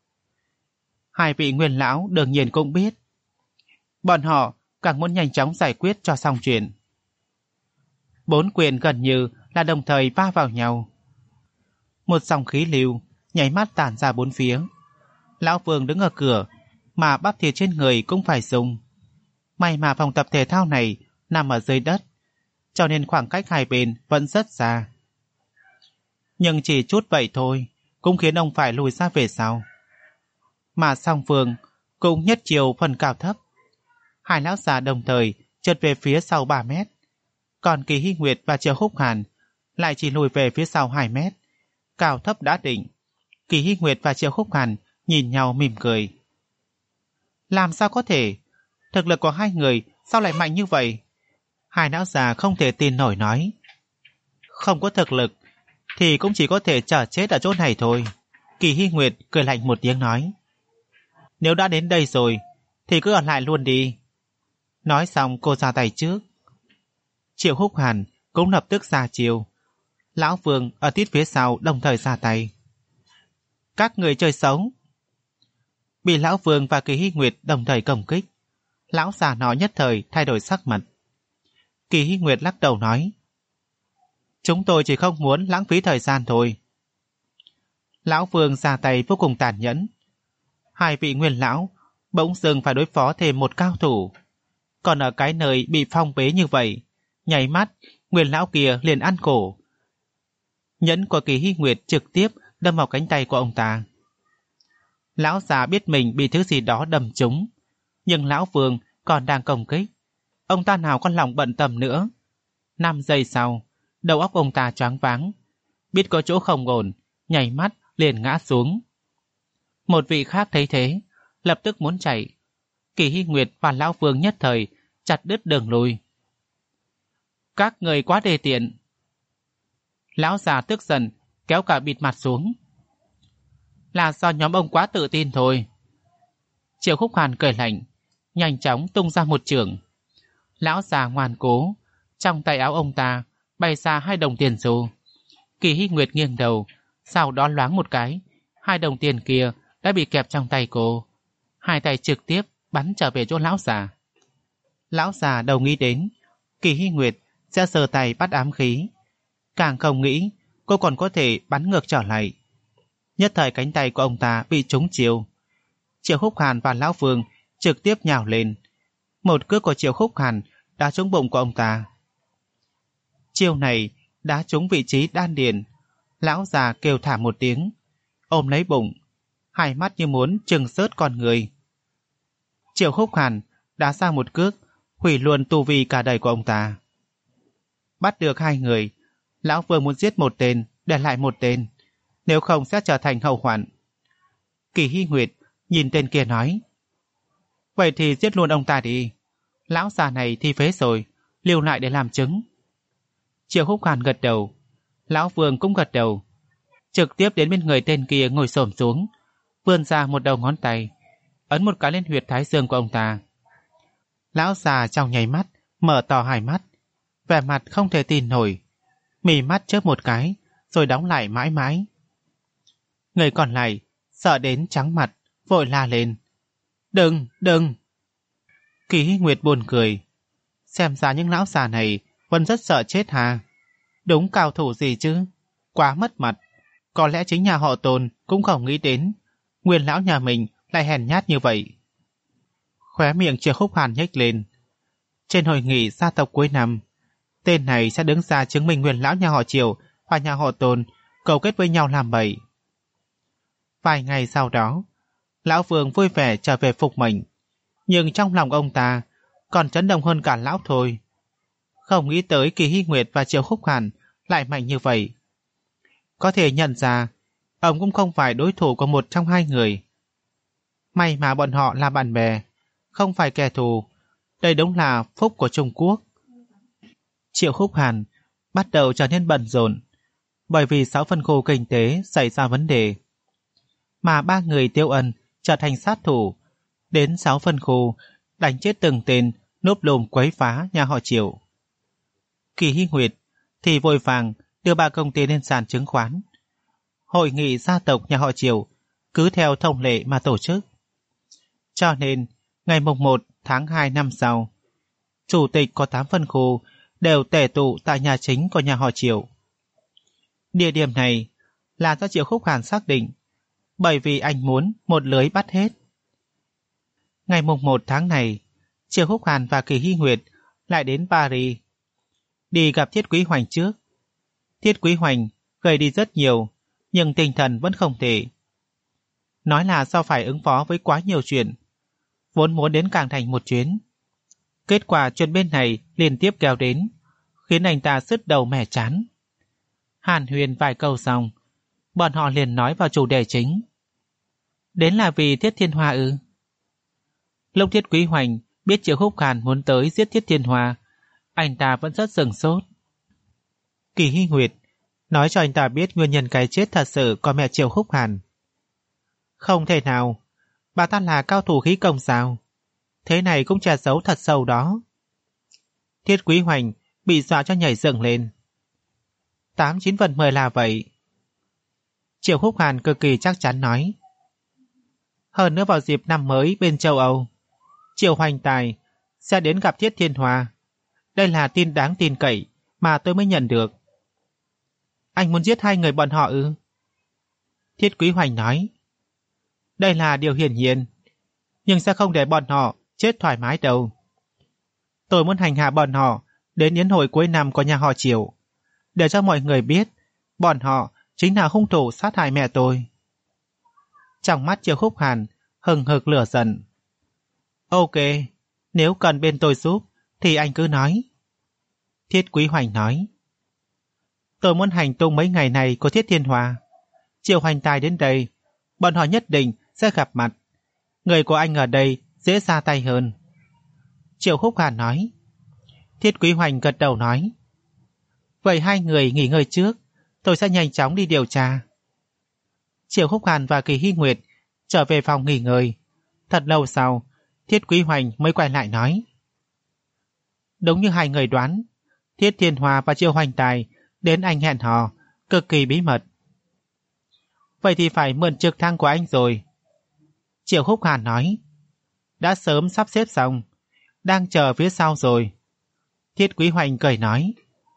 Hai vị nguyên lão đương nhiên cũng biết. Bọn họ càng muốn nhanh chóng giải quyết cho xong chuyện. Bốn quyền gần như là đồng thời va vào nhau. Một dòng khí lưu nháy mắt tản ra bốn phía. Lão Vương đứng ở cửa, mà bắp thịt trên người cũng phải dùng. May mà phòng tập thể thao này nằm ở dưới đất, cho nên khoảng cách hai bên vẫn rất xa. Nhưng chỉ chút vậy thôi cũng khiến ông phải lùi ra về sau. Mà song phương cũng nhất chiều phần cao thấp. Hai lão già đồng thời trượt về phía sau ba mét, còn Kỳ Hy Nguyệt và Triệu Húc Hàn lại chỉ lùi về phía sau hai mét. Cao thấp đã định, Kỳ Hy Nguyệt và Triệu Húc Hàn nhìn nhau mỉm cười. Làm sao có thể? Thực lực của hai người sao lại mạnh như vậy? Hai lão già không thể tin nổi nói. Không có thực lực thì cũng chỉ có thể chờ chết ở chỗ này thôi. Kỳ Hy Nguyệt cười lạnh một tiếng nói. Nếu đã đến đây rồi thì cứ ở lại luôn đi. Nói xong cô ra tay trước. Triệu Húc Hàn cũng lập tức ra chiều. Lão Vương ở tít phía sau đồng thời ra tay. Các người chơi xấu. Bị Lão Vương và Kỳ Hy Nguyệt đồng thời công kích, lão già nó nhất thời thay đổi sắc mặt. Kỳ Hy Nguyệt lắc đầu nói. Chúng tôi chỉ không muốn lãng phí thời gian thôi. Lão Vương ra tay vô cùng tàn nhẫn. Hai vị nguyên lão bỗng dưng phải đối phó thêm một cao thủ. Còn ở cái nơi bị phong bế như vậy, nháy mắt nguyên lão kia liền ăn cổ. Nhẫn của Kỳ Hy Nguyệt trực tiếp đâm vào cánh tay của ông ta. Lão già biết mình bị thứ gì đó đâm trúng, nhưng Lão Vương còn đang công kích. Ông ta nào có lòng bận tâm nữa. Năm giây sau, đầu óc ông ta choáng váng, biết có chỗ không ổn, nhảy mắt liền ngã xuống. Một vị khác thấy thế, lập tức muốn chạy. Kỳ Hy Nguyệt và Lão Vương nhất thời chặt đứt đường lui. Các người quá đề tiện. Lão già tức giận kéo cả bịt mặt xuống. Là do nhóm ông quá tự tin thôi. Triệu Húc Hàn cười lạnh, nhanh chóng tung ra một chưởng. Lão già ngoan cố, trong tay áo ông ta bay ra hai đồng tiền xu. Kỳ Hy Nguyệt nghiêng đầu, sau đó loáng một cái, hai đồng tiền kia đã bị kẹp trong tay cô. Hai tay trực tiếp bắn trở về chỗ lão già. Lão già đâu nghĩ đến Kỳ Hy Nguyệt sẽ giơ tay bắt ám khí, càng không nghĩ cô còn có thể bắn ngược trở lại. Nhất thời cánh tay của ông ta bị trúng chiêu. Triệu Húc Hàn và Lão Vương trực tiếp nhào lên. Một cước của Triệu Húc Hàn đá trúng bụng của ông ta. Chiêu này đá trúng vị trí đan điền. Lão già kêu thả một tiếng, ôm lấy bụng, hai mắt như muốn trừng xớt con người. Triệu Húc Hàn đá ra một cước, hủy luôn tu vi cả đời của ông ta. Bắt được hai người, Lão Vương muốn giết một tên, để lại một tên, nếu không sẽ trở thành hậu hoạn. Kỳ Hy Nguyệt nhìn tên kia nói. Vậy thì giết luôn ông ta đi. Lão già này thì phế rồi, lưu lại để làm chứng. Triệu Húc Hàn gật đầu, Lão Vương cũng gật đầu, trực tiếp đến bên người tên kia ngồi xổm xuống, vươn ra một đầu ngón tay, ấn một cái lên huyệt thái dương của ông ta. Lão già trong nháy mắt mở to hai mắt, vẻ mặt không thể tin nổi, mì mắt chớp một cái rồi đóng lại mãi mãi. Người còn lại sợ đến trắng mặt, vội la lên. Đừng, đừng. Kỳ Hy Nguyệt buồn cười. Xem ra những lão già này vẫn rất sợ chết hà. Đúng cao thủ gì chứ, quá mất mặt. Có lẽ chính nhà họ Tôn cũng không nghĩ đến nguyên lão nhà mình lại hèn nhát như vậy. Khóe miệng Triệu Húc Hàn nhếch lên. Trên hội nghị gia tộc cuối năm, tên này sẽ đứng ra chứng minh nguyên lão nhà họ Triệu và nhà họ Tôn cầu kết với nhau làm bậy. Vài ngày sau đó, Lão Vương vui vẻ trở về phục mệnh, nhưng trong lòng ông ta còn chấn động hơn cả lão thôi. Không nghĩ tới Kỳ Hy Nguyệt và Triệu Húc Hàn lại mạnh như vậy. Có thể nhận ra ông cũng không phải đối thủ của một trong hai người. May mà bọn họ là bạn bè, không phải kẻ thù. Đây đúng là phúc của Trung Quốc. Triệu Húc Hàn bắt đầu trở nên bận rộn, bởi vì sáu phân khu kinh tế xảy ra vấn đề, mà ba người Tiêu Ân trở thành sát thủ, đến sáu phân khu đánh chết từng tên núp lùm quấy phá nhà họ Triệu. Kỳ Hy Nguyệt thì vội vàng đưa ba công ty lên sàn chứng khoán. Hội nghị gia tộc nhà họ Triệu cứ theo thông lệ mà tổ chức. Cho nên ngày mùng một tháng hai năm sau, chủ tịch có tám phân khu đều tề tụ tại nhà chính của nhà họ Triệu. Địa điểm này là do Triệu Khúc Hàn xác định, bởi vì anh muốn một lưới bắt hết. Ngày mùng một tháng này, Triệu Khúc Hàn và Kỳ Hy Nguyệt lại đến Paris, đi gặp Thiết Quý Hoành trước. Thiết Quý Hoành gầy đi rất nhiều, nhưng tinh thần vẫn không tệ. Nói là do phải ứng phó với quá nhiều chuyện, vốn muốn đến Cảng Thành một chuyến. Kết quả chuyện bên này liên tiếp kéo đến, khiến anh ta sứt đầu mẻ chán. Hàn huyên vài câu xong, bọn họ liền nói vào chủ đề chính. Đến là vì Thiết Thiên Hoa ư? Lúc Thiết Quý Hoành biết Triệu Khúc Hàn muốn tới giết Thiết Thiên Hoa, anh ta vẫn rất sửng sốt. Kỳ Hy Nguyệt nói cho anh ta biết nguyên nhân cái chết thật sự của mẹ Triệu Khúc Hàn. Không thể nào, bà ta là cao thủ khí công sao? Thế này cũng che giấu thật sâu đó. Thiết Quý Hoành bị dọa cho nhảy dựng lên. Tám chín phần mười là vậy. Triệu Khúc Hàn cực kỳ chắc chắn nói. Hơn nữa vào dịp năm mới bên châu Âu, Triệu Hoành Tài sẽ đến gặp Thiết Thiên Hoa. Đây là tin đáng tin cậy mà tôi mới nhận được. Anh muốn giết hai người bọn họ ư? Thiết Quý Hoành nói. Đây là điều hiển nhiên, nhưng sẽ không để bọn họ chết thoải mái đâu. Tôi muốn hành hạ bọn họ đến yến hội cuối năm của nhà họ Triệu, để cho mọi người biết bọn họ chính là hung thủ sát hại mẹ tôi. Trong mắt Triệu Khúc Hàn hừng hực lửa giận. Ok, nếu cần bên tôi giúp thì anh cứ nói. Thiết Quý Hoành nói. Tôi muốn hành tung mấy ngày này của Thiết Thiên Hoa. Triệu Hoành Tài đến đây, bọn họ nhất định sẽ gặp mặt. Người của anh ở đây dễ ra tay hơn. Triệu Khúc Hàn nói. Thiết Quý Hoành gật đầu nói. Vậy hai người nghỉ ngơi trước, tôi sẽ nhanh chóng đi điều tra. Triệu Khúc Hàn và Kỳ Hy Nguyệt trở về phòng nghỉ ngơi. Thật lâu sau, Thiết Quý Hoành mới quay lại nói. Đúng như hai người đoán, Thiết Thiên Hoa và Triệu Hoành Tài đến anh hẹn hò, cực kỳ bí mật. Vậy thì phải mượn trực thăng của anh rồi. Triệu Khúc Hàn nói. Đã sớm sắp xếp xong, đang chờ phía sau rồi. Thiết Quý Hoành cười nói.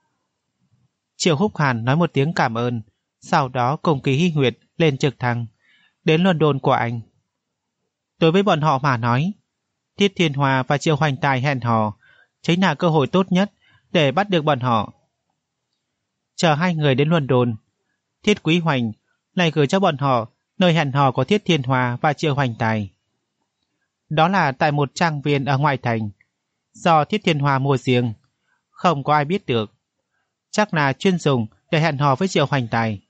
Triệu Khúc Hàn nói một tiếng cảm ơn, sau đó cùng Kỳ Hy Nguyệt lên trực thăng, đến London của anh. Đối với bọn họ mà nói, Thiết Thiên Hoa và Triệu Hoành Tài hẹn hò chính là cơ hội tốt nhất để bắt được bọn họ. Chờ hai người đến London, Thiết Quý Hoành lại gửi cho bọn họ nơi hẹn hò của Thiết Thiên Hoa và Triệu Hoành Tài. Đó là tại một trang viên ở ngoại thành, do Thiết Thiên Hoa mua riêng, không có ai biết được. Chắc là chuyên dùng để hẹn hò với Triệu Hoành Tài.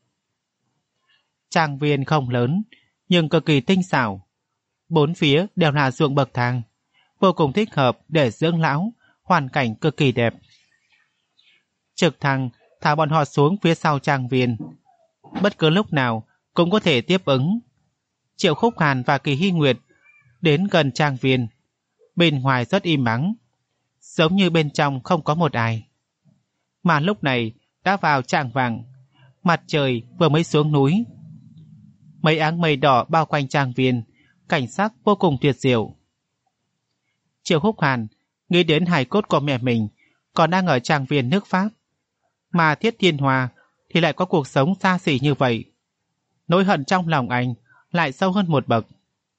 Trang viên không lớn, nhưng cực kỳ tinh xảo. Bốn phía đều là ruộng bậc thang, vô cùng thích hợp để dưỡng lão, hoàn cảnh cực kỳ đẹp. Trực thăng thả bọn họ xuống phía sau trang viên. Bất cứ lúc nào cũng có thể tiếp ứng. Triệu Khúc Hàn và Kỳ Hy Nguyệt đến gần trang viên. Bên ngoài rất im ắng, giống như bên trong không có một ai. Mà lúc này đã vào chạng vạng, mặt trời vừa mới xuống núi. Mấy áng mây đỏ bao quanh trang viên, cảnh sắc vô cùng tuyệt diệu. Triệu Khúc Hàn nghĩ đến hài cốt của mẹ mình còn đang ở trang viên nước Pháp, mà Thiết Thiên Hoa thì lại có cuộc sống xa xỉ như vậy. Nỗi hận trong lòng anh lại sâu hơn một bậc.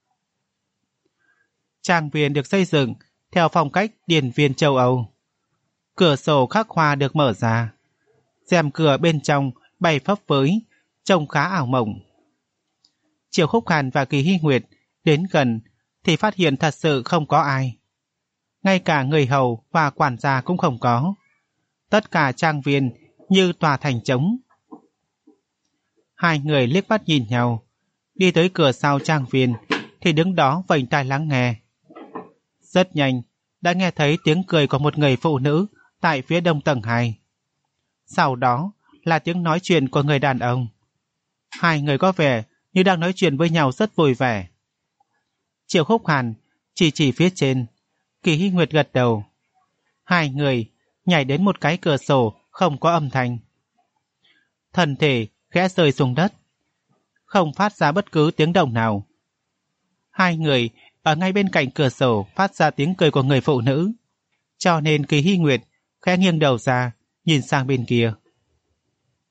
Trang viên được xây dựng theo phong cách điển viên châu Âu. Cửa sổ khắc hoa được mở ra, rèm cửa bên trong bay phấp phới, trông khá ảo mộng. Triệu Khúc Hàn và Kỳ Hy Nguyệt đến gần thì phát hiện thật sự không có ai. Ngay cả người hầu và quản gia cũng không có. Tất cả trang viên như tòa thành trống. Hai người liếc mắt nhìn nhau, đi tới cửa sau trang viên thì đứng đó vểnh tai lắng nghe. Rất nhanh đã nghe thấy tiếng cười của một người phụ nữ tại phía đông tầng hai. Sau đó là tiếng nói chuyện của người đàn ông. Hai người có vẻ như đang nói chuyện với nhau rất vui vẻ. Triệu Khúc Hàn chỉ chỉ phía trên, Kỳ Hy Nguyệt gật đầu. Hai người nhảy đến một cái cửa sổ không có âm thanh. Thân thể khẽ rơi xuống đất, không phát ra bất cứ tiếng động nào. Hai người ở ngay bên cạnh cửa sổ phát ra tiếng cười của người phụ nữ, cho nên Kỳ Hy Nguyệt khẽ nghiêng đầu ra, nhìn sang bên kia.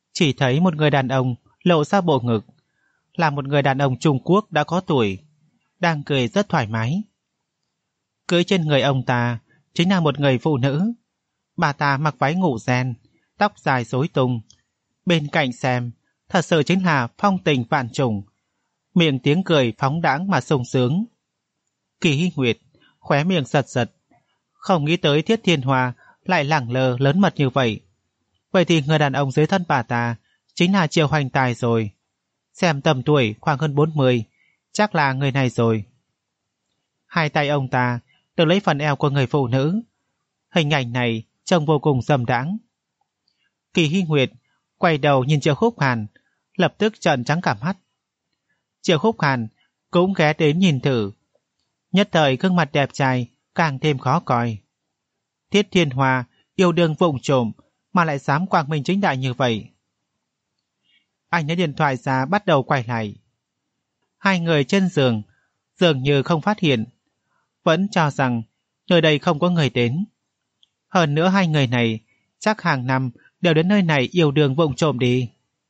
chỉ thấy một người đàn ông lộ ra bộ ngực, là một người đàn ông Trung Quốc đã có tuổi, đang cười rất thoải mái. Cưỡi trên người ông ta chính là một người phụ nữ. Bà ta mặc váy ngủ ren, tóc dài rối tung. Bên cạnh xem, thật sự chính là phong tình vạn trùng, miệng tiếng cười phóng đãng mà sung sướng. Kỳ Hy Nguyệt khóe miệng giật giật, không nghĩ tới Thiết Thiên Hoa lại lẳng lơ lớn mật như vậy. Vậy thì người đàn ông dưới thân bà ta chính là Triệu Hoành Tài rồi. Xem tầm tuổi khoảng hơn bốn mươi, chắc là người này rồi. Hai tay ông ta được lấy phần eo của người phụ nữ. Hình ảnh này trông vô cùng dâm đãng. Kỳ Hy Nguyệt quay đầu nhìn Triệu Khúc Hàn, lập tức trợn trắng cả mắt. Triệu Khúc Hàn cũng ghé đến nhìn thử, nhất thời gương mặt đẹp trai càng thêm khó coi. Thiết Thiên Hoa yêu đương vụng trộm mà lại dám quang minh chính đại như vậy. Anh lấy điện thoại ra bắt đầu quay lại. Hai người trên giường dường như không phát hiện, vẫn cho rằng nơi đây không có người đến. Hơn nữa hai người này chắc hàng năm đều đến nơi này yêu đương vụng trộm đi.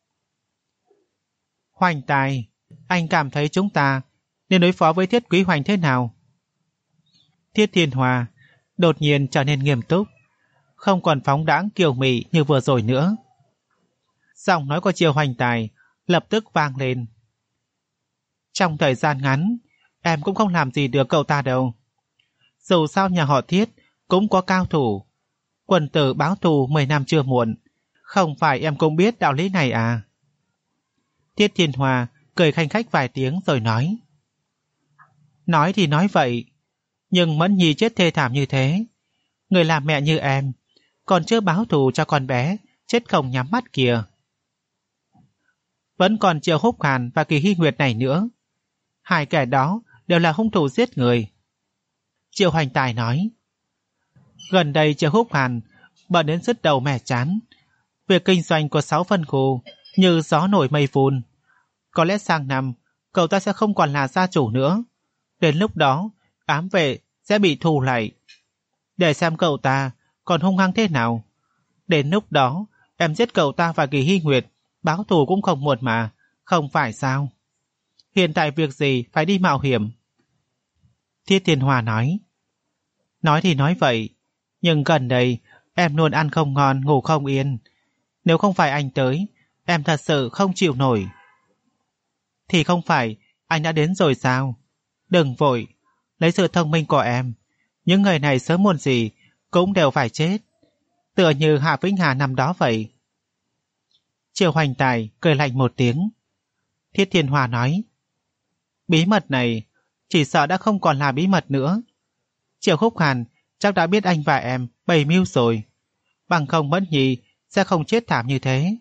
Hoành Tài, anh cảm thấy chúng ta nên đối phó với Thiết Quý Hoành thế nào? Thiết Thiên Hoa đột nhiên trở nên nghiêm túc, không còn phóng đãng kiều mị như vừa rồi nữa. Giọng nói của Triệu Hoành Tài lập tức vang lên. Trong thời gian ngắn, em cũng không làm gì được cậu ta đâu. Dù sao nhà họ Thiết cũng có cao thủ, quần tử báo thù mười năm chưa muộn, không phải em cũng biết đạo lý này à? Thiết Thiên Hoa cười khanh khách vài tiếng rồi nói. Nói thì nói vậy, nhưng Mẫn Nhi chết thê thảm như thế, người làm mẹ như em còn chưa báo thù cho con bé chết không nhắm mắt kìa. Vẫn còn Triệu Húc Hàn và Kỳ Hy Nguyệt này nữa, hai kẻ đó đều là hung thủ giết người. Triệu Hoành Tài nói. Gần đây Triệu Húc Hàn bận đến sứt đầu mẻ chán, việc kinh doanh của sáu phân khu như gió nổi mây phun. Có lẽ sang năm cậu ta sẽ không còn là gia chủ nữa, đến lúc đó ám vệ sẽ bị thù lại. Để xem cậu ta còn hung hăng thế nào, đến lúc đó em giết cậu ta và Kỳ Hy Nguyệt báo thù cũng không muộn mà, không phải sao? Hiện tại việc gì phải đi mạo hiểm? Thiết Thiên Hoa nói. Nói thì nói vậy, nhưng gần đây em luôn ăn không ngon ngủ không yên. Nếu không phải anh tới, em thật sự không chịu nổi. Thì không phải anh đã đến rồi sao? Đừng vội, lấy sự thông minh của em, những người này sớm muộn gì cũng đều phải chết, tựa như Hạ Vĩnh Hà năm đó vậy. Triệu Hoành Tài cười lạnh một tiếng. Thiết Thiên Hoa nói. Bí mật này chỉ sợ đã không còn là bí mật nữa. Triệu Khúc Hàn chắc đã biết anh và em bày mưu rồi, bằng không Mẫn Nhi sẽ không chết thảm như thế.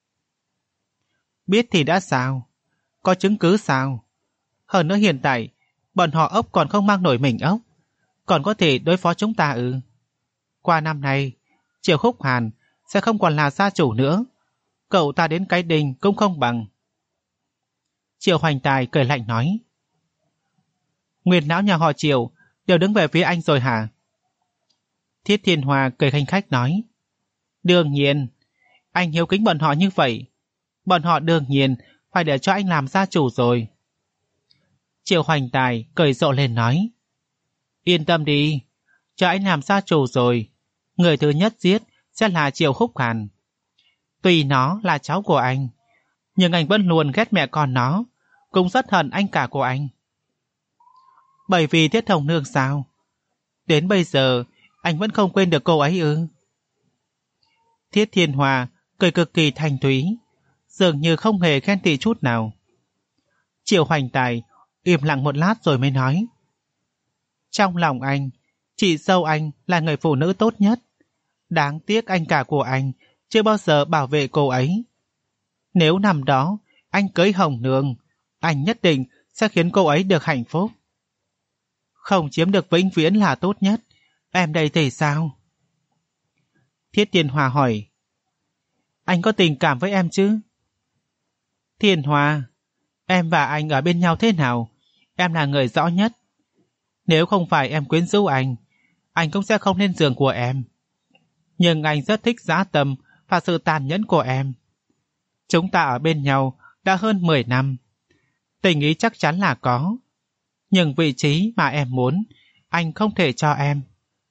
Biết thì đã sao? Có chứng cứ sao? Hơn nữa hiện tại bọn họ ốc còn không mang nổi mình ốc, còn có thể đối phó chúng ta ư? Qua năm nay Triệu Khúc Hàn sẽ không còn là gia chủ nữa, cậu ta đến cái đình cũng không bằng. Triệu Hoành Tài cười lạnh nói. Nguyên lão nhà họ Triệu đều đứng về phía anh rồi hả? Thiết Thiên Hoa cười khanh khách nói. Đương nhiên, anh hiếu kính bọn họ như vậy, bọn họ đương nhiên phải để cho anh làm gia chủ rồi. Triệu Hoành Tài cười rộ lên nói. Yên tâm đi, cho anh làm gia chủ rồi, người thứ nhất giết sẽ là Triệu Khúc Hàn. Tuy nó là cháu của anh, nhưng anh vẫn luôn ghét mẹ con nó, cũng rất hận anh cả của anh. Bởi vì Thiết Hồng Nương sao? Đến bây giờ anh vẫn không quên được cô ấy ư? Thiết Thiên Hoa cười cực kỳ thanh thúy, dường như không hề khen tị chút nào. Triệu Hoành Tài im lặng một lát rồi mới nói. Trong lòng anh, chị dâu anh là người phụ nữ tốt nhất. Đáng tiếc anh cả của anh chưa bao giờ bảo vệ cô ấy. Nếu năm đó anh cưới Hồng Nương, anh nhất định sẽ khiến cô ấy được hạnh phúc. Không chiếm được vĩnh viễn là tốt nhất. Em đây thì sao? Thiết Thiên Hoa hỏi. Anh có tình cảm với em chứ? Thiên Hoa, em và anh ở bên nhau thế nào, em là người rõ nhất. Nếu không phải em quyến rũ anh, anh cũng sẽ không lên giường của em. Nhưng anh rất thích dã tâm và sự tàn nhẫn của em. Chúng ta ở bên nhau đã hơn mười năm. Tình ý chắc chắn là có. Nhưng vị trí mà em muốn, anh không thể cho em.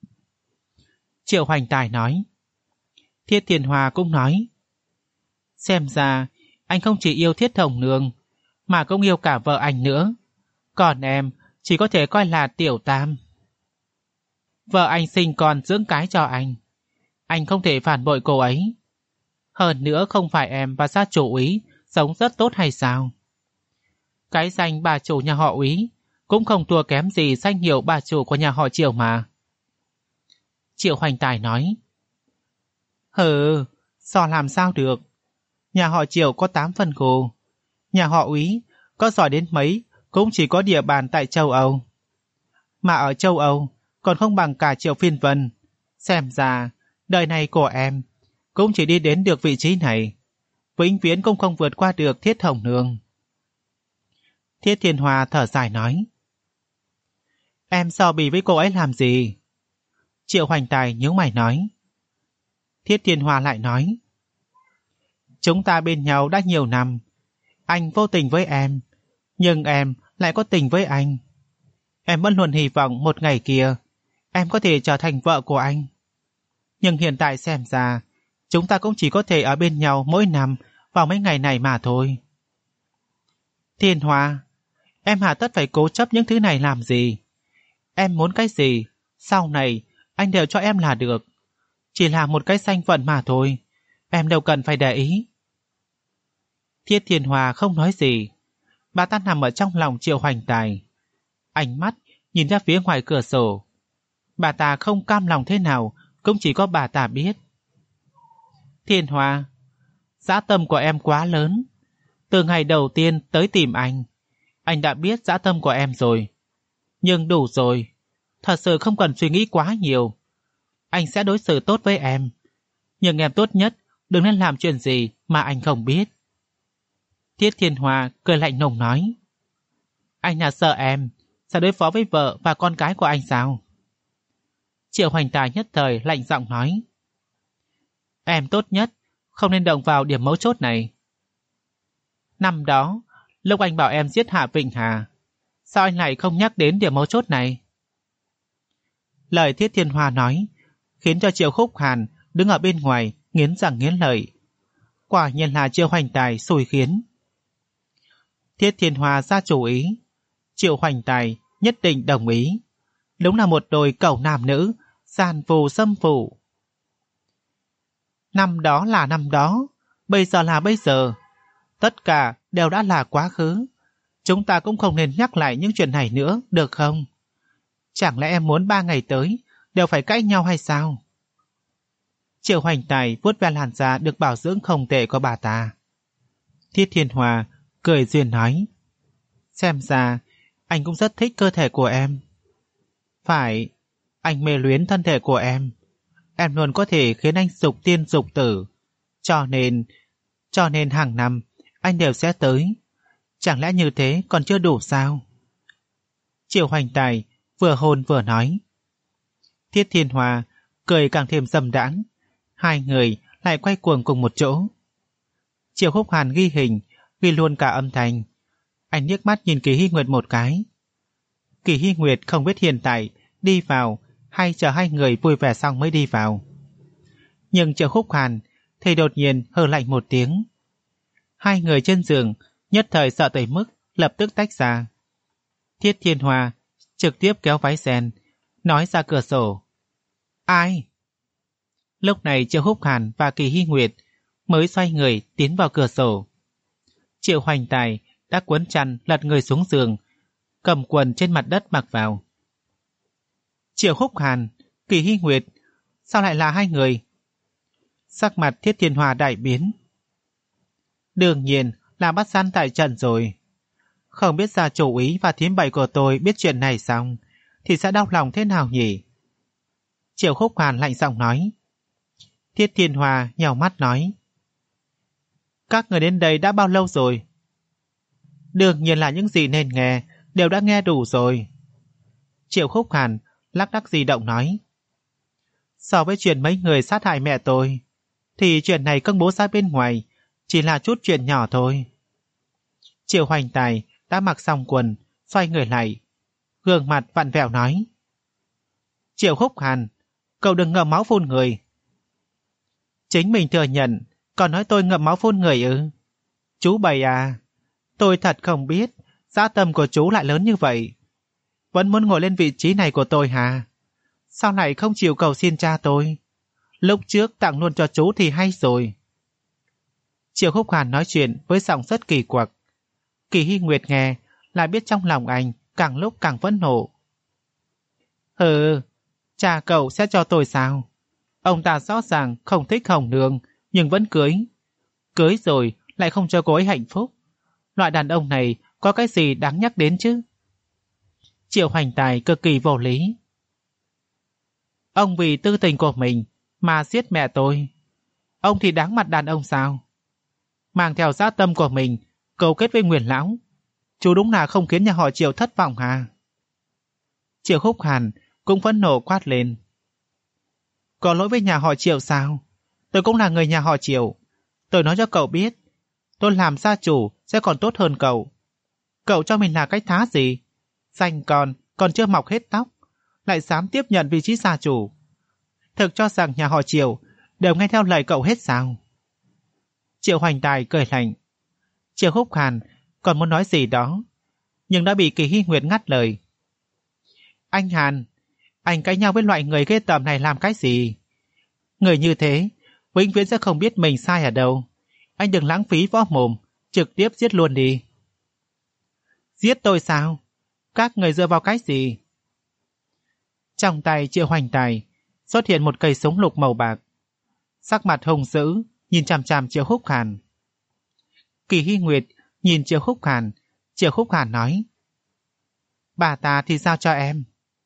Triệu Hoành Tài nói. Thiết Thiên Hoa cũng nói. Xem ra, anh không chỉ yêu Thiết Hồng Nương, mà cũng yêu cả vợ anh nữa. Còn em chỉ có thể coi là tiểu tam. Vợ anh sinh con dưỡng cái cho anh. Anh không thể phản bội cô ấy. Hơn nữa không phải em và gia chủ Úy sống rất tốt hay sao? Cái danh bà chủ nhà họ Úy cũng không thua kém gì danh hiệu bà chủ của nhà họ Triệu mà. Triệu Hoành Tài nói. Hừ, so làm sao được. Nhà họ Triệu có tám phần gồ. Nhà họ Úy có giỏi đến mấy cũng chỉ có địa bàn tại châu Âu. Mà ở châu Âu còn không bằng cả Triệu Phiên Vân. Xem ra, đời này của em cũng chỉ đi đến được vị trí này. Vĩnh viễn cũng không vượt qua được Thiết Hồng Nương. Thiết Thiên Hoa thở dài nói. Em so bì với cô ấy làm gì? Triệu Hoành Tài nhíu mày nói. Thiết Thiên Hoa lại nói. Chúng ta bên nhau đã nhiều năm. Anh vô tình với em, nhưng em lại có tình với anh. Em vẫn luôn hy vọng một ngày kia em có thể trở thành vợ của anh. Nhưng hiện tại xem ra, chúng ta cũng chỉ có thể ở bên nhau mỗi năm vào mấy ngày này mà thôi. Thiên Hoa, em hà tất phải cố chấp những thứ này làm gì? Em muốn cái gì, sau này anh đều cho em là được. Chỉ là một cái danh phận mà thôi, em đâu cần phải để ý. Thiết Thiên Hoa không nói gì. Bà ta nằm ở trong lòng Triệu Hoành Tài. Ánh mắt nhìn ra phía ngoài cửa sổ. Bà ta không cam lòng thế nào cũng chỉ có bà ta biết. Thiên Hoa, dã tâm của em quá lớn. Từ ngày đầu tiên tới tìm anh, anh đã biết dã tâm của em rồi. Nhưng đủ rồi. Thật sự không cần suy nghĩ quá nhiều. Anh sẽ đối xử tốt với em. Nhưng em tốt nhất đừng nên làm chuyện gì mà anh không biết. Thiết Thiên Hoa cười lạnh lùng nói. Anh là sợ em sẽ đối phó với vợ và con cái của anh sao? Triệu Hoành Tài nhất thời lạnh giọng nói. Em tốt nhất không nên động vào điểm mấu chốt này. Năm đó, lúc anh bảo em giết Hạ Vịnh Hà, sao anh lại không nhắc đến điểm mấu chốt này? Lời Thiết Thiên Hoa nói khiến cho Triệu Khúc Hàn đứng ở bên ngoài nghiến răng nghiến lợi. Quả nhiên là Triệu Hoành Tài xui khiến. Thiết Thiên Hoa ra chủ ý, Triệu Hoành Tài nhất định đồng ý. Đúng là một đôi cẩu nam nữ, gian phù xâm phụ. Năm đó là năm đó, bây giờ là bây giờ. Tất cả đều đã là quá khứ. Chúng ta cũng không nên nhắc lại những chuyện này nữa, được không? Chẳng lẽ em muốn ba ngày tới đều phải cãi nhau hay sao? Triệu Hoành Tài vuốt ve làn da được bảo dưỡng không tệ của bà ta. Thiết Thiên Hoa cười duyên nói. Xem ra anh cũng rất thích cơ thể của em. Phải, anh mê luyến thân thể của em. Em luôn có thể khiến anh dục tiên dục tử. Cho nên, cho nên hàng năm anh đều sẽ tới. Chẳng lẽ như thế còn chưa đủ sao? Triệu Hoành Tài vừa hôn vừa nói. Thiết Thiên Hoa cười càng thêm dâm đãng. Hai người lại quay cuồng cùng một chỗ. Triệu Khúc Hàn ghi hình, ghi luôn cả âm thanh. Anh liếc mắt nhìn Kỳ Hy Nguyệt một cái. Kỳ Hy Nguyệt không biết hiện tại đi vào hay chờ hai người vui vẻ xong mới đi vào. Nhưng Triệu Khúc Hàn thì đột nhiên hừ lạnh một tiếng. Hai người trên giường nhất thời sợ tới mức lập tức tách ra. Thiết Thiên Hoa trực tiếp kéo váy sen, nói ra cửa sổ. Ai? Lúc này Triệu Khúc Hàn và Kỳ Hy Nguyệt mới xoay người tiến vào cửa sổ. Triệu Hoành Tài đã cuốn chăn lật người xuống giường, cầm quần trên mặt đất mặc vào. Triệu Khúc Hàn, Kỳ Hy Nguyệt, sao lại là hai người? Sắc mặt Thiết Thiên Hoa đại biến. Đương nhiên là bắt gian tại trận rồi. Không biết gia chủ ý và thím bảy của tôi biết chuyện này xong thì sẽ đau lòng thế nào nhỉ? Triệu Khúc Hàn lạnh giọng nói. Thiết Thiên Hoa nhào mắt nói. Các người đến đây đã bao lâu rồi? Đương nhiên là những gì nên nghe đều đã nghe đủ rồi. Triệu Khúc Hàn lắc đắc di động nói. So với chuyện mấy người sát hại mẹ tôi thì chuyện này công bố ra bên ngoài Chỉ là chút chuyện nhỏ thôi. Triệu Hoành Tài đã mặc xong quần, xoay người lại, gương mặt vặn vẹo nói. Triệu Húc Hàn, cậu đừng ngậm máu phun người. Chính mình thừa nhận, còn nói tôi ngậm máu phun người ư? Chú Bảy à, tôi thật không biết dã tâm của chú lại lớn như vậy. Vẫn muốn ngồi lên vị trí này của tôi hả? Sao lại không chịu cầu xin cha tôi? Lúc trước tặng luôn cho chú thì hay rồi. Triệu Húc Hàn nói chuyện với giọng rất kỳ quặc. Kỳ Hy Nguyệt nghe lại biết trong lòng anh càng lúc càng phẫn nộ. Ừ, cha cậu sẽ cho tôi sao? Ông ta rõ ràng không thích Hồng Nương nhưng vẫn cưới. Cưới rồi lại không cho cô ấy hạnh phúc. Loại đàn ông này có cái gì đáng nhắc đến chứ? Triệu Hoành Tài cực kỳ vô lý. Ông vì tư tình của mình mà giết mẹ tôi. Ông thì đáng mặt đàn ông sao? Mang theo dã tâm của mình cấu kết với Nguyên lão. Chú đúng là không khiến nhà họ Triệu thất vọng hả? Triệu Húc Hàn cũng phẫn nộ quát lên. Có lỗi với nhà họ Triệu sao? Tôi cũng là người nhà họ Triệu. Tôi nói cho cậu biết, tôi làm gia chủ sẽ còn tốt hơn cậu. Cậu cho mình là cái thá gì? Danh còn, còn chưa mọc hết tóc, lại dám tiếp nhận vị trí gia chủ. Thực cho rằng nhà họ Triệu đều nghe theo lời cậu hết sao? Triệu Hoành Tài cười lạnh. Triệu Húc Hàn còn muốn nói gì đó, nhưng đã bị Kỳ Hy Nguyệt ngắt lời. Anh Hàn, anh cãi nhau với loại người ghê tởm này làm cái gì? Người như thế vĩnh viễn sẽ không biết mình sai ở đâu. Anh đừng lãng phí võ mồm, trực tiếp giết luôn đi. Giết tôi sao? Các người dựa vào cái gì? Trong tay Triệu Hoành Tài xuất hiện một cây súng lục màu bạc. Sắc mặt hung dữ nhìn chằm chằm Triệu Húc Hàn. Kỳ Hy Nguyệt nhìn Triệu Húc Hàn. Triệu Húc Hàn nói. Bà ta thì giao cho em.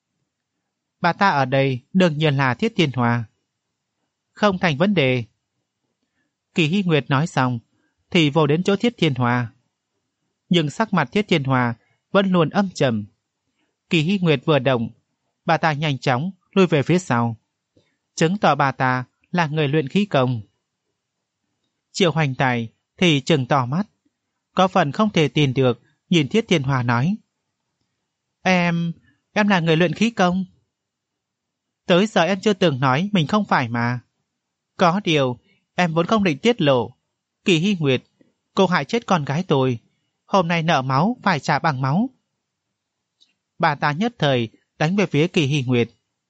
Bà ta ở đây đương nhiên là Thiết Thiên Hòa. Không thành vấn đề. Kỳ Hy Nguyệt nói xong thì vô đến chỗ Thiết Thiên Hòa. Nhưng sắc mặt Thiết Thiên Hòa vẫn luôn âm trầm. Kỳ Hy Nguyệt vừa động, bà ta nhanh chóng lui về phía sau, chứng tỏ bà ta là người luyện khí công. Triệu Hoành Tài thì trừng to mắt, có phần không thể tin được nhìn Thiết Thiên Hòa nói. Em, em là người luyện khí công. Tới giờ em chưa từng nói mình không phải mà. Có điều, em vốn không định tiết lộ. Kỳ Hy Nguyệt, cô hại chết con gái tôi. Hôm nay nợ máu phải trả bằng máu. Bà ta nhất thời đánh về phía Kỳ Hy Nguyệt.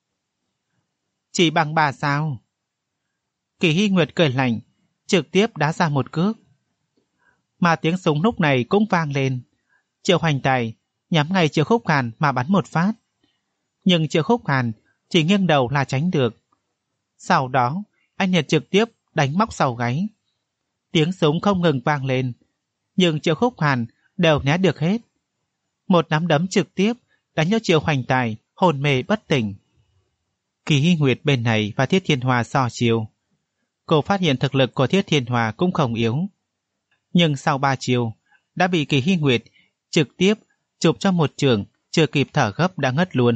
Chỉ bằng bà sao? Kỳ Hy Nguyệt cười lạnh, trực tiếp đá ra một cước. Mà tiếng súng lúc này cũng vang lên. Triệu Hoành Tài nhắm ngay Triệu Húc Hàn mà bắn một phát. Nhưng Triệu Húc Hàn chỉ nghiêng đầu là tránh được. Sau đó, anh Nhật trực tiếp đánh móc sau gáy. Tiếng súng không ngừng vang lên, nhưng Triệu Húc Hàn đều né được hết. Một nắm đấm trực tiếp đánh cho Triệu Hoành Tài hồn mê bất tỉnh. Kỳ Hy Nguyệt bên này và Thiết Thiên Hòa so chiều. Cô phát hiện thực lực của Thiết Thiên Hòa cũng không yếu. Nhưng sau ba chiều, đã bị Kỳ Hy Nguyệt trực tiếp chụp cho một trường, chưa kịp thở gấp đã ngất luôn.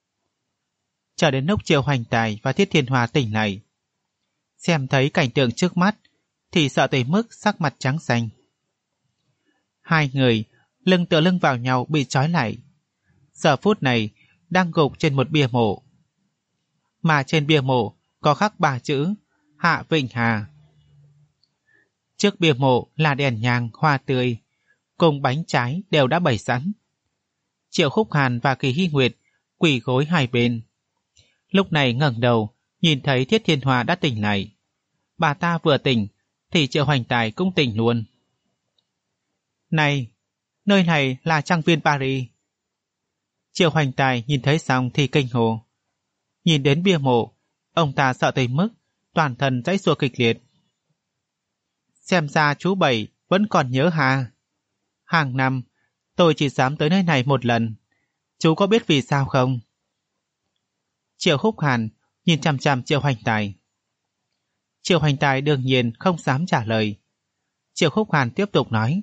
Chờ đến lúc Triệu Hoành Tài và Thiết Thiên Hòa tỉnh lại, xem thấy cảnh tượng trước mắt thì sợ tới mức sắc mặt trắng xanh. Hai người lưng tựa lưng vào nhau bị trói lại. Giờ phút này đang gục trên một bia mộ. Mà trên bia mộ có khắc ba chữ Hạ Vịnh Hà. Trước bia mộ là đèn nhang, hoa tươi cùng bánh trái đều đã bày sẵn. Triệu Húc Hàn và Kỳ Hy Nguyệt quỳ gối hai bên. Lúc này ngẩng đầu nhìn thấy Thiết Thiên Hòa đã tỉnh lại. Bà ta vừa tỉnh thì Triệu Hoành Tài cũng tỉnh luôn. Này, nơi này là trang viên Paris. Triệu Hoành Tài nhìn thấy xong thì kinh hồ. Nhìn đến bia mộ, ông ta sợ tới mức toàn thân giãy giụa kịch liệt. Xem ra chú Bảy vẫn còn nhớ hà. Hàng năm tôi chỉ dám tới nơi này một lần. Chú có biết vì sao không? Triệu Húc Hàn nhìn chằm chằm Triệu Hoành Tài. Triệu Hoành Tài đương nhiên không dám trả lời. Triệu Húc Hàn tiếp tục nói.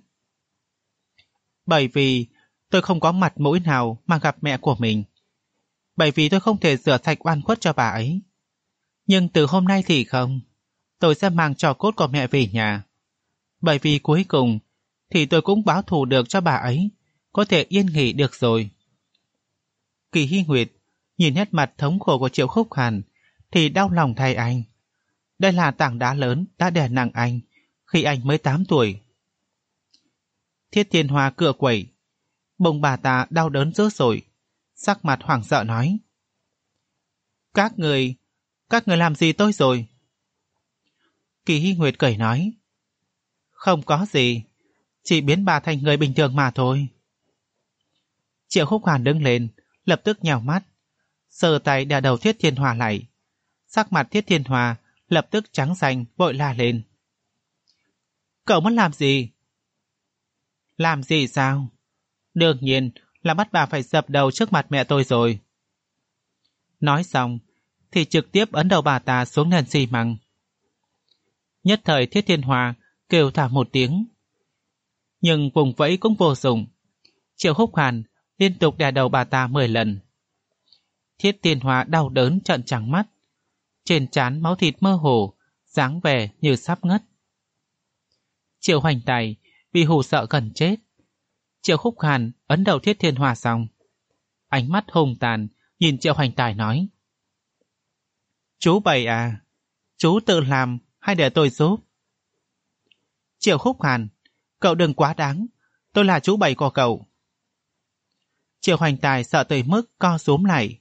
Bởi vì tôi không có mặt mũi nào mà gặp mẹ của mình. Bởi vì tôi không thể rửa sạch oan khuất cho bà ấy. Nhưng từ hôm nay thì không. Tôi sẽ mang trò cốt của mẹ về nhà. Bởi vì cuối cùng thì tôi cũng báo thù được cho bà ấy, có thể yên nghỉ được rồi. Kỳ Hy Nguyệt nhìn nét mặt thống khổ của Triệu Khúc Hàn thì đau lòng thay anh. Đây là tảng đá lớn đã đè nặng anh khi anh mới tám tuổi. Thiết Thiên Hoa cựa quẩy, bụng bà ta đau đớn dữ dội, sắc mặt hoảng sợ nói: Các người, các người làm gì tôi rồi? Kỳ Hy Nguyệt cười nói: Không có gì, chỉ biến bà thành người bình thường mà thôi. Triệu Khúc Hàn đứng lên, lập tức nhào mắt, sờ tay đè đầu Thiết Thiên Hoa lại. Sắc mặt Thiết Thiên Hoa lập tức trắng xanh, vội la lên: Cậu muốn làm gì? Làm gì sao? Đương nhiên là bắt bà phải dập đầu trước mặt mẹ tôi rồi. Nói xong thì trực tiếp ấn đầu bà ta xuống nền xi măng. Nhất thời Thiết Thiên Hoa kêu thả một tiếng, nhưng vùng vẫy cũng vô dụng. Triệu Khúc Hàn liên tục đè đầu bà ta mười lần. Thiết Thiên Hoa đau đớn trợn trắng mắt, trên trán máu thịt mơ hồ, dáng vẻ như sắp ngất. Triệu Hoành Tài vì hù sợ gần chết. Triệu Khúc Hàn ấn đầu Thiết Thiên Hoa xong, ánh mắt hung tàn nhìn Triệu Hoành Tài nói: Chú Bảy à, chú tự làm hay để tôi giúp? Triệu Khúc Hàn, cậu đừng quá đáng, tôi là chú Bảy của cậu. Triệu Hoành Tài sợ tới mức co rúm lại.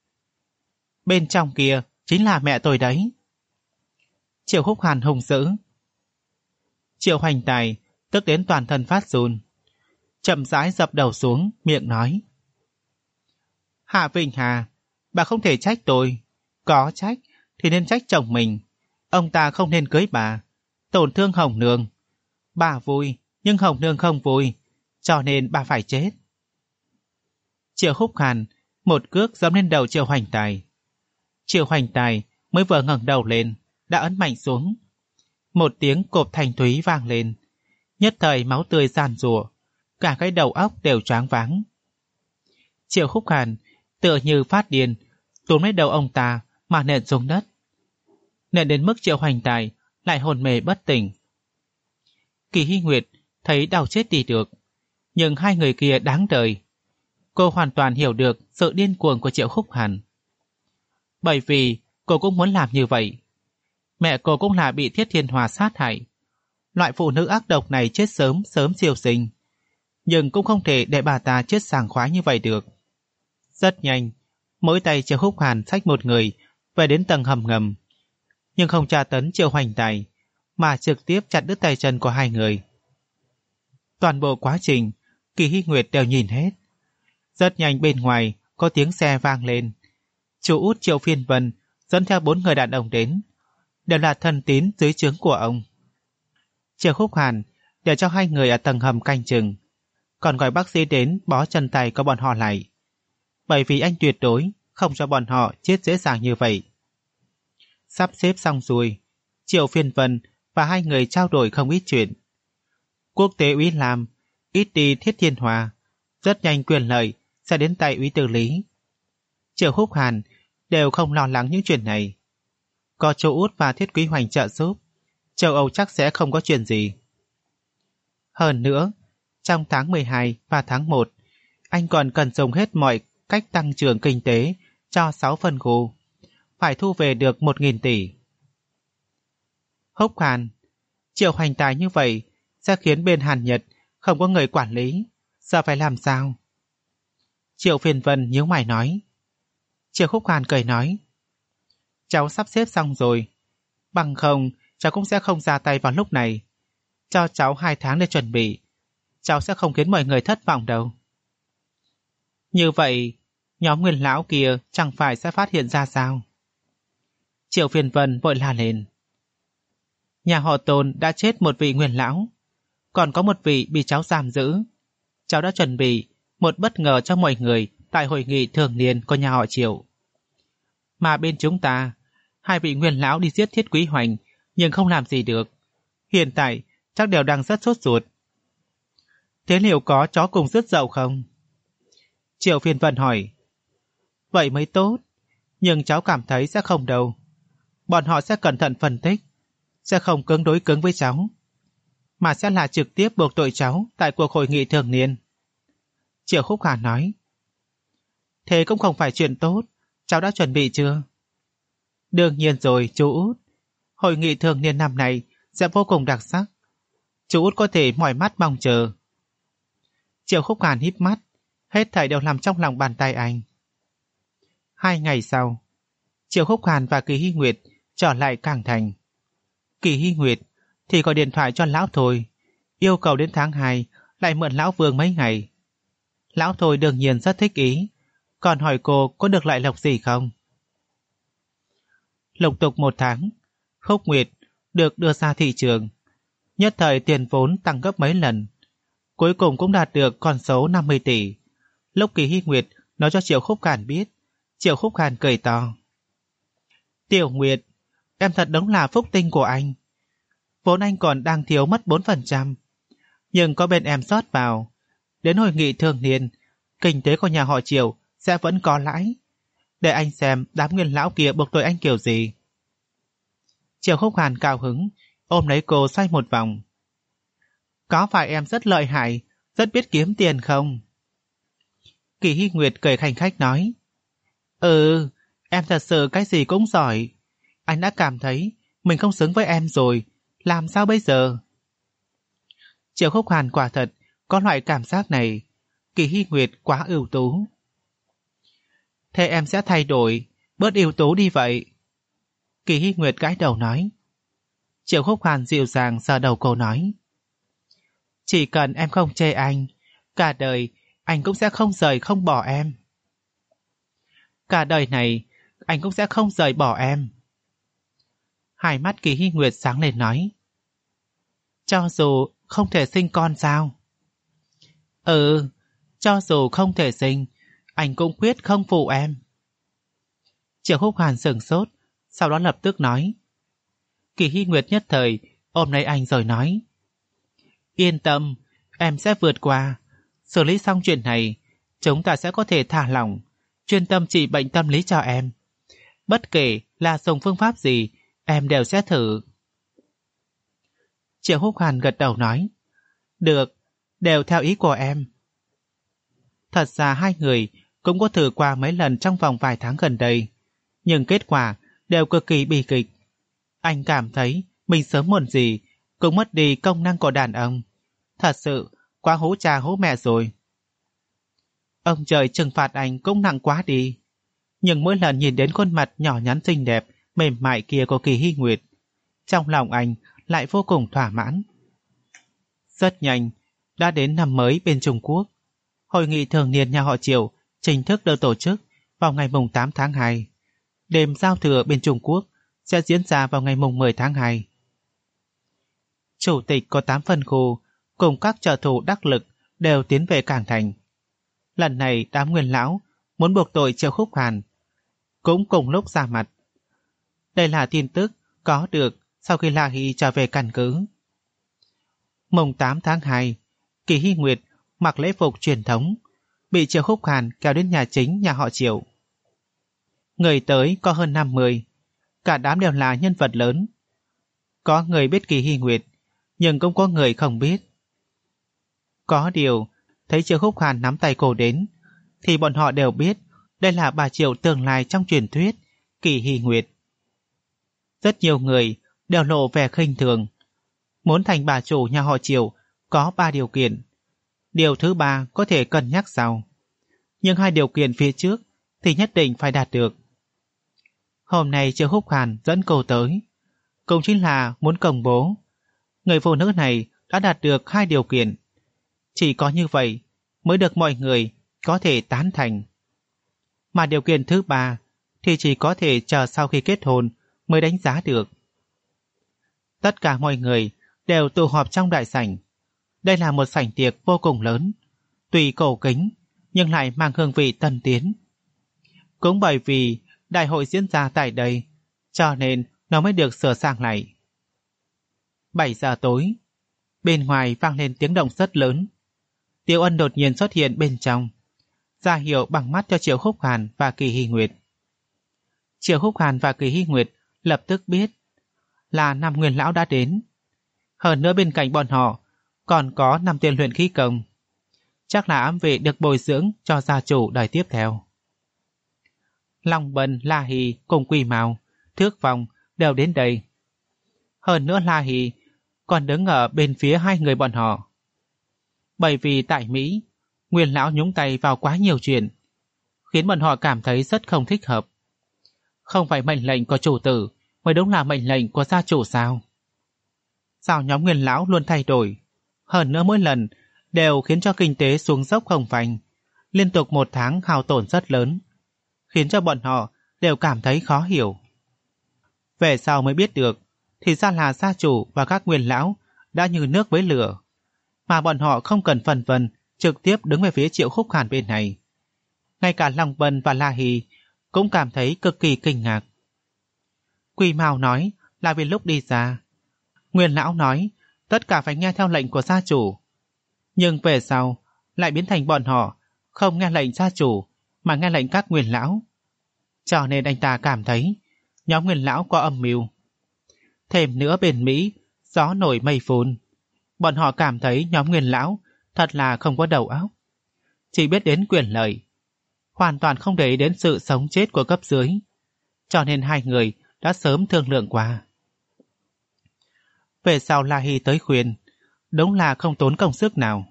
Bên trong kia chính là mẹ tôi đấy. Triệu Khúc Hàn hung dữ. Triệu Hoành Tài tức đến toàn thân phát run, chậm rãi dập đầu xuống, miệng nói: Hạ Vinh Hà, bà không thể trách tôi. Có trách thì nên trách chồng mình. Ông ta không nên cưới bà, tổn thương Hồng Nương. Bà vui, nhưng Hồng Nương không vui, cho nên bà phải chết. Triệu Khúc Hàn một cước giẫm lên đầu Triệu Hoành Tài. Triệu Hoành Tài mới vừa ngẩng đầu lên đã ấn mạnh xuống. Một tiếng cộp thanh thúy vang lên, nhất thời máu tươi giàn giụa, cả cái đầu óc đều choáng váng. Triệu Khúc Hàn tựa như phát điên túm lấy đầu ông ta mà nện xuống đất, nện đến mức Triệu Hoành Tài lại hôn mê bất tỉnh. Kỳ Hy Nguyệt thấy đau chết đi được, nhưng hai người kia đáng đời. Cô hoàn toàn hiểu được sự điên cuồng của Triệu Khúc Hàn, bởi vì cô cũng muốn làm như vậy. Mẹ cô cũng là bị Thiết Thiên Hoa sát hại. Loại phụ nữ ác độc này chết sớm sớm siêu sinh, nhưng cũng không thể để bà ta chết sảng khoái như vậy được. Rất nhanh, mỗi tay Triệu Khúc Hàn xách một người về đến tầng hầm ngầm, nhưng không tra tấn Triệu Hoành Tài, mà trực tiếp chặt đứt tay chân của hai người. Toàn bộ quá trình Kỳ Hy Nguyệt đều nhìn hết. Rất nhanh bên ngoài có tiếng xe vang lên. Chú út Triệu Phiên Vân dẫn theo bốn người đàn ông đến, đều là thân tín dưới trướng của ông. Triệu Khúc Hàn để cho hai người ở tầng hầm canh chừng, còn gọi bác sĩ đến bó chân tay của bọn họ lại, bởi vì anh tuyệt đối không cho bọn họ chết dễ dàng như vậy. Sắp xếp xong rồi, Triệu Phiên Vân và hai người trao đổi không ít chuyện. Quốc tế úy làm ít đi Thiết Thiên Hoa, rất nhanh quyền lợi sẽ đến tay úy Từ Lý. Triệu Khúc Hàn đều không lo lắng những chuyện này. Có Châu Út và Thiết Quý Hoành trợ giúp, châu Âu chắc sẽ không có chuyện gì. Hơn nữa, trong tháng mười hai và tháng một, anh còn cần dùng hết mọi cách tăng trưởng kinh tế cho sáu phân khu, phải thu về được một nghìn tỷ. Húc Hàn, Triệu Hoành Tài như vậy sẽ khiến bên Hàn Nhật không có người quản lý, giờ phải làm sao? Triệu Phiên Vân nhíu mày nói. Triệu Khúc Hàn cười nói: Cháu sắp xếp xong rồi, bằng không cháu cũng sẽ không ra tay vào lúc này. Cho cháu hai tháng để chuẩn bị, cháu sẽ không khiến mọi người thất vọng đâu. Như vậy, nhóm Nguyên lão kia chẳng phải sẽ phát hiện ra sao? Triệu Phiên Vân vội la lên. Nhà họ Tôn đã chết một vị Nguyên lão, còn có một vị bị cháu giam giữ. Cháu đã chuẩn bị một bất ngờ cho mọi người tại hội nghị thường niên của nhà họ Triệu. Mà bên chúng ta, hai vị Nguyên lão đi giết Thiết Quý Hoành nhưng không làm gì được. Hiện tại chắc đều đang rất sốt ruột. Thế liệu có chó cùng rứt dậu không? Triệu Phiên Vân hỏi. Vậy mới tốt, nhưng cháu cảm thấy sẽ không đâu. Bọn họ sẽ cẩn thận phân tích, sẽ không cứng đối cứng với cháu. mà sẽ là trực tiếp buộc tội cháu tại cuộc hội nghị thường niên. Triệu Khúc Hàn nói. Thế cũng không phải chuyện tốt, cháu đã chuẩn bị chưa? Đương nhiên rồi, chú út. Hội nghị thường niên năm này sẽ vô cùng đặc sắc. Chú út có thể mỏi mắt mong chờ. Triệu Khúc Hàn híp mắt, hết thảy đều nằm trong lòng bàn tay anh. Hai ngày sau, Triệu Khúc Hàn và Kỳ Hy Nguyệt trở lại Cảng Thành. Kỳ Hy Nguyệt thì gọi điện thoại cho lão Thôi, yêu cầu đến tháng hai lại mượn lão Vương mấy ngày. Lão Thôi đương nhiên rất thích ý, còn hỏi cô có được lại lộc gì không. Lục tục một tháng, Khúc Nguyệt được đưa ra thị trường. Nhất thời tiền vốn tăng gấp mấy lần, cuối cùng cũng đạt được con số năm mươi tỷ. Lúc Kỳ Hy Nguyệt nói cho Triệu Khúc Hàn biết, Triệu Khúc Hàn cười to. Tiểu Nguyệt, em thật đúng là phúc tinh của anh. Vốn anh còn đang thiếu mất bốn phần trăm, nhưng có bên em sót vào. Đến hội nghị thường niên, kinh tế của nhà họ Triệu sẽ vẫn có lãi. Để anh xem đám nguyên lão kia buộc tội anh kiểu gì. Triệu Khúc Hàn cao hứng, ôm lấy cô xoay một vòng. Có phải em rất lợi hại, rất biết kiếm tiền không? Kỳ Hy Nguyệt cười khanh khách nói. Ừ, em thật sự cái gì cũng giỏi. Anh đã cảm thấy mình không xứng với em rồi, làm sao bây giờ? Triệu Khúc Hàn quả thật có loại cảm giác này. Kỳ Hy Nguyệt quá ưu tú. Thế em sẽ thay đổi, bớt ưu tú đi vậy. Kỳ Hy Nguyệt gãi đầu nói. Triệu Khúc Hàn dịu dàng sờ đầu cô nói. Chỉ cần em không chê anh, cả đời anh cũng sẽ không rời không bỏ em. Cả đời này anh cũng sẽ không rời bỏ em. Hai mắt Kỳ Hy Nguyệt sáng lên nói. Cho dù không thể sinh con sao? Ừ, cho dù không thể sinh, anh cũng quyết không phụ em. Triệu Khúc Hàn sửng sốt, sau đó lập tức nói. Kỳ Hy Nguyệt nhất thời ôm lấy anh rồi nói. Yên tâm, em sẽ vượt qua. Xử lý xong chuyện này, chúng ta sẽ có thể thả lỏng, chuyên tâm trị bệnh tâm lý cho em. Bất kể là dùng phương pháp gì, em đều sẽ thử. Triệu Khúc Hàn gật đầu nói. Được, đều theo ý của em. Thật ra hai người cũng có thử qua mấy lần trong vòng vài tháng gần đây, nhưng kết quả đều cực kỳ bi kịch. Anh cảm thấy mình sớm muộn gì cũng mất đi công năng của đàn ông. Thật sự quá hố cha hố mẹ rồi. Ông trời trừng phạt anh cũng nặng quá đi. Nhưng mỗi lần nhìn đến khuôn mặt nhỏ nhắn xinh đẹp, mềm mại kia của Kỳ Hy Nguyệt, trong lòng anh lại vô cùng thỏa mãn. Rất nhanh, đã đến năm mới bên Trung Quốc. Hội nghị thường niên nhà họ Triệu chính thức được tổ chức vào ngày mùng tám tháng hai. Đêm giao thừa bên Trung Quốc sẽ diễn ra vào ngày mùng mười tháng hai. Chủ tịch có tám phân khu cùng các trợ thủ đắc lực đều tiến về Cảng Thành. Lần này đám nguyên lão muốn buộc tội Triệu Khúc Hàn cũng cùng lúc ra mặt. Đây là tin tức có được sau khi La Hy trở về căn cứ. Mùng tám tháng hai, Kỳ Hy Nguyệt mặc lễ phục truyền thống, bị Triệu Khúc Hàn kéo đến nhà chính nhà họ Triệu. Người tới có hơn năm mươi, cả đám đều là nhân vật lớn. Có người biết Kỳ Hy Nguyệt, nhưng cũng có người không biết. Có điều, thấy Triệu Khúc Hàn nắm tay cô đến, thì bọn họ đều biết đây là bà Triệu tương lai trong truyền thuyết, Kỳ Hy Nguyệt. Rất nhiều người đều lộ vẻ khinh thường. Muốn thành bà chủ nhà họ Triệu có ba điều kiện. Điều thứ ba có thể cân nhắc sau. Nhưng hai điều kiện phía trước thì nhất định phải đạt được. Hôm nay Triệu Khúc Hàn dẫn cô tới, cũng chính là muốn công bố người phụ nữ này đã đạt được hai điều kiện. Chỉ có như vậy mới được mọi người có thể tán thành. Mà điều kiện thứ ba thì chỉ có thể chờ sau khi kết hôn mới đánh giá được. Tất cả mọi người đều tụ họp trong đại sảnh. Đây là một sảnh tiệc vô cùng lớn, tuy cổ kính nhưng lại mang hương vị tân tiến. Cũng bởi vì đại hội diễn ra tại đây, cho nên nó mới được sửa sang lại. bảy giờ tối, bên ngoài vang lên tiếng động rất lớn. Tiêu Ân đột nhiên xuất hiện bên trong, ra hiệu bằng mắt cho Triệu Khúc Hàn và Kỳ Hy Nguyệt. Triệu Khúc Hàn và Kỳ Hy Nguyệt lập tức biết là năm nguyên lão đã đến. Hơn nữa bên cạnh bọn họ còn có năm tên luyện khí công. Chắc là ám vệ được bồi dưỡng cho gia chủ đời tiếp theo. Long Bân, La Hì cùng Quỳ Mao, Thước Phong đều đến đây. Hơn nữa La Hì còn đứng ở bên phía hai người bọn họ. Bởi vì tại Mỹ, Nguyên lão nhúng tay vào quá nhiều chuyện, khiến bọn họ cảm thấy rất không thích hợp. Không phải mệnh lệnh của chủ tử mới đúng là mệnh lệnh của gia chủ sao? Sao nhóm Nguyên lão luôn thay đổi, hơn nữa mỗi lần đều khiến cho kinh tế xuống dốc không phanh, liên tục một tháng hao tổn rất lớn, khiến cho bọn họ đều cảm thấy khó hiểu. Về sau mới biết được, thì ra là gia chủ và các Nguyên lão đã như nước với lửa, mà bọn họ không cần phân vân, trực tiếp đứng về phía Triệu Khúc Hàn bên này. Ngay cả Long Vân và La Hì cũng cảm thấy cực kỳ kinh ngạc. Quỳ Mao nói là vì lúc đi ra, Nguyên lão nói tất cả phải nghe theo lệnh của gia chủ, nhưng về sau lại biến thành bọn họ không nghe lệnh gia chủ mà nghe lệnh các Nguyên lão, cho nên anh ta cảm thấy nhóm Nguyên lão có âm mưu. Thêm nữa bên Mỹ gió nổi mây phun, bọn họ cảm thấy nhóm Nguyên lão thật là không có đầu óc, chỉ biết đến quyền lợi, hoàn toàn không để ý đến sự sống chết của cấp dưới, cho nên hai người đã sớm thương lượng qua. Về sau La Hì tới khuyên, đúng là không tốn công sức nào.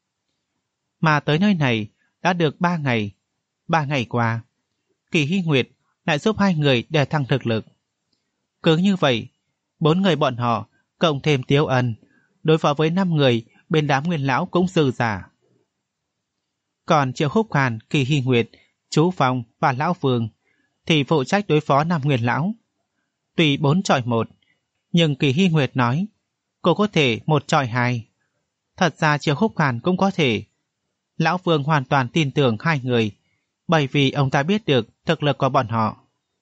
Mà tới nơi này đã được ba ngày. Ba ngày qua, Kỳ Hy Nguyệt lại giúp hai người để thăng thực lực. Cứ như vậy, bốn người bọn họ cộng thêm Tiếu Ân đối phó với năm người bên đám Nguyên lão cũng dư giả. Còn Triệu Khúc Hàn, Kỳ Hy Nguyệt, Chú Phong và Lão Vương thì phụ trách đối phó năm Nguyên lão. Tuy bốn chọi một, nhưng Kỳ Hy Nguyệt nói cô có thể một chọi hai. Thật ra Triệu Khúc Hàn cũng có thể. Lão Vương hoàn toàn tin tưởng hai người, bởi vì ông ta biết được thực lực của bọn họ.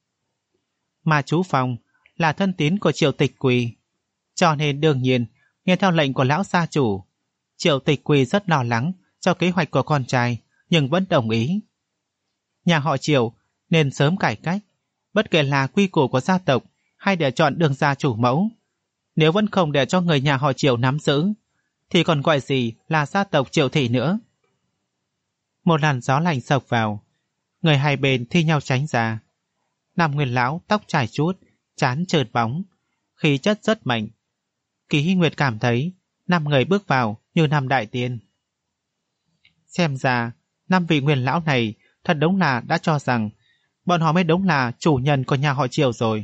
Mà Chú Phong là thân tín của Triệu Tịch Quỳ, cho nên đương nhiên nghe theo lệnh của lão gia chủ. Triệu Tịch Quỳ rất lo lắng cho kế hoạch của con trai, nhưng vẫn đồng ý. Nhà họ Triệu nên sớm cải cách, bất kể là quy củ của gia tộc hay để chọn đường gia chủ mẫu. Nếu vẫn không để cho người nhà họ Triệu nắm giữ, thì còn gọi gì là gia tộc Triệu thị nữa. Một làn gió lạnh sộc vào, người hai bên thi nhau tránh ra. Nam Nguyên lão tóc trải chuốt, trán trơn bóng, khí chất rất mạnh. Kỳ Hy Nguyệt cảm thấy năm người bước vào như năm đại tiên. Xem ra năm vị Nguyên lão này thật đúng là đã cho rằng bọn họ mới đúng là chủ nhân của nhà họ Triệu rồi.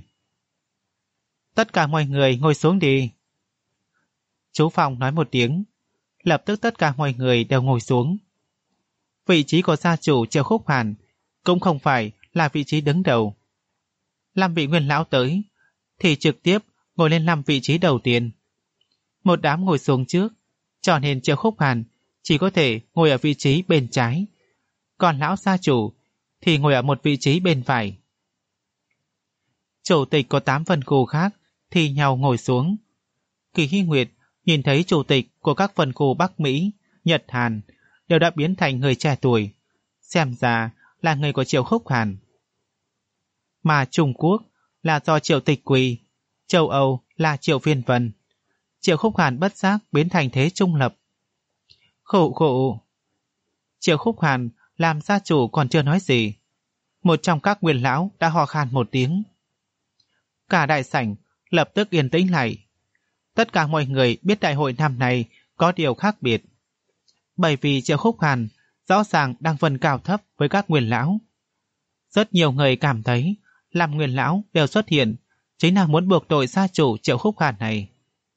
Tất cả mọi người ngồi xuống đi. Chú Phong nói một tiếng, lập tức tất cả mọi người đều ngồi xuống. Vị trí của gia chủ Triệu Khúc Hàn cũng không phải là vị trí đứng đầu. Năm vị Nguyên lão tới thì trực tiếp ngồi lên năm vị trí đầu tiên. Một đám ngồi xuống trước, cho nên Triệu Khúc Hàn chỉ có thể ngồi ở vị trí bên trái, còn lão gia chủ thì ngồi ở một vị trí bên phải. Chủ tịch có tám phân khu khác thì nhau ngồi xuống. Kỳ Hy Nguyệt nhìn thấy chủ tịch của các phân khu Bắc Mỹ, Nhật Hàn đều đã biến thành người trẻ tuổi, xem ra là người của Triệu Khúc Hàn. Mà Trung Quốc là do Triệu Tịch Quỳ, châu Âu là Triệu Phiên Vân. Triệu Khúc Hàn bất giác biến thành thế trung lập. Khụ khụ. Triệu Khúc Hàn làm gia chủ còn chưa nói gì, một trong các Nguyên lão đã ho khan một tiếng. Cả đại sảnh lập tức yên tĩnh lại. Tất cả mọi người biết đại hội năm nay có điều khác biệt, bởi vì Triệu Khúc Hàn rõ ràng đang phân cao thấp với các Nguyên lão. Rất nhiều người cảm thấy làm Nguyên lão đều xuất hiện chính là muốn buộc tội gia chủ Triệu Khúc Hàn này.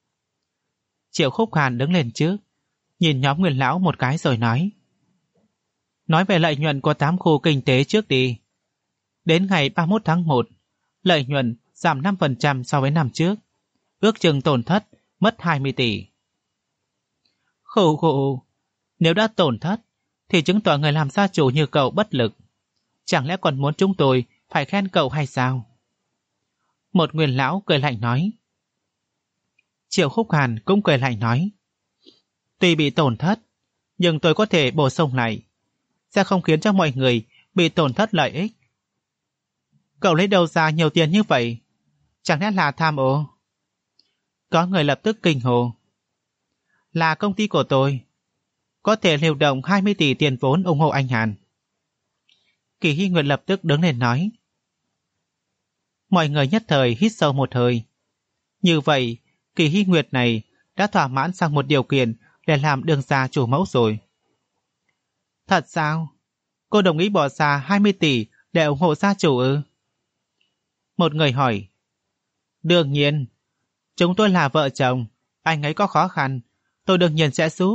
Triệu Khúc Hàn đứng lên trước, nhìn nhóm Nguyên lão một cái rồi nói: Nói về lợi nhuận của tám khu kinh tế trước đi. Đến ngày ba mươi mốt tháng một, lợi nhuận giảm năm phần trăm so với năm trước, ước chừng tổn thất mất hai mươi tỷ. Khổ khổ, nếu đã tổn thất thì chứng tỏ người làm gia chủ như cậu bất lực. Chẳng lẽ còn muốn chúng tôi phải khen cậu hay sao? Một Nguyên lão cười lạnh nói. Triệu Khúc Hàn cũng cười lạnh nói: Tuy bị tổn thất, nhưng tôi có thể bổ sung lại, sẽ không khiến cho mọi người bị tổn thất lợi ích. Cậu lấy đâu ra nhiều tiền như vậy? Chẳng lẽ là tham ô? Có người lập tức kinh hồ. Là công ty của tôi. Có thể điều động hai mươi tỷ tiền vốn ủng hộ anh Hàn. Kỳ Hy Nguyệt lập tức đứng lên nói. Mọi người nhất thời hít sâu một hơi. Như vậy, Kỳ Hy Nguyệt này đã thỏa mãn sang một điều kiện để làm đường gia chủ mẫu rồi. Thật sao? Cô đồng ý bỏ ra hai mươi tỷ để ủng hộ gia chủ ư? Một người hỏi. Đương nhiên. Chúng tôi là vợ chồng. Anh ấy có khó khăn, tôi đương nhiên sẽ giúp.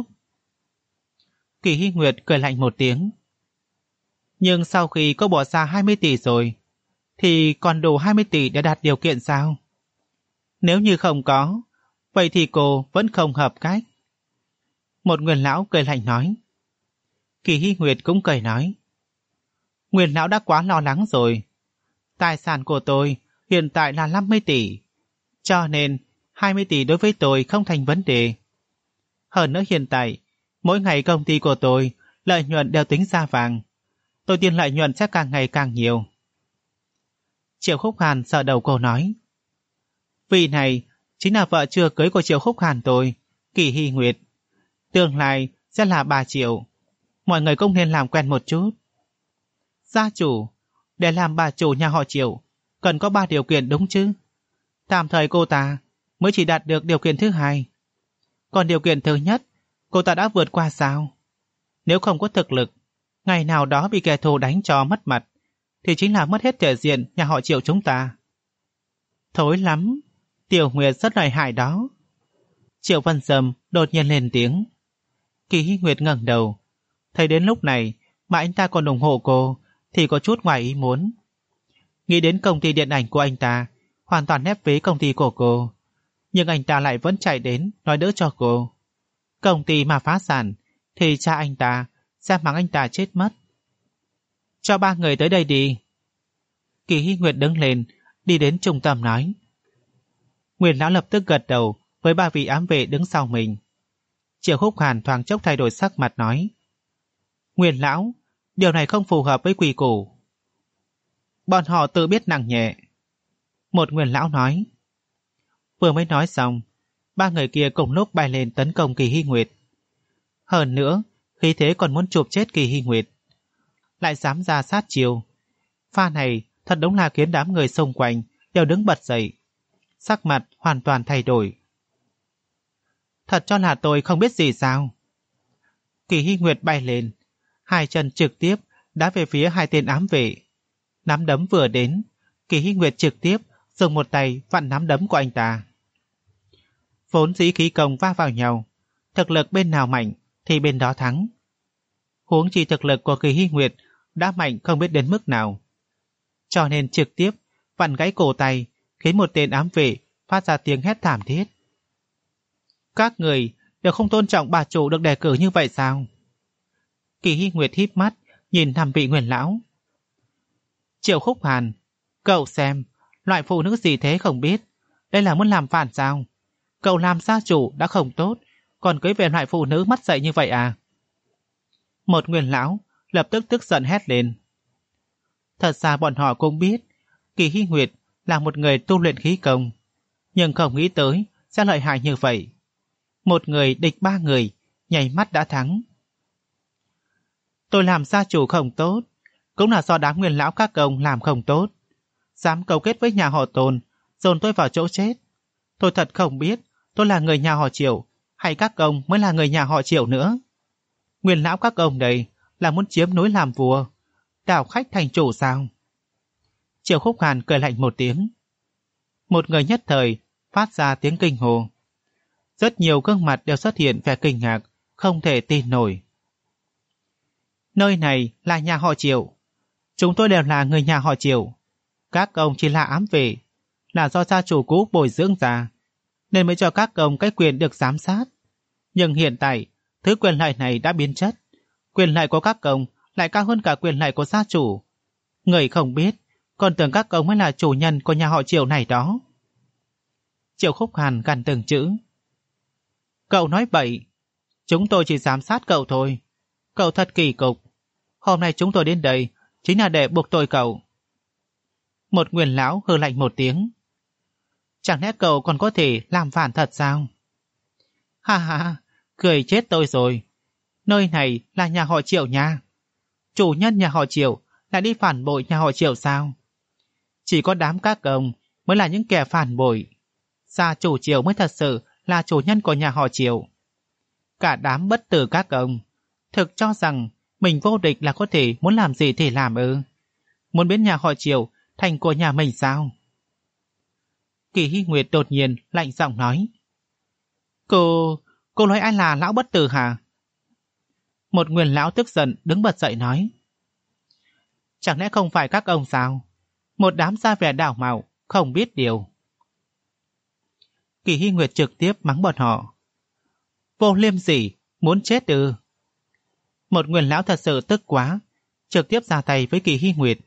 Kỳ Hy Nguyệt cười lạnh một tiếng. Nhưng sau khi cô bỏ ra hai mươi tỷ rồi, thì còn đủ hai mươi tỷ để đạt điều kiện sao? Nếu như không có, vậy thì cô vẫn không hợp cách. Một Nguyên lão cười lạnh nói. Kỳ Hy Nguyệt cũng cười nói. Nguyên lão đã quá lo lắng rồi. Tài sản của tôi hiện tại là năm mươi tỷ, cho nên hai mươi tỷ đối với tôi không thành vấn đề. Hơn nữa hiện tại, mỗi ngày công ty của tôi lợi nhuận đều tính ra vàng. Tôi tin lợi nhuận sẽ càng ngày càng nhiều. Triệu Khúc Hàn sờ đầu cô nói. Vị này chính là vợ chưa cưới của Triệu Khúc Hàn tôi, Kỳ Hy Nguyệt. Tương lai sẽ là bà Triệu. Mọi người cũng nên làm quen một chút. Gia chủ, để làm bà chủ nhà họ Triệu, cần có ba điều kiện đúng chứ? Tạm thời cô ta mới chỉ đạt được điều kiện thứ hai. Còn điều kiện thứ nhất, cô ta đã vượt qua sao? Nếu không có thực lực, ngày nào đó bị kẻ thù đánh cho mất mặt, thì chính là mất hết thể diện nhà họ Triệu chúng ta. Thối lắm, Tiểu Nguyệt rất lợi hại đó. Triệu Văn Sâm đột nhiên lên tiếng. Kỳ Hy Nguyệt ngẩng đầu, thấy đến lúc này mà anh ta còn ủng hộ cô thì có chút ngoài ý muốn. Nghĩ đến công ty điện ảnh của anh ta hoàn toàn nép vế công ty của cô, nhưng anh ta lại vẫn chạy đến nói đỡ cho cô. Công ty mà phá sản thì cha anh ta sẽ mắng anh ta chết mất. Cho ba người tới đây đi. Kỳ Hy Nguyệt đứng lên, đi đến trung tâm nói. Nguyên lão lập tức gật đầu với ba vị ám vệ đứng sau mình. Triệu Khúc Hàn thoáng chốc thay đổi sắc mặt nói. Nguyên lão, điều này không phù hợp với quy củ. Bọn họ tự biết nặng nhẹ. Một Nguyên lão nói. Vừa mới nói xong, ba người kia cùng lúc bay lên tấn công Kỳ Hy Nguyệt. Hơn nữa, khí thế còn muốn chụp chết Kỳ Hy Nguyệt. Lại dám ra sát chiêu. Pha này thật đúng là khiến đám người xung quanh đều đứng bật dậy. Sắc mặt hoàn toàn thay đổi. Thật cho là tôi không biết gì sao? Kỳ Hy Nguyệt bay lên, hai chân trực tiếp đá về phía hai tên ám vệ. Nắm đấm vừa đến, Kỳ Hy Nguyệt trực tiếp dùng một tay vặn nắm đấm của anh ta. Vốn dĩ khí công va vào nhau, thực lực bên nào mạnh thì bên đó thắng. Huống chi thực lực của Kỳ Hy Nguyệt đã mạnh không biết đến mức nào, cho nên trực tiếp vặn gãy cổ tay, khiến một tên ám vệ phát ra tiếng hét thảm thiết. Các người đều không tôn trọng bà chủ được đề cử như vậy sao? Kỳ Hy Nguyệt híp mắt nhìn năm vị Nguyên lão. Triệu Khúc Hàn, cậu xem, loại phụ nữ gì thế không biết, đây là muốn làm phản sao? Cậu làm gia chủ đã không tốt, còn cưới về loại phụ nữ mất dạy như vậy à? Một Nguyên lão lập tức tức giận hét lên. Thật ra bọn họ cũng biết Kỳ Hy Nguyệt là một người tu luyện khí công, nhưng không nghĩ tới sẽ lợi hại như vậy. Một người địch ba người, nhảy mắt đã thắng. Tôi làm gia chủ không tốt, cũng là do đám Nguyên lão các ông làm không tốt. Dám cấu kết với nhà họ Tôn, dồn tôi vào chỗ chết. Tôi thật không biết tôi là người nhà họ Triệu, hay các ông mới là người nhà họ Triệu nữa. Nguyên lão các ông đây là muốn chiếm núi làm vua, đảo khách thành chủ sao? Triệu Khúc Hàn cười lạnh một tiếng. Một người nhất thời phát ra tiếng kinh hồ. Rất nhiều gương mặt đều xuất hiện vẻ kinh ngạc, không thể tin nổi. Nơi này là nhà họ Triệu. Chúng tôi đều là người nhà họ Triệu. Các ông chỉ là ám vệ, là do gia chủ cũ bồi dưỡng ra, nên mới cho các ông cái quyền được giám sát. Nhưng hiện tại, thứ quyền lợi này đã biến chất. Quyền lợi của các ông lại cao hơn cả quyền lợi của gia chủ. Người không biết, còn tưởng các ông mới là chủ nhân của nhà họ Triệu này đó. Triệu Khúc Hàn gằn từng chữ. Cậu nói bậy, chúng tôi chỉ giám sát cậu thôi. Cậu thật kỳ cục. Hôm nay chúng tôi đến đây chính là để buộc tội cậu. Một Nguyên lão hừ lạnh một tiếng. Chẳng lẽ cậu còn có thể làm phản thật sao? Ha ha, cười chết tôi rồi. Nơi này là nhà họ Triệu nha. Chủ nhân nhà họ Triệu lại đi phản bội nhà họ Triệu sao? Chỉ có đám các ông mới là những kẻ phản bội. Gia chủ Triệu mới thật sự là chủ nhân của nhà họ Triệu. Cả đám bất tử các ông thực cho rằng mình vô địch là có thể muốn làm gì thì làm ư? Muốn biến nhà họ Triệu thành của nhà mình sao? Kỳ Hy Nguyệt đột nhiên lạnh giọng nói. Cô, cô nói ai là lão bất tử hả? Một nguyên lão tức giận đứng bật dậy nói. Chẳng lẽ không phải các ông sao? Một đám da vẻ đảo mạo, không biết điều. Kỳ Hy Nguyệt trực tiếp mắng bọn họ. Vô liêm sỉ, muốn chết ư? Một nguyên lão thật sự tức quá, trực tiếp ra tay với Kỳ Hy Nguyệt.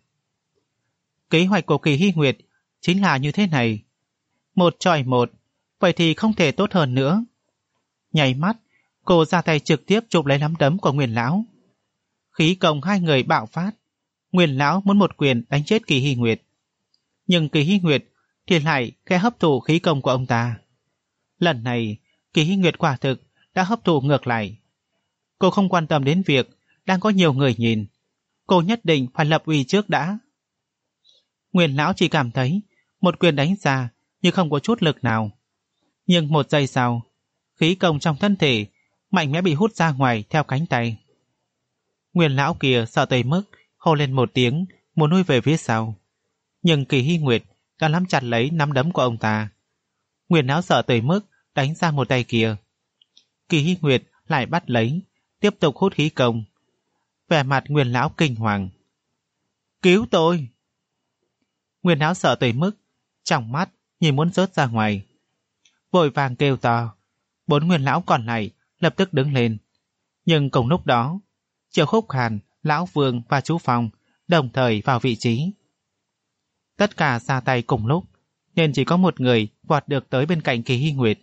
Kế hoạch của Kỳ Hy Nguyệt chính là như thế này. Một chọi một, vậy thì không thể tốt hơn nữa. Nháy mắt, cô ra tay trực tiếp chụp lấy nắm đấm của Nguyên lão. Khí công hai người bạo phát. Nguyên lão muốn một quyền đánh chết Kỳ Hy Nguyệt. Nhưng Kỳ Hy Nguyệt thì lại khẽ hấp thụ khí công của ông ta. Lần này, Kỳ Hy Nguyệt quả thực đã hấp thụ ngược lại. Cô không quan tâm đến việc đang có nhiều người nhìn. Cô nhất định phải lập uy trước đã. Nguyên lão chỉ cảm thấy một quyền đánh ra nhưng không có chút lực nào. Nhưng một giây sau, khí công trong thân thể mạnh mẽ bị hút ra ngoài theo cánh tay. Nguyên lão kia sợ tới mức hô lên một tiếng muốn nuôi về phía sau. Nhưng Kỳ Hy Nguyệt đã nắm chặt lấy nắm đấm của ông ta. Nguyên lão sợ tới mức đánh ra một tay kia. Kỳ Hy Nguyệt lại bắt lấy, tiếp tục hút khí công. Vẻ mặt Nguyên lão kinh hoàng. Cứu tôi! Nguyên lão sợ tới mức trong mắt nhìn muốn rớt ra ngoài. Vội vàng kêu to. Bốn nguyên lão còn lại lập tức đứng lên. Nhưng cùng lúc đó, Triệu Khúc Hàn, Lão Vương và chú Phong đồng thời vào vị trí. Tất cả ra tay cùng lúc, nên chỉ có một người vọt được tới bên cạnh Kỳ Hy Nguyệt.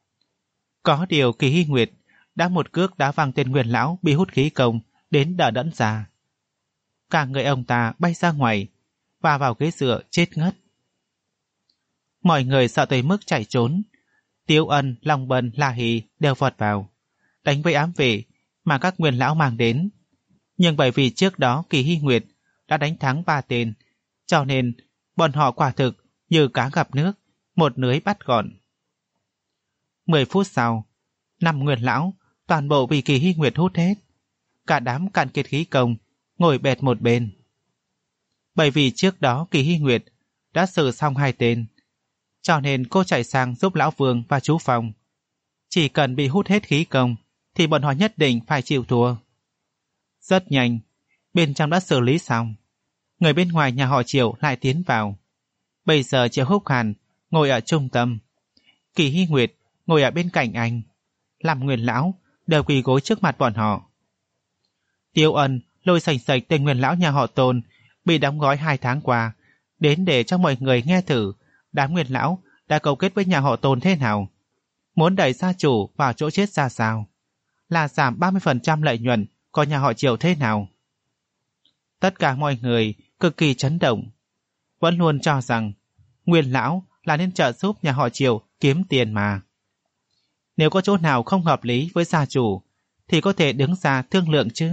Có điều Kỳ Hy Nguyệt đã một cước đá văng tên nguyên lão bị hút khí công đến đỡ đẫn ra. Cả người ông ta bay ra ngoài và vào ghế dựa chết ngất. Mọi người sợ tới mức chạy trốn. Tiếu Ân, Long Bân, La Hỷ đều vọt vào, đánh với ám vệ mà các nguyên lão mang đến. Nhưng bởi vì trước đó Kỳ Hy Nguyệt đã đánh thắng ba tên, cho nên bọn họ quả thực như cá gặp nước, một lưới bắt gọn. Mười phút sau, năm nguyên lão toàn bộ bị Kỳ Hy Nguyệt hút hết. Cả đám cạn kiệt khí công, ngồi bệt một bên. Bởi vì trước đó Kỳ Hy Nguyệt đã xử xong hai tên, cho nên cô chạy sang giúp Lão Vương và chú Phong. Chỉ cần bị hút hết khí công thì bọn họ nhất định phải chịu thua. Rất nhanh, bên trong đã xử lý xong. Người bên ngoài nhà họ Triệu lại tiến vào. Bây giờ Triệu Húc Hàn ngồi ở trung tâm, Kỳ Hy Nguyệt ngồi ở bên cạnh anh. Làm nguyên lão đều quỳ gối trước mặt bọn họ. Tiêu Ân lôi sành sạch tên nguyên lão nhà họ Tôn bị đóng gói hai tháng qua đến để cho mọi người nghe thử đám nguyên lão đã cấu kết với nhà họ Tôn thế nào, muốn đẩy gia chủ vào chỗ chết ra sao, là giảm ba mươi phần trăm lợi nhuận của nhà họ Triệu thế nào. Tất cả mọi người cực kỳ chấn động, vẫn luôn cho rằng nguyên lão là nên trợ giúp nhà họ Triệu kiếm tiền mà. Nếu có chỗ nào không hợp lý với gia chủ thì có thể đứng ra thương lượng chứ.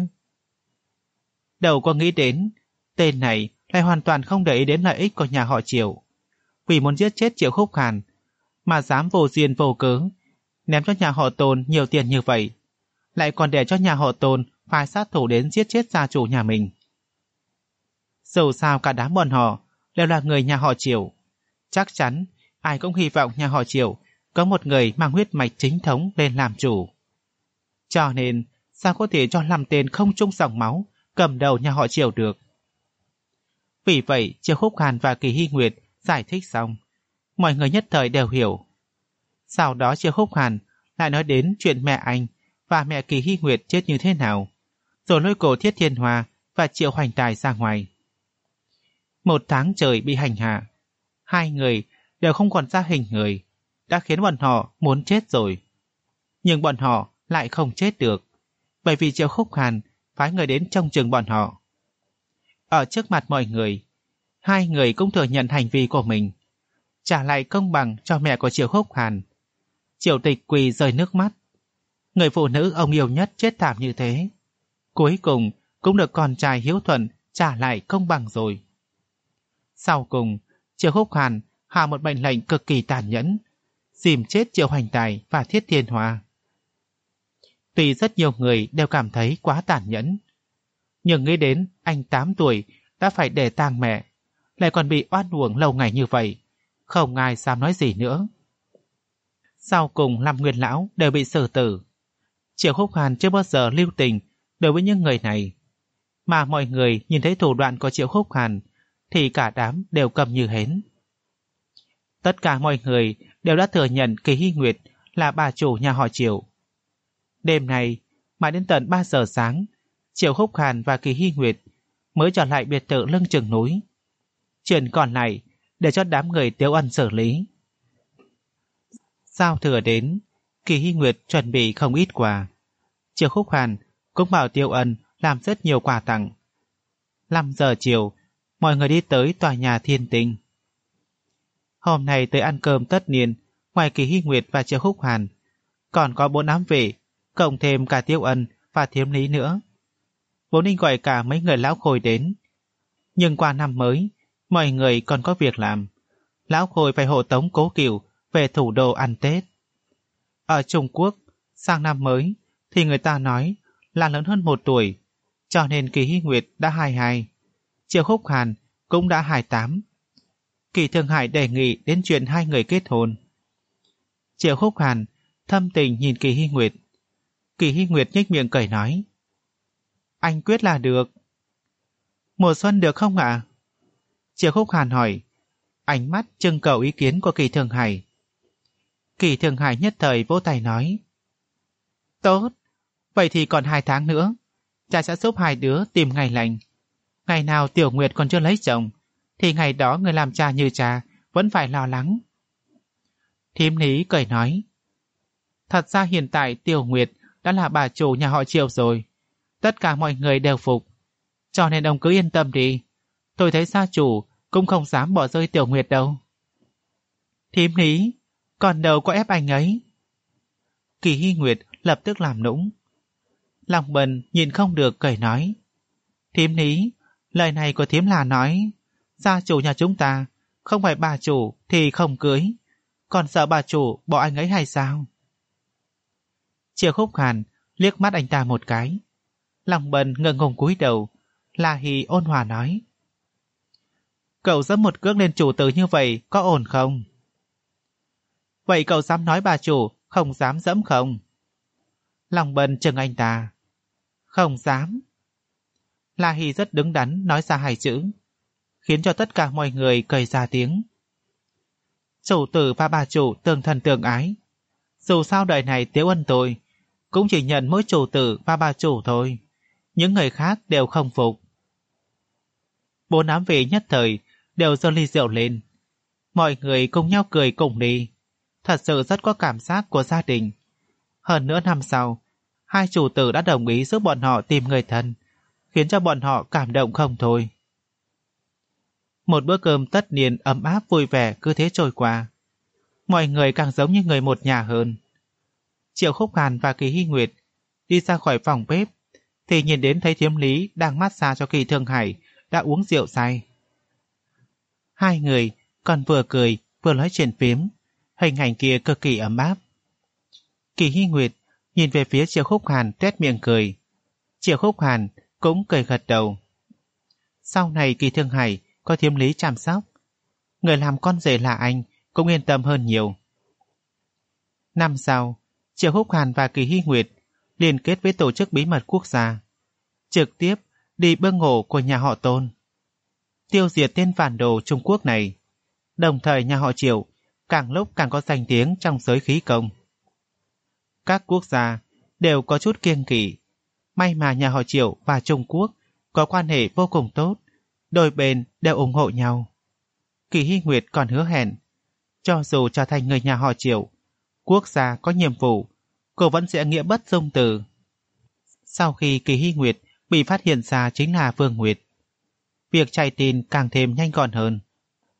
Đâu có nghĩ đến tên này lại hoàn toàn không để ý đến lợi ích của nhà họ Triệu. Vì muốn giết chết Triệu Khúc Hàn mà dám vô duyên vô cớ ném cho nhà họ Tôn nhiều tiền như vậy, lại còn để cho nhà họ Tôn phải sát thủ đến giết chết gia chủ nhà mình. Dù sao cả đám bọn họ đều là người nhà họ Triệu, chắc chắn ai cũng hy vọng nhà họ Triệu có một người mang huyết mạch chính thống lên làm chủ. Cho nên sao có thể cho năm tên không chung dòng máu cầm đầu nhà họ Triệu được. Vì vậy Triệu Khúc Hàn và Kỳ Hy Nguyệt giải thích xong, mọi người nhất thời đều hiểu. Sau đó Triệu Khúc Hàn lại nói đến chuyện mẹ anh và mẹ Kỳ Hy Nguyệt chết như thế nào, rồi lôi cổ Thiết Thiên Hoa và Triệu Hoành Tài ra ngoài. Một tháng trời bị hành hạ, hai người đều không còn ra hình người, đã khiến bọn họ muốn chết rồi. Nhưng bọn họ lại không chết được, bởi vì Triệu Khúc Hàn phái người đến trông chừng bọn họ. Ở trước mặt mọi người, hai người cũng thừa nhận hành vi của mình, trả lại công bằng cho mẹ của Triệu Húc Hàn. Triệu Tịch quỳ rơi nước mắt. Người phụ nữ ông yêu nhất chết thảm như thế, cuối cùng cũng được con trai hiếu thuận trả lại công bằng rồi. Sau cùng, Triệu Húc Hàn hạ một mệnh lệnh cực kỳ tàn nhẫn, dìm chết Triệu Hoành Tài và Thiết Thiên Hoa. Tuy rất nhiều người đều cảm thấy quá tàn nhẫn, nhưng nghĩ đến anh tám tuổi đã phải để tang mẹ, lại còn bị oan uổng lâu ngày như vậy, không ai dám nói gì nữa. Sau cùng Lâm Nguyên lão đều bị xử tử. Triệu Húc Hàn chưa bao giờ lưu tình đối với những người này, mà mọi người nhìn thấy thủ đoạn của Triệu Húc Hàn thì cả đám đều câm như hến. Tất cả mọi người đều đã thừa nhận Kỳ Hy Nguyệt là bà chủ nhà họ Triệu. Đêm này, mãi đến tận ba giờ sáng, Triệu Húc Hàn và Kỳ Hy Nguyệt mới trở lại biệt thự lưng chừng núi. Chuyện còn lại để cho đám người Tiếu Ân xử lý. Giao thừa đến, Kỳ Hy Nguyệt chuẩn bị không ít quà. Triệu Húc Hàn cũng bảo Tiếu Ân làm rất nhiều quà tặng. năm giờ chiều, mọi người đi tới tòa nhà Thiên Tinh. Hôm nay tới ăn cơm tất niên, ngoài Kỳ Hy Nguyệt và Triệu Húc Hàn, còn có bốn ám vệ, cộng thêm cả Tiếu Ân và Thiếm Lý nữa. Vốn định gọi cả mấy người lão Khôi đến, nhưng qua năm mới, mọi người còn có việc làm. Lão Khôi phải hộ tống Cố Cửu về thủ đô ăn Tết. Ở Trung Quốc, sang năm mới thì người ta nói là lớn hơn một tuổi, cho nên Kỳ Hy Nguyệt đã hai mươi hai, Triệu Húc Hàn cũng đã hai mươi tám. Kỳ Thương Hải đề nghị đến chuyện hai người kết hôn. Triệu Húc Hàn thâm tình nhìn Kỳ Hy Nguyệt. Kỳ Hy Nguyệt nhếch miệng cười nói: Anh quyết là được. Mùa xuân được không ạ? Triệu Húc Hàn hỏi, ánh mắt trưng cầu ý kiến của Kỳ Thương Hải. Kỳ Thương Hải nhất thời vỗ tay nói: Tốt, vậy thì còn hai tháng nữa, cha sẽ giúp hai đứa tìm ngày lành. Ngày nào Tiểu Nguyệt còn chưa lấy chồng, thì ngày đó người làm cha như cha vẫn phải lo lắng. Thím Lý cười nói: Thật ra hiện tại Tiểu Nguyệt đã là bà chủ nhà họ Triệu rồi, tất cả mọi người đều phục, cho nên ông cứ yên tâm đi. Tôi thấy gia chủ cũng không dám bỏ rơi Tiểu Nguyệt đâu. Thím Lý, còn đâu có ép anh ấy. Kỳ Hy Nguyệt lập tức làm nũng. Lòng Bần nhìn không được cười nói: Thím Lý, lời này của thím là nói gia chủ nhà chúng ta không phải bà chủ thì không cưới, còn sợ bà chủ bỏ anh ấy hay sao? Triệu Húc Hàn liếc mắt anh ta một cái. Lòng Bần ngượng ngùng cúi đầu. La Hì ôn hòa nói: Cậu dẫm một cước lên chủ tử như vậy có ổn không? Vậy cậu dám nói bà chủ không dám dẫm không? Lòng Bần chừng anh ta. Không dám. La Hì rất đứng đắn nói ra hai chữ, khiến cho tất cả mọi người cười ra tiếng. Chủ tử và bà chủ tương thân tương ái. Dù sao đời này Tiếu Ân tôi cũng chỉ nhận mỗi chủ tử và bà chủ thôi, những người khác đều không phục. Bốn ám vệ nhất thời đều giơ ly rượu lên. Mọi người cùng nhau cười cùng đi, thật sự rất có cảm giác của gia đình. Hơn nữa năm sau, hai chủ tử đã đồng ý giúp bọn họ tìm người thân, khiến cho bọn họ cảm động không thôi. Một bữa cơm tất niên ấm áp vui vẻ cứ thế trôi qua. Mọi người càng giống như người một nhà hơn. Triệu Húc Hàn và Kỳ Hy Nguyệt đi ra khỏi phòng bếp thì nhìn đến thấy Thiếm Lý đang massage cho Kỳ Thương Hải đã uống rượu say. Hai người còn vừa cười vừa nói chuyện phím, hình ảnh kia cực kỳ ấm áp. Kỳ Hy Nguyệt nhìn về phía Triệu Húc Hàn tuét miệng cười. Triệu Húc Hàn cũng cười gật đầu. Sau này Kỳ Thương Hải có Thiếm Lý chăm sóc, người làm con rể là anh cũng yên tâm hơn nhiều. Năm sau, Triệu Húc Hàn và Kỳ Hy Nguyệt liên kết với tổ chức bí mật quốc gia, trực tiếp đi bưng ổ của nhà họ Tôn, tiêu diệt tên phản đồ Trung Quốc này. Đồng thời nhà họ Triệu càng lúc càng có danh tiếng trong giới khí công. Các quốc gia đều có chút kiêng kỵ. May mà nhà họ Triệu và Trung Quốc có quan hệ vô cùng tốt, đôi bên đều ủng hộ nhau. Kỳ Hy Nguyệt còn hứa hẹn, cho dù trở thành người nhà họ Triệu, quốc gia có nhiệm vụ, cô vẫn sẽ nghĩa bất dung từ. Sau khi Kỳ Hy Nguyệt bị phát hiện ra chính là Vương Nguyệt, việc chạy tin càng thêm nhanh gọn hơn.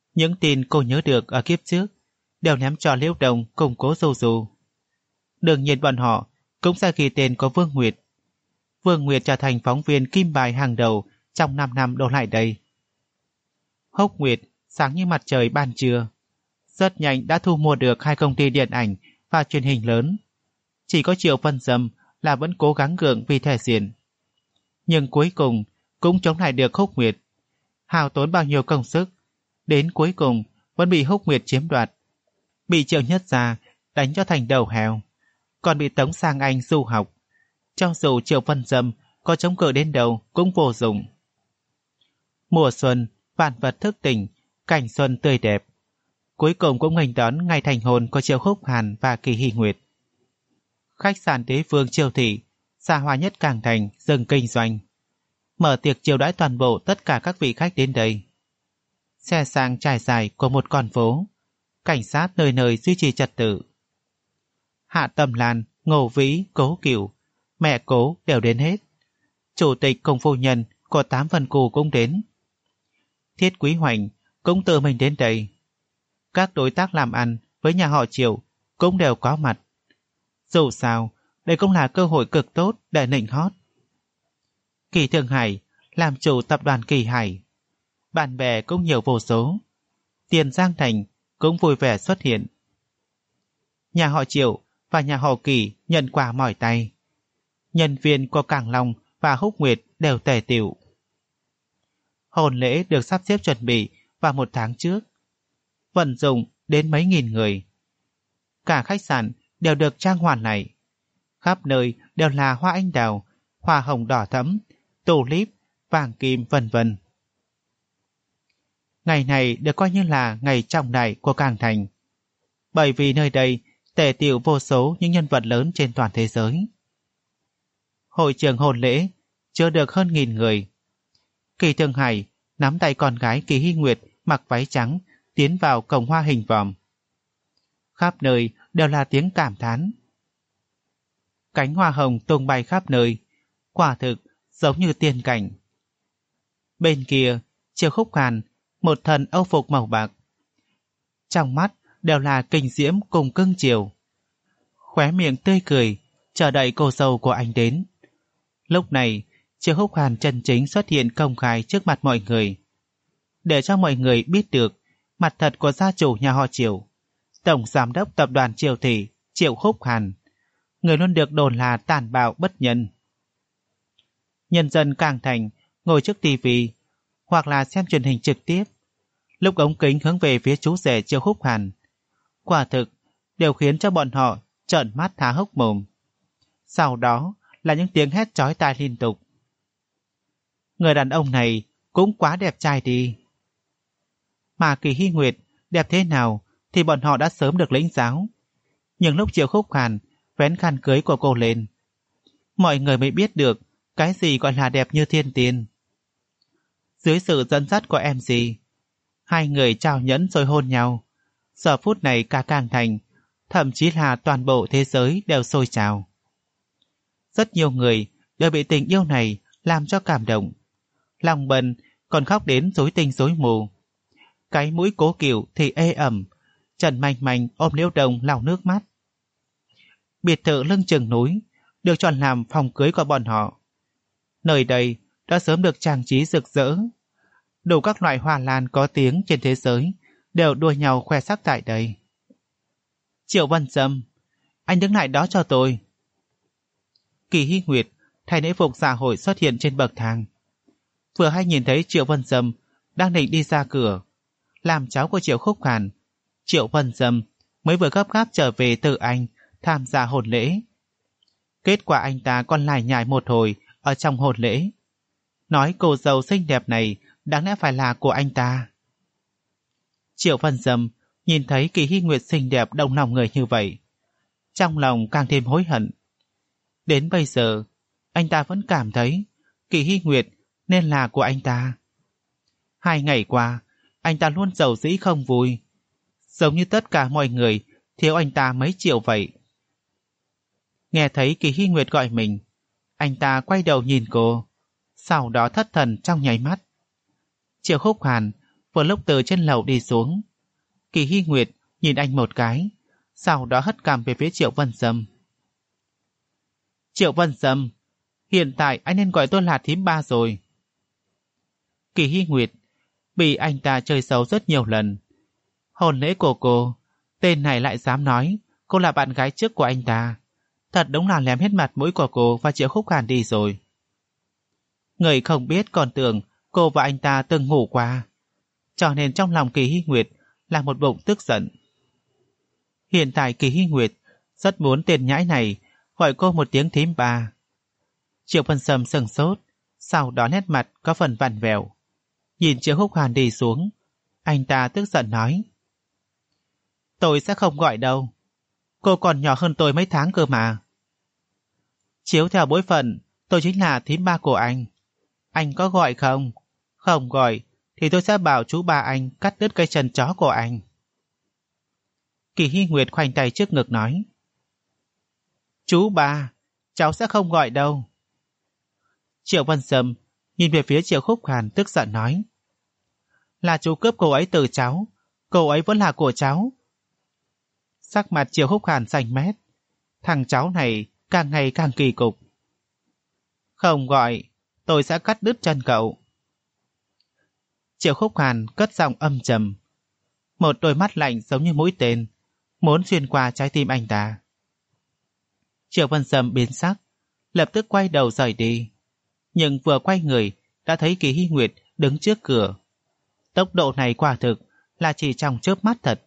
Những tin cô nhớ được ở kiếp trước đều ném cho Liễu Đồng cùng Cố Du Du. Đương nhiên bọn họ cũng sẽ ghi tên của Vương Nguyệt. Vương Nguyệt trở thành phóng viên kim bài hàng đầu trong năm năm đổ lại đây. Húc Nguyệt sáng như mặt trời ban trưa, rất nhanh đã thu mua được hai công ty điện ảnh và truyền hình lớn. Chỉ có Triệu Vân Dâm là vẫn cố gắng gượng vì thể diện. Nhưng cuối cùng cũng chống lại được Húc Nguyệt. Hao tốn bao nhiêu công sức, đến cuối cùng vẫn bị Húc Nguyệt chiếm đoạt. Bị Triệu Nhất Gia đánh cho thành đầu heo, còn bị tống sang Anh du học. Cho dù Triệu Vân Dâm có chống cự đến đâu cũng vô dụng. Mùa xuân, vạn vật thức tỉnh, cảnh xuân tươi đẹp. Cuối cùng cũng nghênh đón ngày thành hôn của Triệu Húc Hàn và Kỳ Hy Nguyệt. Khách sạn Đế Vương Triều Thị, xa hoa nhất Cảng Thành, dừng kinh doanh. Mở tiệc chiêu đãi toàn bộ tất cả các vị khách đến đây. Xe sang trải dài của một con phố, cảnh sát nơi nơi duy trì trật tự. Hạ Tâm Lan, Ngô Vĩ, Cố Cửu, mẹ Cố đều đến hết. Chủ tịch cùng phu nhân của Tám Vân Cù cũng đến. Thiết Quý Hoành cũng tự mình đến đây. Các đối tác làm ăn với nhà họ Triệu cũng đều có mặt. Dù sao, đây cũng là cơ hội cực tốt để nịnh hót. Kỳ Thương Hải làm chủ tập đoàn Kỳ Hải. Bạn bè cũng nhiều vô số. Tiền Giang Thành cũng vui vẻ xuất hiện. Nhà họ Triệu và nhà họ Kỳ nhận quà mỏi tay. Nhân viên của Cảng Long và Húc Nguyệt đều tề tựu. Hôn lễ được sắp xếp chuẩn bị vào một tháng trước. Vận dụng đến mấy nghìn người. Cả khách sạn đều được trang hoàn lại. Khắp nơi đều là hoa anh đào, hoa hồng đỏ thẫm, tulip, vàng kim vân vân. Ngày này được coi như là ngày trọng đại của Cảng Thành, bởi vì nơi đây tề tựu vô số những nhân vật lớn trên toàn thế giới. Hội trường hôn lễ chưa được hơn nghìn người. Kỳ Thương Hải nắm tay con gái Kỳ Hy Nguyệt mặc váy trắng tiến vào cổng hoa hình vòm. Khắp nơi đều là tiếng cảm thán. Cánh hoa hồng tung bay khắp nơi, quả thực giống như tiên cảnh. Bên kia, Triệu Húc Hàn, một thần âu phục màu bạc. Trong mắt đều là kinh diễm cùng cưng chiều. Khóe miệng tươi cười, chờ đợi cô dâu của anh đến. Lúc này, Triệu Húc Hàn chân chính xuất hiện công khai trước mặt mọi người. Để cho mọi người biết được mặt thật của gia chủ nhà họ Triệu, Tổng Giám đốc Tập đoàn Triều Thị Triệu Húc Hàn, người luôn được đồn là tàn bạo bất nhân. Nhân dân Cảng Thành ngồi trước tivi hoặc là xem truyền hình trực tiếp, lúc ống kính hướng về phía chú rể Triệu Húc Hàn, quả thực đều khiến cho bọn họ trợn mắt há hốc mồm. Sau đó là những tiếng hét chói tai liên tục. Người đàn ông này cũng quá đẹp trai đi. Mà Kỳ Hy Nguyệt đẹp thế nào thì bọn họ đã sớm được lĩnh giáo. Nhưng lúc Triệu Húc Hàn vén khăn cưới của cô lên, mọi người mới biết được cái gì gọi là đẹp như thiên tiên. Dưới sự dẫn dắt của em xê, hai người trao nhẫn rồi hôn nhau. Giờ phút này cả Cảng Thành, thậm chí là toàn bộ thế giới đều sôi trào. Rất nhiều người đều bị tình yêu này làm cho cảm động. Lòng bần còn khóc đến rối tinh rối mù. Cái mũi Cố Cửu thì ê ẩm, Trần Manh Manh ôm Liễu Đồng lau nước mắt. Biệt thự lưng chừng núi được chọn làm phòng cưới của bọn họ. Nơi đây đã sớm được trang trí rực rỡ. Đủ các loại hoa lan có tiếng trên thế giới đều đua nhau khoe sắc tại đây. Triệu Vân Dâm, anh đứng lại đó cho tôi. Kỳ Hy Nguyệt thay lễ phục xã hội xuất hiện trên bậc thang. Vừa hay nhìn thấy Triệu Vân Dâm đang định đi ra cửa, làm cháu của Triệu Húc Hàn, Triệu Vân Dâm mới vừa gấp gáp trở về từ Anh tham gia hôn lễ. Kết quả anh ta còn lải nhải một hồi ở trong hôn lễ, nói cô dâu xinh đẹp này đáng lẽ phải là của anh ta. Triệu Vân Dâm nhìn thấy Kỳ Hy Nguyệt xinh đẹp động lòng người như vậy, trong lòng càng thêm hối hận. Đến bây giờ, anh ta vẫn cảm thấy Kỳ Hy Nguyệt nên là của anh ta. Hai ngày qua, anh ta luôn giàu dĩ không vui, giống như tất cả mọi người thiếu anh ta mấy triệu vậy. Nghe thấy Kỳ Hy Nguyệt gọi mình, anh ta quay đầu nhìn cô, sau đó thất thần trong nháy mắt. Triệu Húc Hàn vừa lúc từ trên lầu đi xuống. Kỳ Hy Nguyệt nhìn anh một cái, sau đó hất cằm về phía Triệu Vân Sâm. Triệu Vân Sâm, hiện tại anh nên gọi tôi là thím ba rồi. Kỳ Hy Nguyệt bị anh ta chơi xấu rất nhiều lần. Hôn lễ của cô, tên này lại dám nói cô là bạn gái trước của anh ta. Thật đúng là lém hết mặt mũi của cô và Triệu Khúc Hàn đi rồi. Người không biết còn tưởng cô và anh ta từng ngủ qua, cho nên trong lòng Kỳ Hy Nguyệt là một bụng tức giận. Hiện tại Kỳ Hy Nguyệt rất muốn tên nhãi này gọi cô một tiếng thím ba. Triệu Vân Sâm sừng sốt, sau đó nét mặt có phần vặn vẹo. Nhìn Triệu Khúc Hàn đi xuống, anh ta tức giận nói: Tôi sẽ không gọi đâu. Cô còn nhỏ hơn tôi mấy tháng cơ mà. Chiếu theo bối phận, tôi chính là thím ba của anh. Anh có gọi không? Không gọi thì tôi sẽ bảo chú ba anh cắt đứt cây chân chó của anh. Kỳ Hy Nguyệt khoanh tay trước ngực nói: Chú ba, cháu sẽ không gọi đâu. Triệu Vân Sâm nhìn về phía Triệu Khúc Hàn tức giận nói: Là chú cướp cô ấy từ cháu, cô ấy vẫn là của cháu. Sắc mặt Triệu Khúc Hàn xanh mét, thằng cháu này càng ngày càng kỳ cục. Không gọi, tôi sẽ cắt đứt chân cậu. Triệu Khúc Hàn cất giọng âm trầm, một đôi mắt lạnh giống như mũi tên, muốn xuyên qua trái tim anh ta. Triệu Vân Sâm biến sắc, lập tức quay đầu rời đi. Nhưng vừa quay người đã thấy Kỳ Hy Nguyệt đứng trước cửa. Tốc độ này quả thực là chỉ trong chớp mắt thật.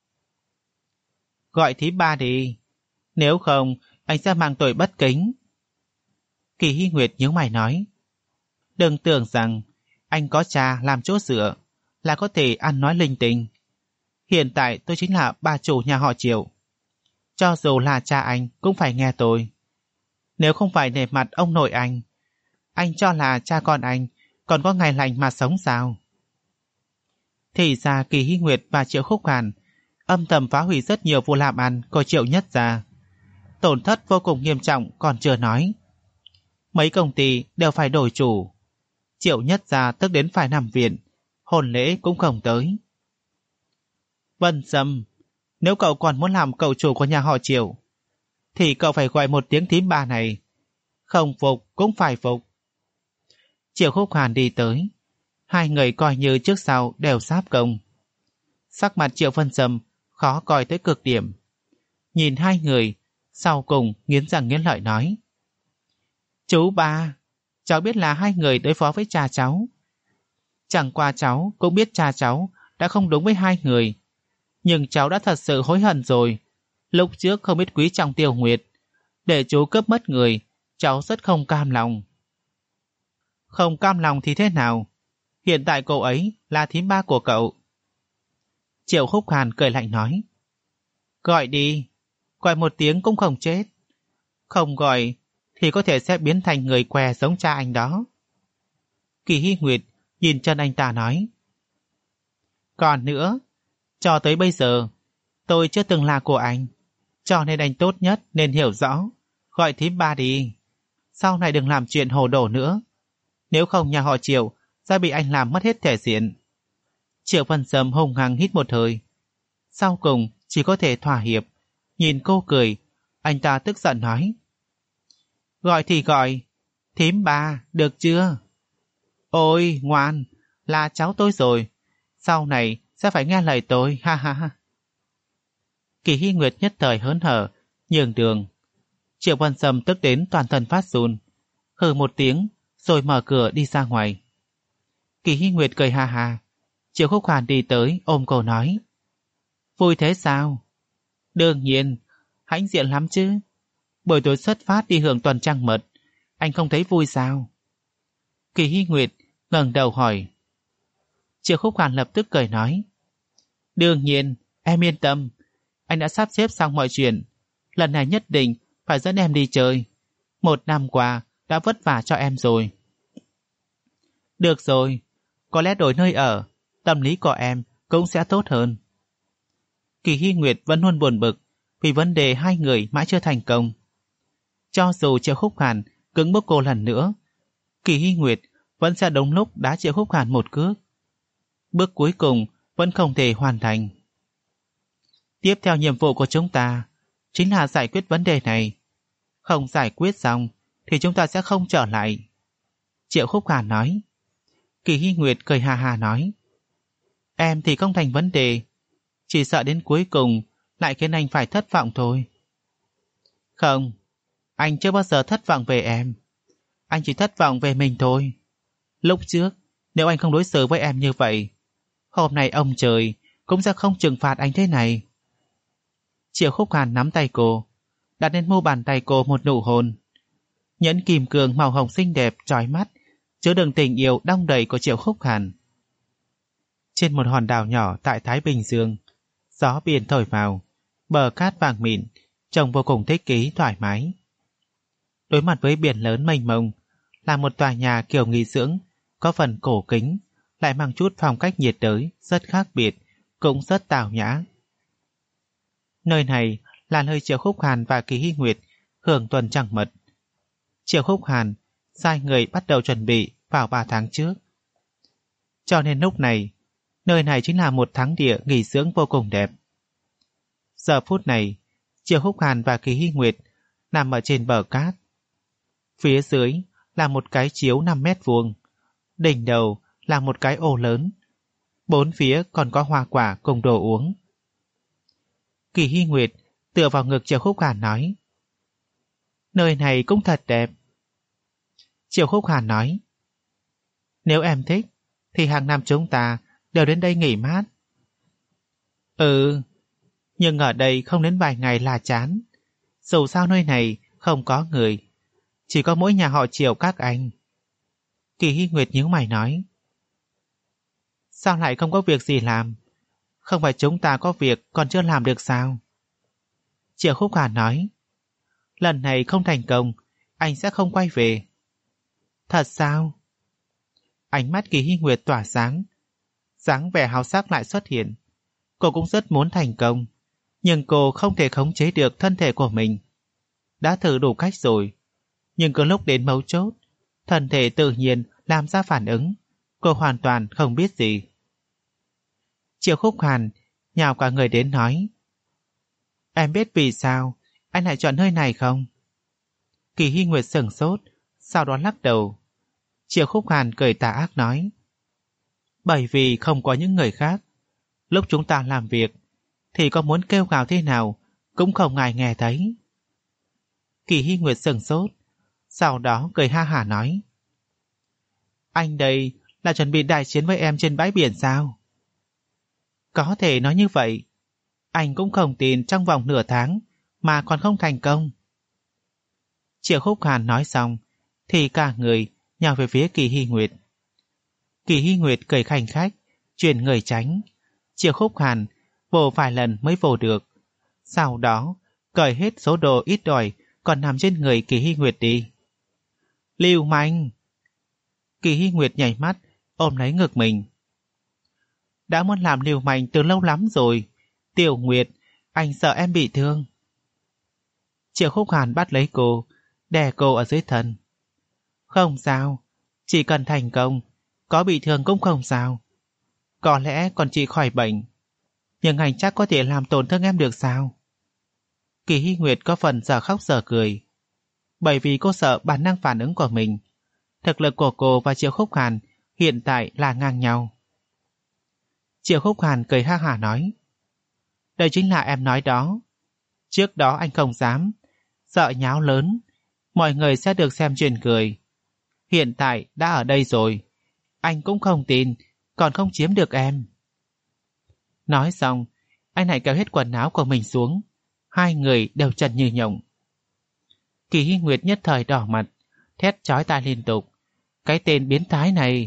Gọi thím ba đi, nếu không anh sẽ mang tội bất kính. Kỳ Hy Nguyệt nhíu mày nói: Đừng tưởng rằng anh có cha làm chỗ dựa là có thể ăn nói linh tinh. Hiện tại tôi chính là bà chủ nhà họ Triệu. Cho dù là cha anh cũng phải nghe tôi. Nếu không phải nể mặt ông nội anh, anh cho là cha con anh còn có ngày lành mà sống sao? Thì ra Kỳ Hy Nguyệt và Triệu Khúc Hàn âm thầm phá hủy rất nhiều vụ làm ăn của Triệu Nhất gia. Tổn thất vô cùng nghiêm trọng còn chưa nói. Mấy công ty đều phải đổi chủ. Triệu Nhất gia tức đến phải nằm viện, hôn lễ cũng không tới. Vân Sâm, nếu cậu còn muốn làm cậu chủ của nhà họ Triệu, thì cậu phải gọi một tiếng thím ba này. Không phục cũng phải phục. Triệu Khúc Hàn đi tới, hai người coi như trước sau đều giáp công. Sắc mặt Triệu Vân Sâm khó coi tới cực điểm. Nhìn hai người, sau cùng nghiến răng nghiến lợi nói: Chú ba, cháu biết là hai người đối phó với cha cháu. Chẳng qua cháu cũng biết cha cháu đã không đúng với hai người, nhưng cháu đã thật sự hối hận rồi. Lúc trước không biết quý trọng Tiêu Nguyệt, để chú cướp mất người, cháu rất không cam lòng. Không cam lòng thì thế nào? Hiện tại cô ấy là thím ba của cậu. Triệu Khúc Hàn cười lạnh nói: Gọi đi, gọi một tiếng cũng không chết. Không gọi thì có thể sẽ biến thành người què giống cha anh đó. Kỳ Hy Nguyệt nhìn chân anh ta nói: Còn nữa, cho tới bây giờ tôi chưa từng là của anh, cho nên anh tốt nhất nên hiểu rõ, gọi thím ba đi. Sau này đừng làm chuyện hồ đồ nữa, nếu không nhà họ Triệu sẽ bị anh làm mất hết thể diện. Triệu Vân Sâm hung hăng hít một hơi, sau cùng chỉ có thể thỏa hiệp. Nhìn cô cười, anh ta tức giận nói: Gọi thì gọi, thím ba, được chưa? Ôi, ngoan, là cháu tôi rồi, sau này sẽ phải nghe lời tôi, ha ha ha. Kỳ Hy Nguyệt nhất thời hớn hở, nhường đường. Triệu Vân Sâm tức đến toàn thân phát run, hừ một tiếng rồi mở cửa đi ra ngoài. Kỳ Hy Nguyệt cười ha ha. Triệu Khúc Hàn đi tới ôm cô nói: Vui thế sao? Đương nhiên, hãnh diện lắm chứ. Buổi tối xuất phát đi hưởng tuần trăng mật, anh không thấy vui sao? Kỳ Hy Nguyệt ngẩng đầu hỏi. Triệu Khúc Hàn lập tức cười nói: Đương nhiên, em yên tâm, anh đã sắp xếp xong mọi chuyện. Lần này nhất định phải dẫn em đi chơi. Một năm qua đã vất vả cho em rồi. Được rồi, có lẽ đổi nơi ở, tâm lý của em cũng sẽ tốt hơn. Kỳ Hy Nguyệt vẫn luôn buồn bực vì vấn đề hai người mãi chưa thành công. Cho dù Triệu Khúc Hàn cứng bức cô lần nữa, Kỳ Hy Nguyệt vẫn sẽ đúng lúc đá Triệu Khúc Hàn một cước. Bước cuối cùng vẫn không thể hoàn thành. Tiếp theo nhiệm vụ của chúng ta chính là giải quyết vấn đề này. Không giải quyết xong thì chúng ta sẽ không trở lại. Triệu Khúc Hàn nói. Kỳ Hy Nguyệt cười hà hà nói. Em thì không thành vấn đề, chỉ sợ đến cuối cùng lại khiến anh phải thất vọng thôi. Không, anh chưa bao giờ thất vọng về em. Anh chỉ thất vọng về mình thôi. Lúc trước, nếu anh không đối xử với em như vậy, hôm nay ông trời cũng sẽ không trừng phạt anh thế này. Triệu Khúc Hàn nắm tay cô, đặt lên mu bàn tay cô một nụ hôn. Nhẫn kim cương màu hồng xinh đẹp chói mắt, chứa đựng tình yêu đong đầy của Triệu Khúc Hàn. Trên một hòn đảo nhỏ tại Thái Bình Dương, gió biển thổi vào, bờ cát vàng mịn, trông vô cùng thích ý thoải mái. Đối mặt với biển lớn mênh mông là một tòa nhà kiểu nghỉ dưỡng, có phần cổ kính, lại mang chút phong cách nhiệt đới, rất khác biệt, cũng rất tào nhã. Nơi này là nơi Triệu Khúc Hàn và Kỳ Hy Nguyệt hưởng tuần trăng mật. Triệu Khúc Hàn sai người bắt đầu chuẩn bị vào ba tháng trước. Cho nên lúc này, nơi này chính là một thắng địa nghỉ dưỡng vô cùng đẹp. Giờ phút này, Triệu Khúc Hàn và Kỳ Hy Nguyệt nằm ở trên bờ cát. Phía dưới là một cái chiếu năm mét vuông, đỉnh đầu là một cái ô lớn, bốn phía còn có hoa quả cùng đồ uống. Kỳ Hy Nguyệt tựa vào ngực Triệu Khúc Hàn nói. Nơi này cũng thật đẹp. Triệu Khúc Hàn nói. Nếu em thích, thì hàng năm chúng ta đều đến đây nghỉ mát. Ừ, nhưng ở đây không đến vài ngày là chán. Dù sao nơi này không có người, chỉ có mỗi nhà họ Triệu các anh. Kỳ Hy Nguyệt nhíu mày nói. Sao lại không có việc gì làm? Không phải chúng ta có việc còn chưa làm được sao? Triệu Khúc Hàn nói. Lần này không thành công, anh sẽ không quay về. Thật sao? Ánh mắt Kỳ Hy Nguyệt tỏa sáng, dáng vẻ hào sắc lại xuất hiện. Cô cũng rất muốn thành công, nhưng cô không thể khống chế được thân thể của mình. Đã thử đủ cách rồi, nhưng có lúc đến mấu chốt, thân thể tự nhiên làm ra phản ứng. Cô hoàn toàn không biết gì. Triệu Khúc Hàn nhào cả người đến nói. Em biết vì sao anh lại chọn nơi này không? Kỳ Hy Nguyệt sửng sốt, sau đó lắc đầu. Triệu Khúc Hàn cười tà ác nói. Bởi vì không có những người khác. Lúc chúng ta làm việc thì có muốn kêu gào thế nào cũng không ai nghe thấy. Kỳ Hy Nguyệt sửng sốt, sau đó cười ha hả nói. Anh đây là chuẩn bị đại chiến với em trên bãi biển sao? Có thể nói như vậy. Anh cũng không tin trong vòng nửa tháng mà còn không thành công. Triệu Khúc Hàn nói xong thì cả người nhào về phía Kỳ Hy Nguyệt. Kỳ Hy Nguyệt cười khanh khách, chuyển người tránh. Triệu Khúc Hàn vồ vài lần mới vồ được. Sau đó cởi hết số đồ ít ỏi còn nằm trên người Kỳ Hy Nguyệt đi. Lưu manh! Kỳ Hy Nguyệt nhảy mắt ôm lấy ngực mình. Đã muốn làm liều manh từ lâu lắm rồi. Tiểu Nguyệt, anh sợ em bị thương. Triệu Khúc Hàn bắt lấy cô, đè cô ở dưới thân. Không sao, chỉ cần thành công, có bị thương cũng không sao. Có lẽ còn chỉ khỏi bệnh, nhưng anh chắc có thể làm tổn thương em được sao? Kỳ Hy Nguyệt có phần giờ khóc giờ cười, bởi vì cô sợ bản năng phản ứng của mình. Thực lực của cô và Triệu Khúc Hàn hiện tại là ngang nhau. Triệu Khúc Hàn cười ha hả nói. Đây chính là em nói đó. Trước đó anh không dám, sợ nháo lớn, mọi người sẽ được xem chuyện cười. Hiện tại đã ở đây rồi, anh cũng không tin, còn không chiếm được em. Nói xong, anh lại kéo hết quần áo của mình xuống. Hai người đều trần như nhộng. Kỳ Hy Nguyệt nhất thời đỏ mặt, thét chói tai liên tục. Cái tên biến thái này!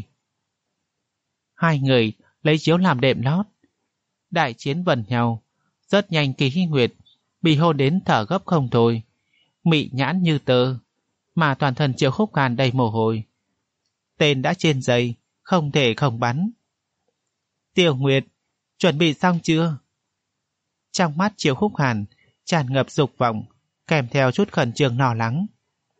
Hai người lấy chiếu làm đệm lót. Đại chiến vần nhau. Rất nhanh Kỳ Hy Nguyệt bị hôn đến thở gấp không thôi, mị nhãn như tơ, mà toàn thân Triệu Khúc Hàn đầy mồ hôi. Tên đã trên dây, không thể không bắn. Tiểu Nguyệt, chuẩn bị xong chưa? Trong mắt Triệu Khúc Hàn tràn ngập dục vọng, kèm theo chút khẩn trương lo lắng.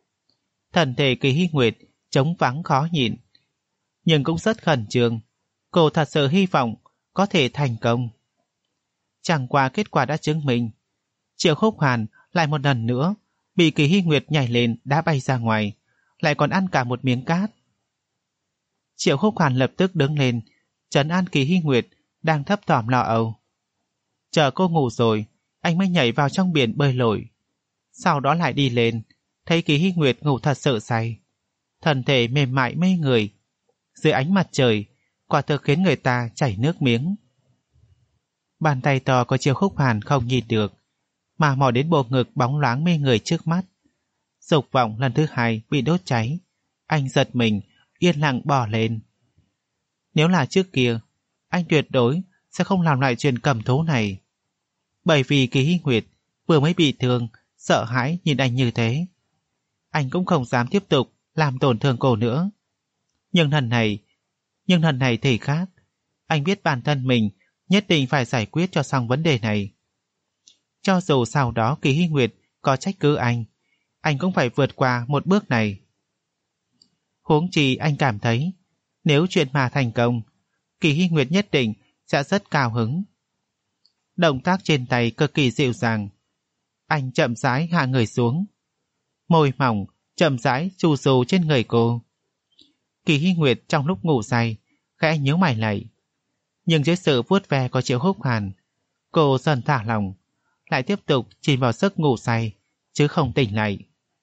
Thân thể Kỳ Hy Nguyệt trống vắng khó nhịn, nhưng cũng rất khẩn trương. Cô thật sự hy vọng có thể thành công. Chẳng qua kết quả đã chứng minh, Triệu Khúc Hàn lại một lần nữa bị Kỳ Hy Nguyệt nhảy lên đá bay ra ngoài, lại còn ăn cả một miếng cát. Triệu Khúc Hàn lập tức đứng lên, trấn an Kỳ Hy Nguyệt đang thấp thỏm lo âu. Chờ cô ngủ rồi, anh mới nhảy vào trong biển bơi lội. Sau đó lại đi lên, thấy Kỳ Hy Nguyệt ngủ thật sự say, thân thể mềm mại mê người. Dưới ánh mặt trời, quả thực khiến người ta chảy nước miếng. Bàn tay to của Triệu Khúc Hàn không nhìn được, mà mò đến bộ ngực bóng loáng mê người trước mắt. Dục vọng lần thứ hai bị đốt cháy. Anh giật mình, yên lặng bỏ lên. Nếu là trước kia, anh tuyệt đối sẽ không làm lại chuyện cầm thú này. Bởi vì Kỳ Hy Nguyệt vừa mới bị thương, sợ hãi nhìn anh như thế. Anh cũng không dám tiếp tục làm tổn thương cô nữa. Nhưng lần này, nhưng lần này thì khác. Anh biết bản thân mình nhất định phải giải quyết cho xong vấn đề này. Cho dù sau đó Kỳ Hy Nguyệt có trách cứ anh, anh cũng phải vượt qua một bước này. Huống chi anh cảm thấy, nếu chuyện mà thành công, Kỳ Hy Nguyệt nhất định sẽ rất cao hứng. Động tác trên tay cực kỳ dịu dàng. Anh chậm rãi hạ người xuống. Môi mỏng chậm rãi chu du trên người cô. Kỳ Hy Nguyệt trong lúc ngủ say khẽ nhíu mày lại. Nhưng dưới sự vuốt ve của Triệu Khúc Hàn, cô dần thả lòng, lại tiếp tục chìm vào giấc ngủ say, chứ không tỉnh lại.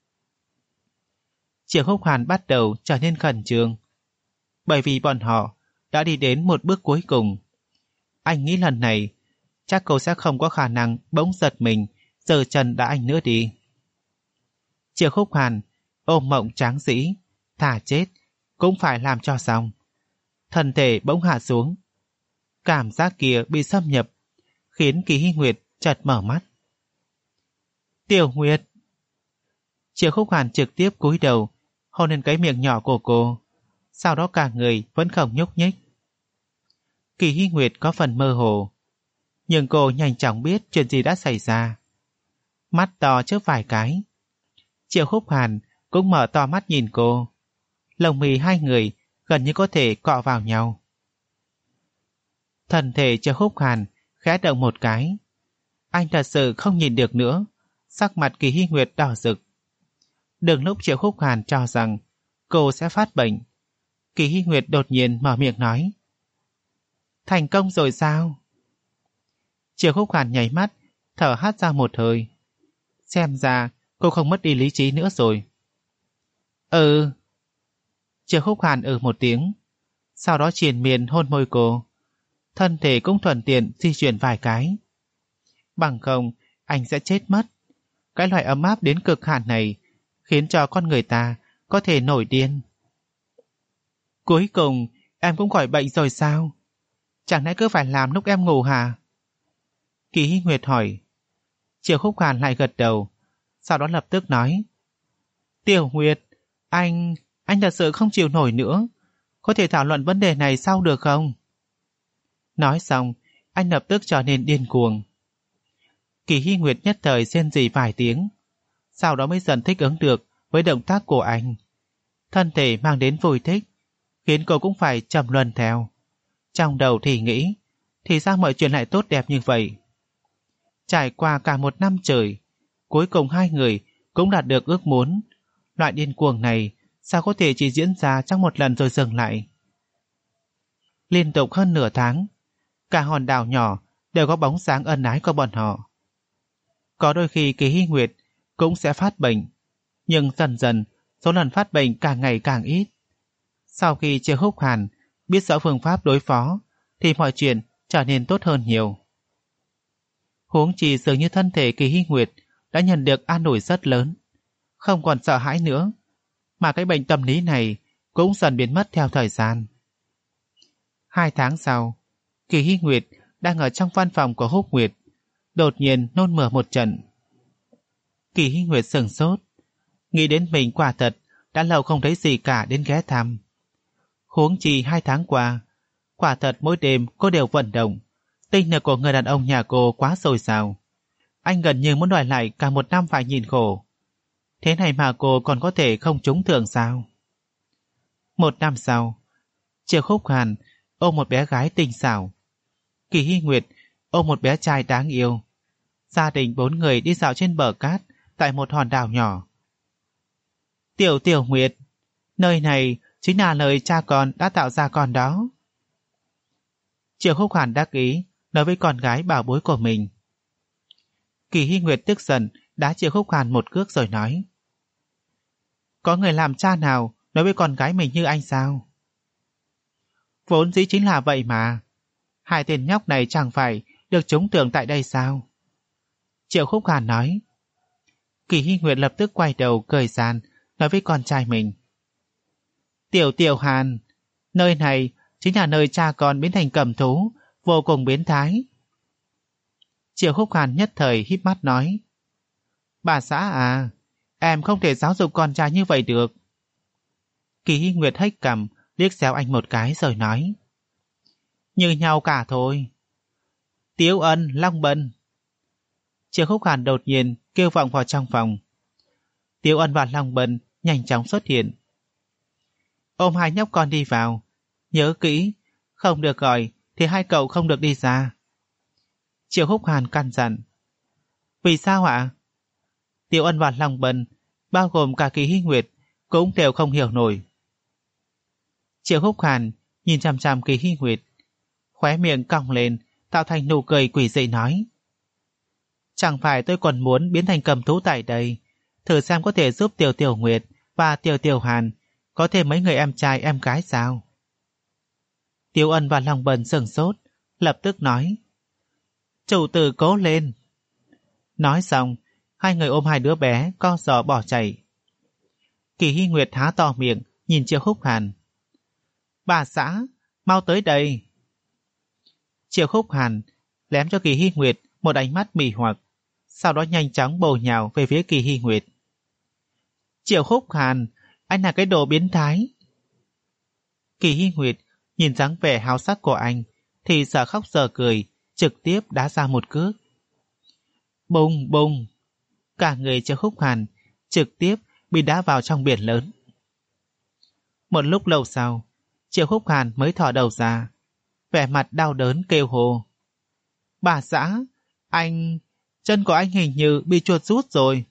Triệu Khúc Hàn bắt đầu trở nên khẩn trương, bởi vì bọn họ đã đi đến một bước cuối cùng. Anh nghĩ lần này chắc cô sẽ không có khả năng bỗng giật mình giơ chân đá anh nữa đi. Triệu Khúc Hàn ôm mộng tráng dĩ, thà chết cũng phải làm cho xong. Thân thể bỗng hạ xuống. Cảm giác kia bị xâm nhập, khiến Kỳ Hy Nguyệt chợt mở mắt. Tiểu Nguyệt! Triệu Khúc Hàn trực tiếp cúi đầu hôn lên cái miệng nhỏ của cô, sau đó cả người vẫn không nhúc nhích. Kỳ Hy Nguyệt có phần mơ hồ, nhưng cô nhanh chóng biết chuyện gì đã xảy ra. Mắt to chớp vài cái. Triệu Khúc Hàn cũng mở to mắt nhìn cô. Lồng mì hai người gần như có thể cọ vào nhau. Thân thể Triệu Khúc Hàn khẽ động một cái. Anh thật sự không nhìn được nữa. Sắc mặt Kỳ Hy Nguyệt đỏ rực. Đừng lúc Triệu Khúc Hàn cho rằng cô sẽ phát bệnh, Kỳ Hy Nguyệt đột nhiên mở miệng nói. Thành công rồi sao? Triệu Khúc Hàn nháy mắt, thở hắt ra một hơi. Xem ra cô không mất đi lý trí nữa rồi. Ừ. Triệu Khúc Hàn ừ một tiếng, sau đó triền miên hôn môi cô. Thân thể cũng thuận tiện di chuyển vài cái. Bằng không, anh sẽ chết mất. Cái loại ấm áp đến cực hạn này khiến cho con người ta có thể nổi điên. Cuối cùng, em cũng khỏi bệnh rồi sao? Chẳng lẽ cứ phải làm lúc em ngủ hả? Kỳ Hy Nguyệt hỏi. Triệu Khúc Hàn lại gật đầu, sau đó lập tức nói. Tiểu Nguyệt, anh... anh thật sự không chịu nổi nữa. Có thể thảo luận vấn đề này sau được không? Nói xong, anh lập tức trở nên điên cuồng. Kỳ Hy Nguyệt nhất thời rên rỉ vài tiếng, sau đó mới dần thích ứng được với động tác của anh. Thân thể mang đến vui thích, khiến cô cũng phải trầm luân theo. Trong đầu thì nghĩ, thì sao mọi chuyện lại tốt đẹp như vậy? Trải qua cả một năm trời, cuối cùng hai người cũng đạt được ước muốn. Loại điên cuồng này sao có thể chỉ diễn ra trong một lần rồi dừng lại? Liên tục hơn nửa tháng, cả hòn đảo nhỏ đều có bóng dáng ân ái của bọn họ. Có đôi khi Kỳ Hy Nguyệt cũng sẽ phát bệnh, nhưng dần dần số lần phát bệnh càng ngày càng ít. Sau khi Triệu Khúc Hàn biết rõ phương pháp đối phó, thì mọi chuyện trở nên tốt hơn nhiều. Huống chi dường như thân thể Kỳ Hy Nguyệt đã nhận được an ủi rất lớn, không còn sợ hãi nữa, mà cái bệnh tâm lý này cũng dần biến mất theo thời gian. Hai tháng sau, Kỳ Hy Nguyệt đang ở trong văn phòng của Húc Nguyệt, đột nhiên nôn mửa một trận. Kỳ Hy Nguyệt sửng sốt, nghĩ đến mình quả thật đã lâu không thấy gì cả đến ghé thăm. Huống chi hai tháng qua, quả thật mỗi đêm cô đều vận động. Tinh lực của người đàn ông nhà cô quá dồi dào. Anh gần như muốn đòi lại cả một năm phải nhìn khổ. Thế này mà cô còn có thể không trúng thưởng sao? Một năm sau, Triệu Khúc Hàn ôm một bé gái tinh xảo. Kỳ Hy Nguyệt ôm một bé trai đáng yêu. Gia đình bốn người đi dạo trên bờ cát tại một hòn đảo nhỏ. Tiểu Tiểu Nguyệt, nơi này chính là lời cha con đã tạo ra con đó. Triệu Húc Hàn đắc ý nói với con gái bảo bối của mình. Kỳ Hy Nguyệt tức giận đá Triệu Húc Hàn một cước rồi nói: Có người làm cha nào nói với con gái mình như anh sao? Vốn dĩ chính là vậy mà. Hai tên nhóc này chẳng phải được trúng tưởng tại đây sao? Triệu Húc Hàn nói. Kỳ Hy Nguyệt lập tức quay đầu cười gian nói với con trai mình: Tiểu Tiểu Hàn, nơi này chính là nơi cha con biến thành cầm thú, vô cùng biến thái. Triệu Húc Hàn nhất thời híp mắt nói: Bà xã à, em không thể giáo dục con trai như vậy được. Kỳ Hy Nguyệt hếch cằm liếc xéo anh một cái rồi nói: Như nhau cả thôi. Tiếu Ân, Long Bân. Triệu Húc Hàn đột nhiên kêu vọng vào trong phòng. Tiếu Ân và Long Bân nhanh chóng xuất hiện. Ôm hai nhóc con đi vào. Nhớ kỹ, không được gọi thì hai cậu không được đi ra. Triệu Húc Hàn căn dặn. Vì sao ạ? Tiếu Ân và Long Bân, bao gồm cả Kỳ Hy Nguyệt, cũng đều không hiểu nổi. Triệu Húc Hàn nhìn chằm chằm Kỳ Hy Nguyệt, khóe miệng cong lên tạo thành nụ cười quỷ dị nói: Chẳng phải tôi còn muốn biến thành cầm thú tại đây, thử xem có thể giúp Tiểu Tiểu Nguyệt và Tiểu Tiểu Hàn có thêm mấy người em trai em gái sao? Tiếu Ân và Long Bân sửng sốt, lập tức nói: Chủ tử cố lên. Nói xong, hai người ôm hai đứa bé co giò bỏ chạy. Kỳ Hy Nguyệt há to miệng nhìn Triệu Húc Hàn. Bà xã, mau tới đây. Triệu Húc Hàn lém cho Kỳ Hy Nguyệt một ánh mắt mỉ hoặc, sau đó nhanh chóng bổ nhào về phía Kỳ Hy Nguyệt. Triệu Húc Hàn, anh là cái đồ biến thái. Kỳ Hy Nguyệt nhìn dáng vẻ háo sắc của anh thì giờ khóc giờ cười, trực tiếp đá ra một cước. Bùng bùng, cả người Triệu Húc Hàn trực tiếp bị đá vào trong biển lớn. Một lúc lâu sau, Triệu Húc Hàn mới thò đầu ra, vẻ mặt đau đớn kêu hồ: Bà xã, anh, chân của anh hình như bị chuột rút rồi.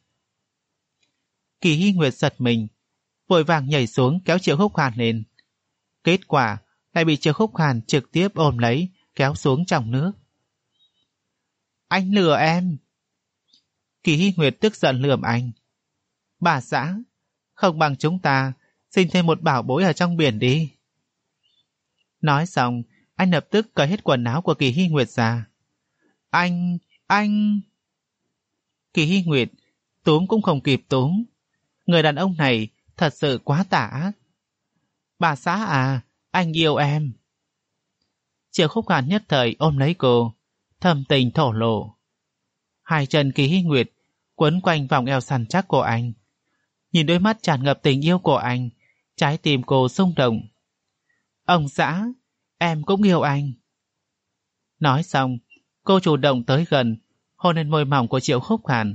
Kỳ Hy Nguyệt giật mình, vội vàng nhảy xuống kéo Triệu Húc Hàn lên. Kết quả lại bị Triệu Húc Hàn trực tiếp ôm lấy, kéo xuống trong nước. Anh lừa em. Kỳ Hy Nguyệt tức giận lườm anh. Bà xã, không bằng chúng ta xin thêm một bảo bối ở trong biển đi. Nói xong, anh lập tức cởi hết quần áo của Kỳ Hy Nguyệt ra. Anh, anh... Kỳ Hy Nguyệt túm cũng không kịp túm. Người đàn ông này thật sự quá tà ác. Bà xã à, anh yêu em. Triệu Húc Hàn nhất thời ôm lấy cô, thầm tình thổ lộ. Hai chân Kỳ Hy Nguyệt quấn quanh vòng eo săn chắc của anh. Nhìn đôi mắt tràn ngập tình yêu của anh, trái tim cô xung động. Ông xã, em cũng yêu anh. Nói xong, cô chủ động tới gần, hôn lên môi mỏng của Triệu Húc Hàn.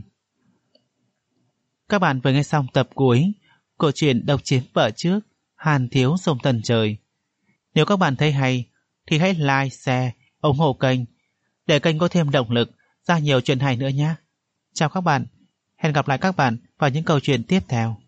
Các bạn vừa nghe xong tập cuối của truyện Độc Chiếm Vợ Trước, Hàn Thiếu Sông Tần Trời. Nếu các bạn thấy hay thì hãy like, share, ủng hộ kênh để kênh có thêm động lực ra nhiều chuyện hay nữa nhé. Chào các bạn, hẹn gặp lại các bạn vào những câu chuyện tiếp theo.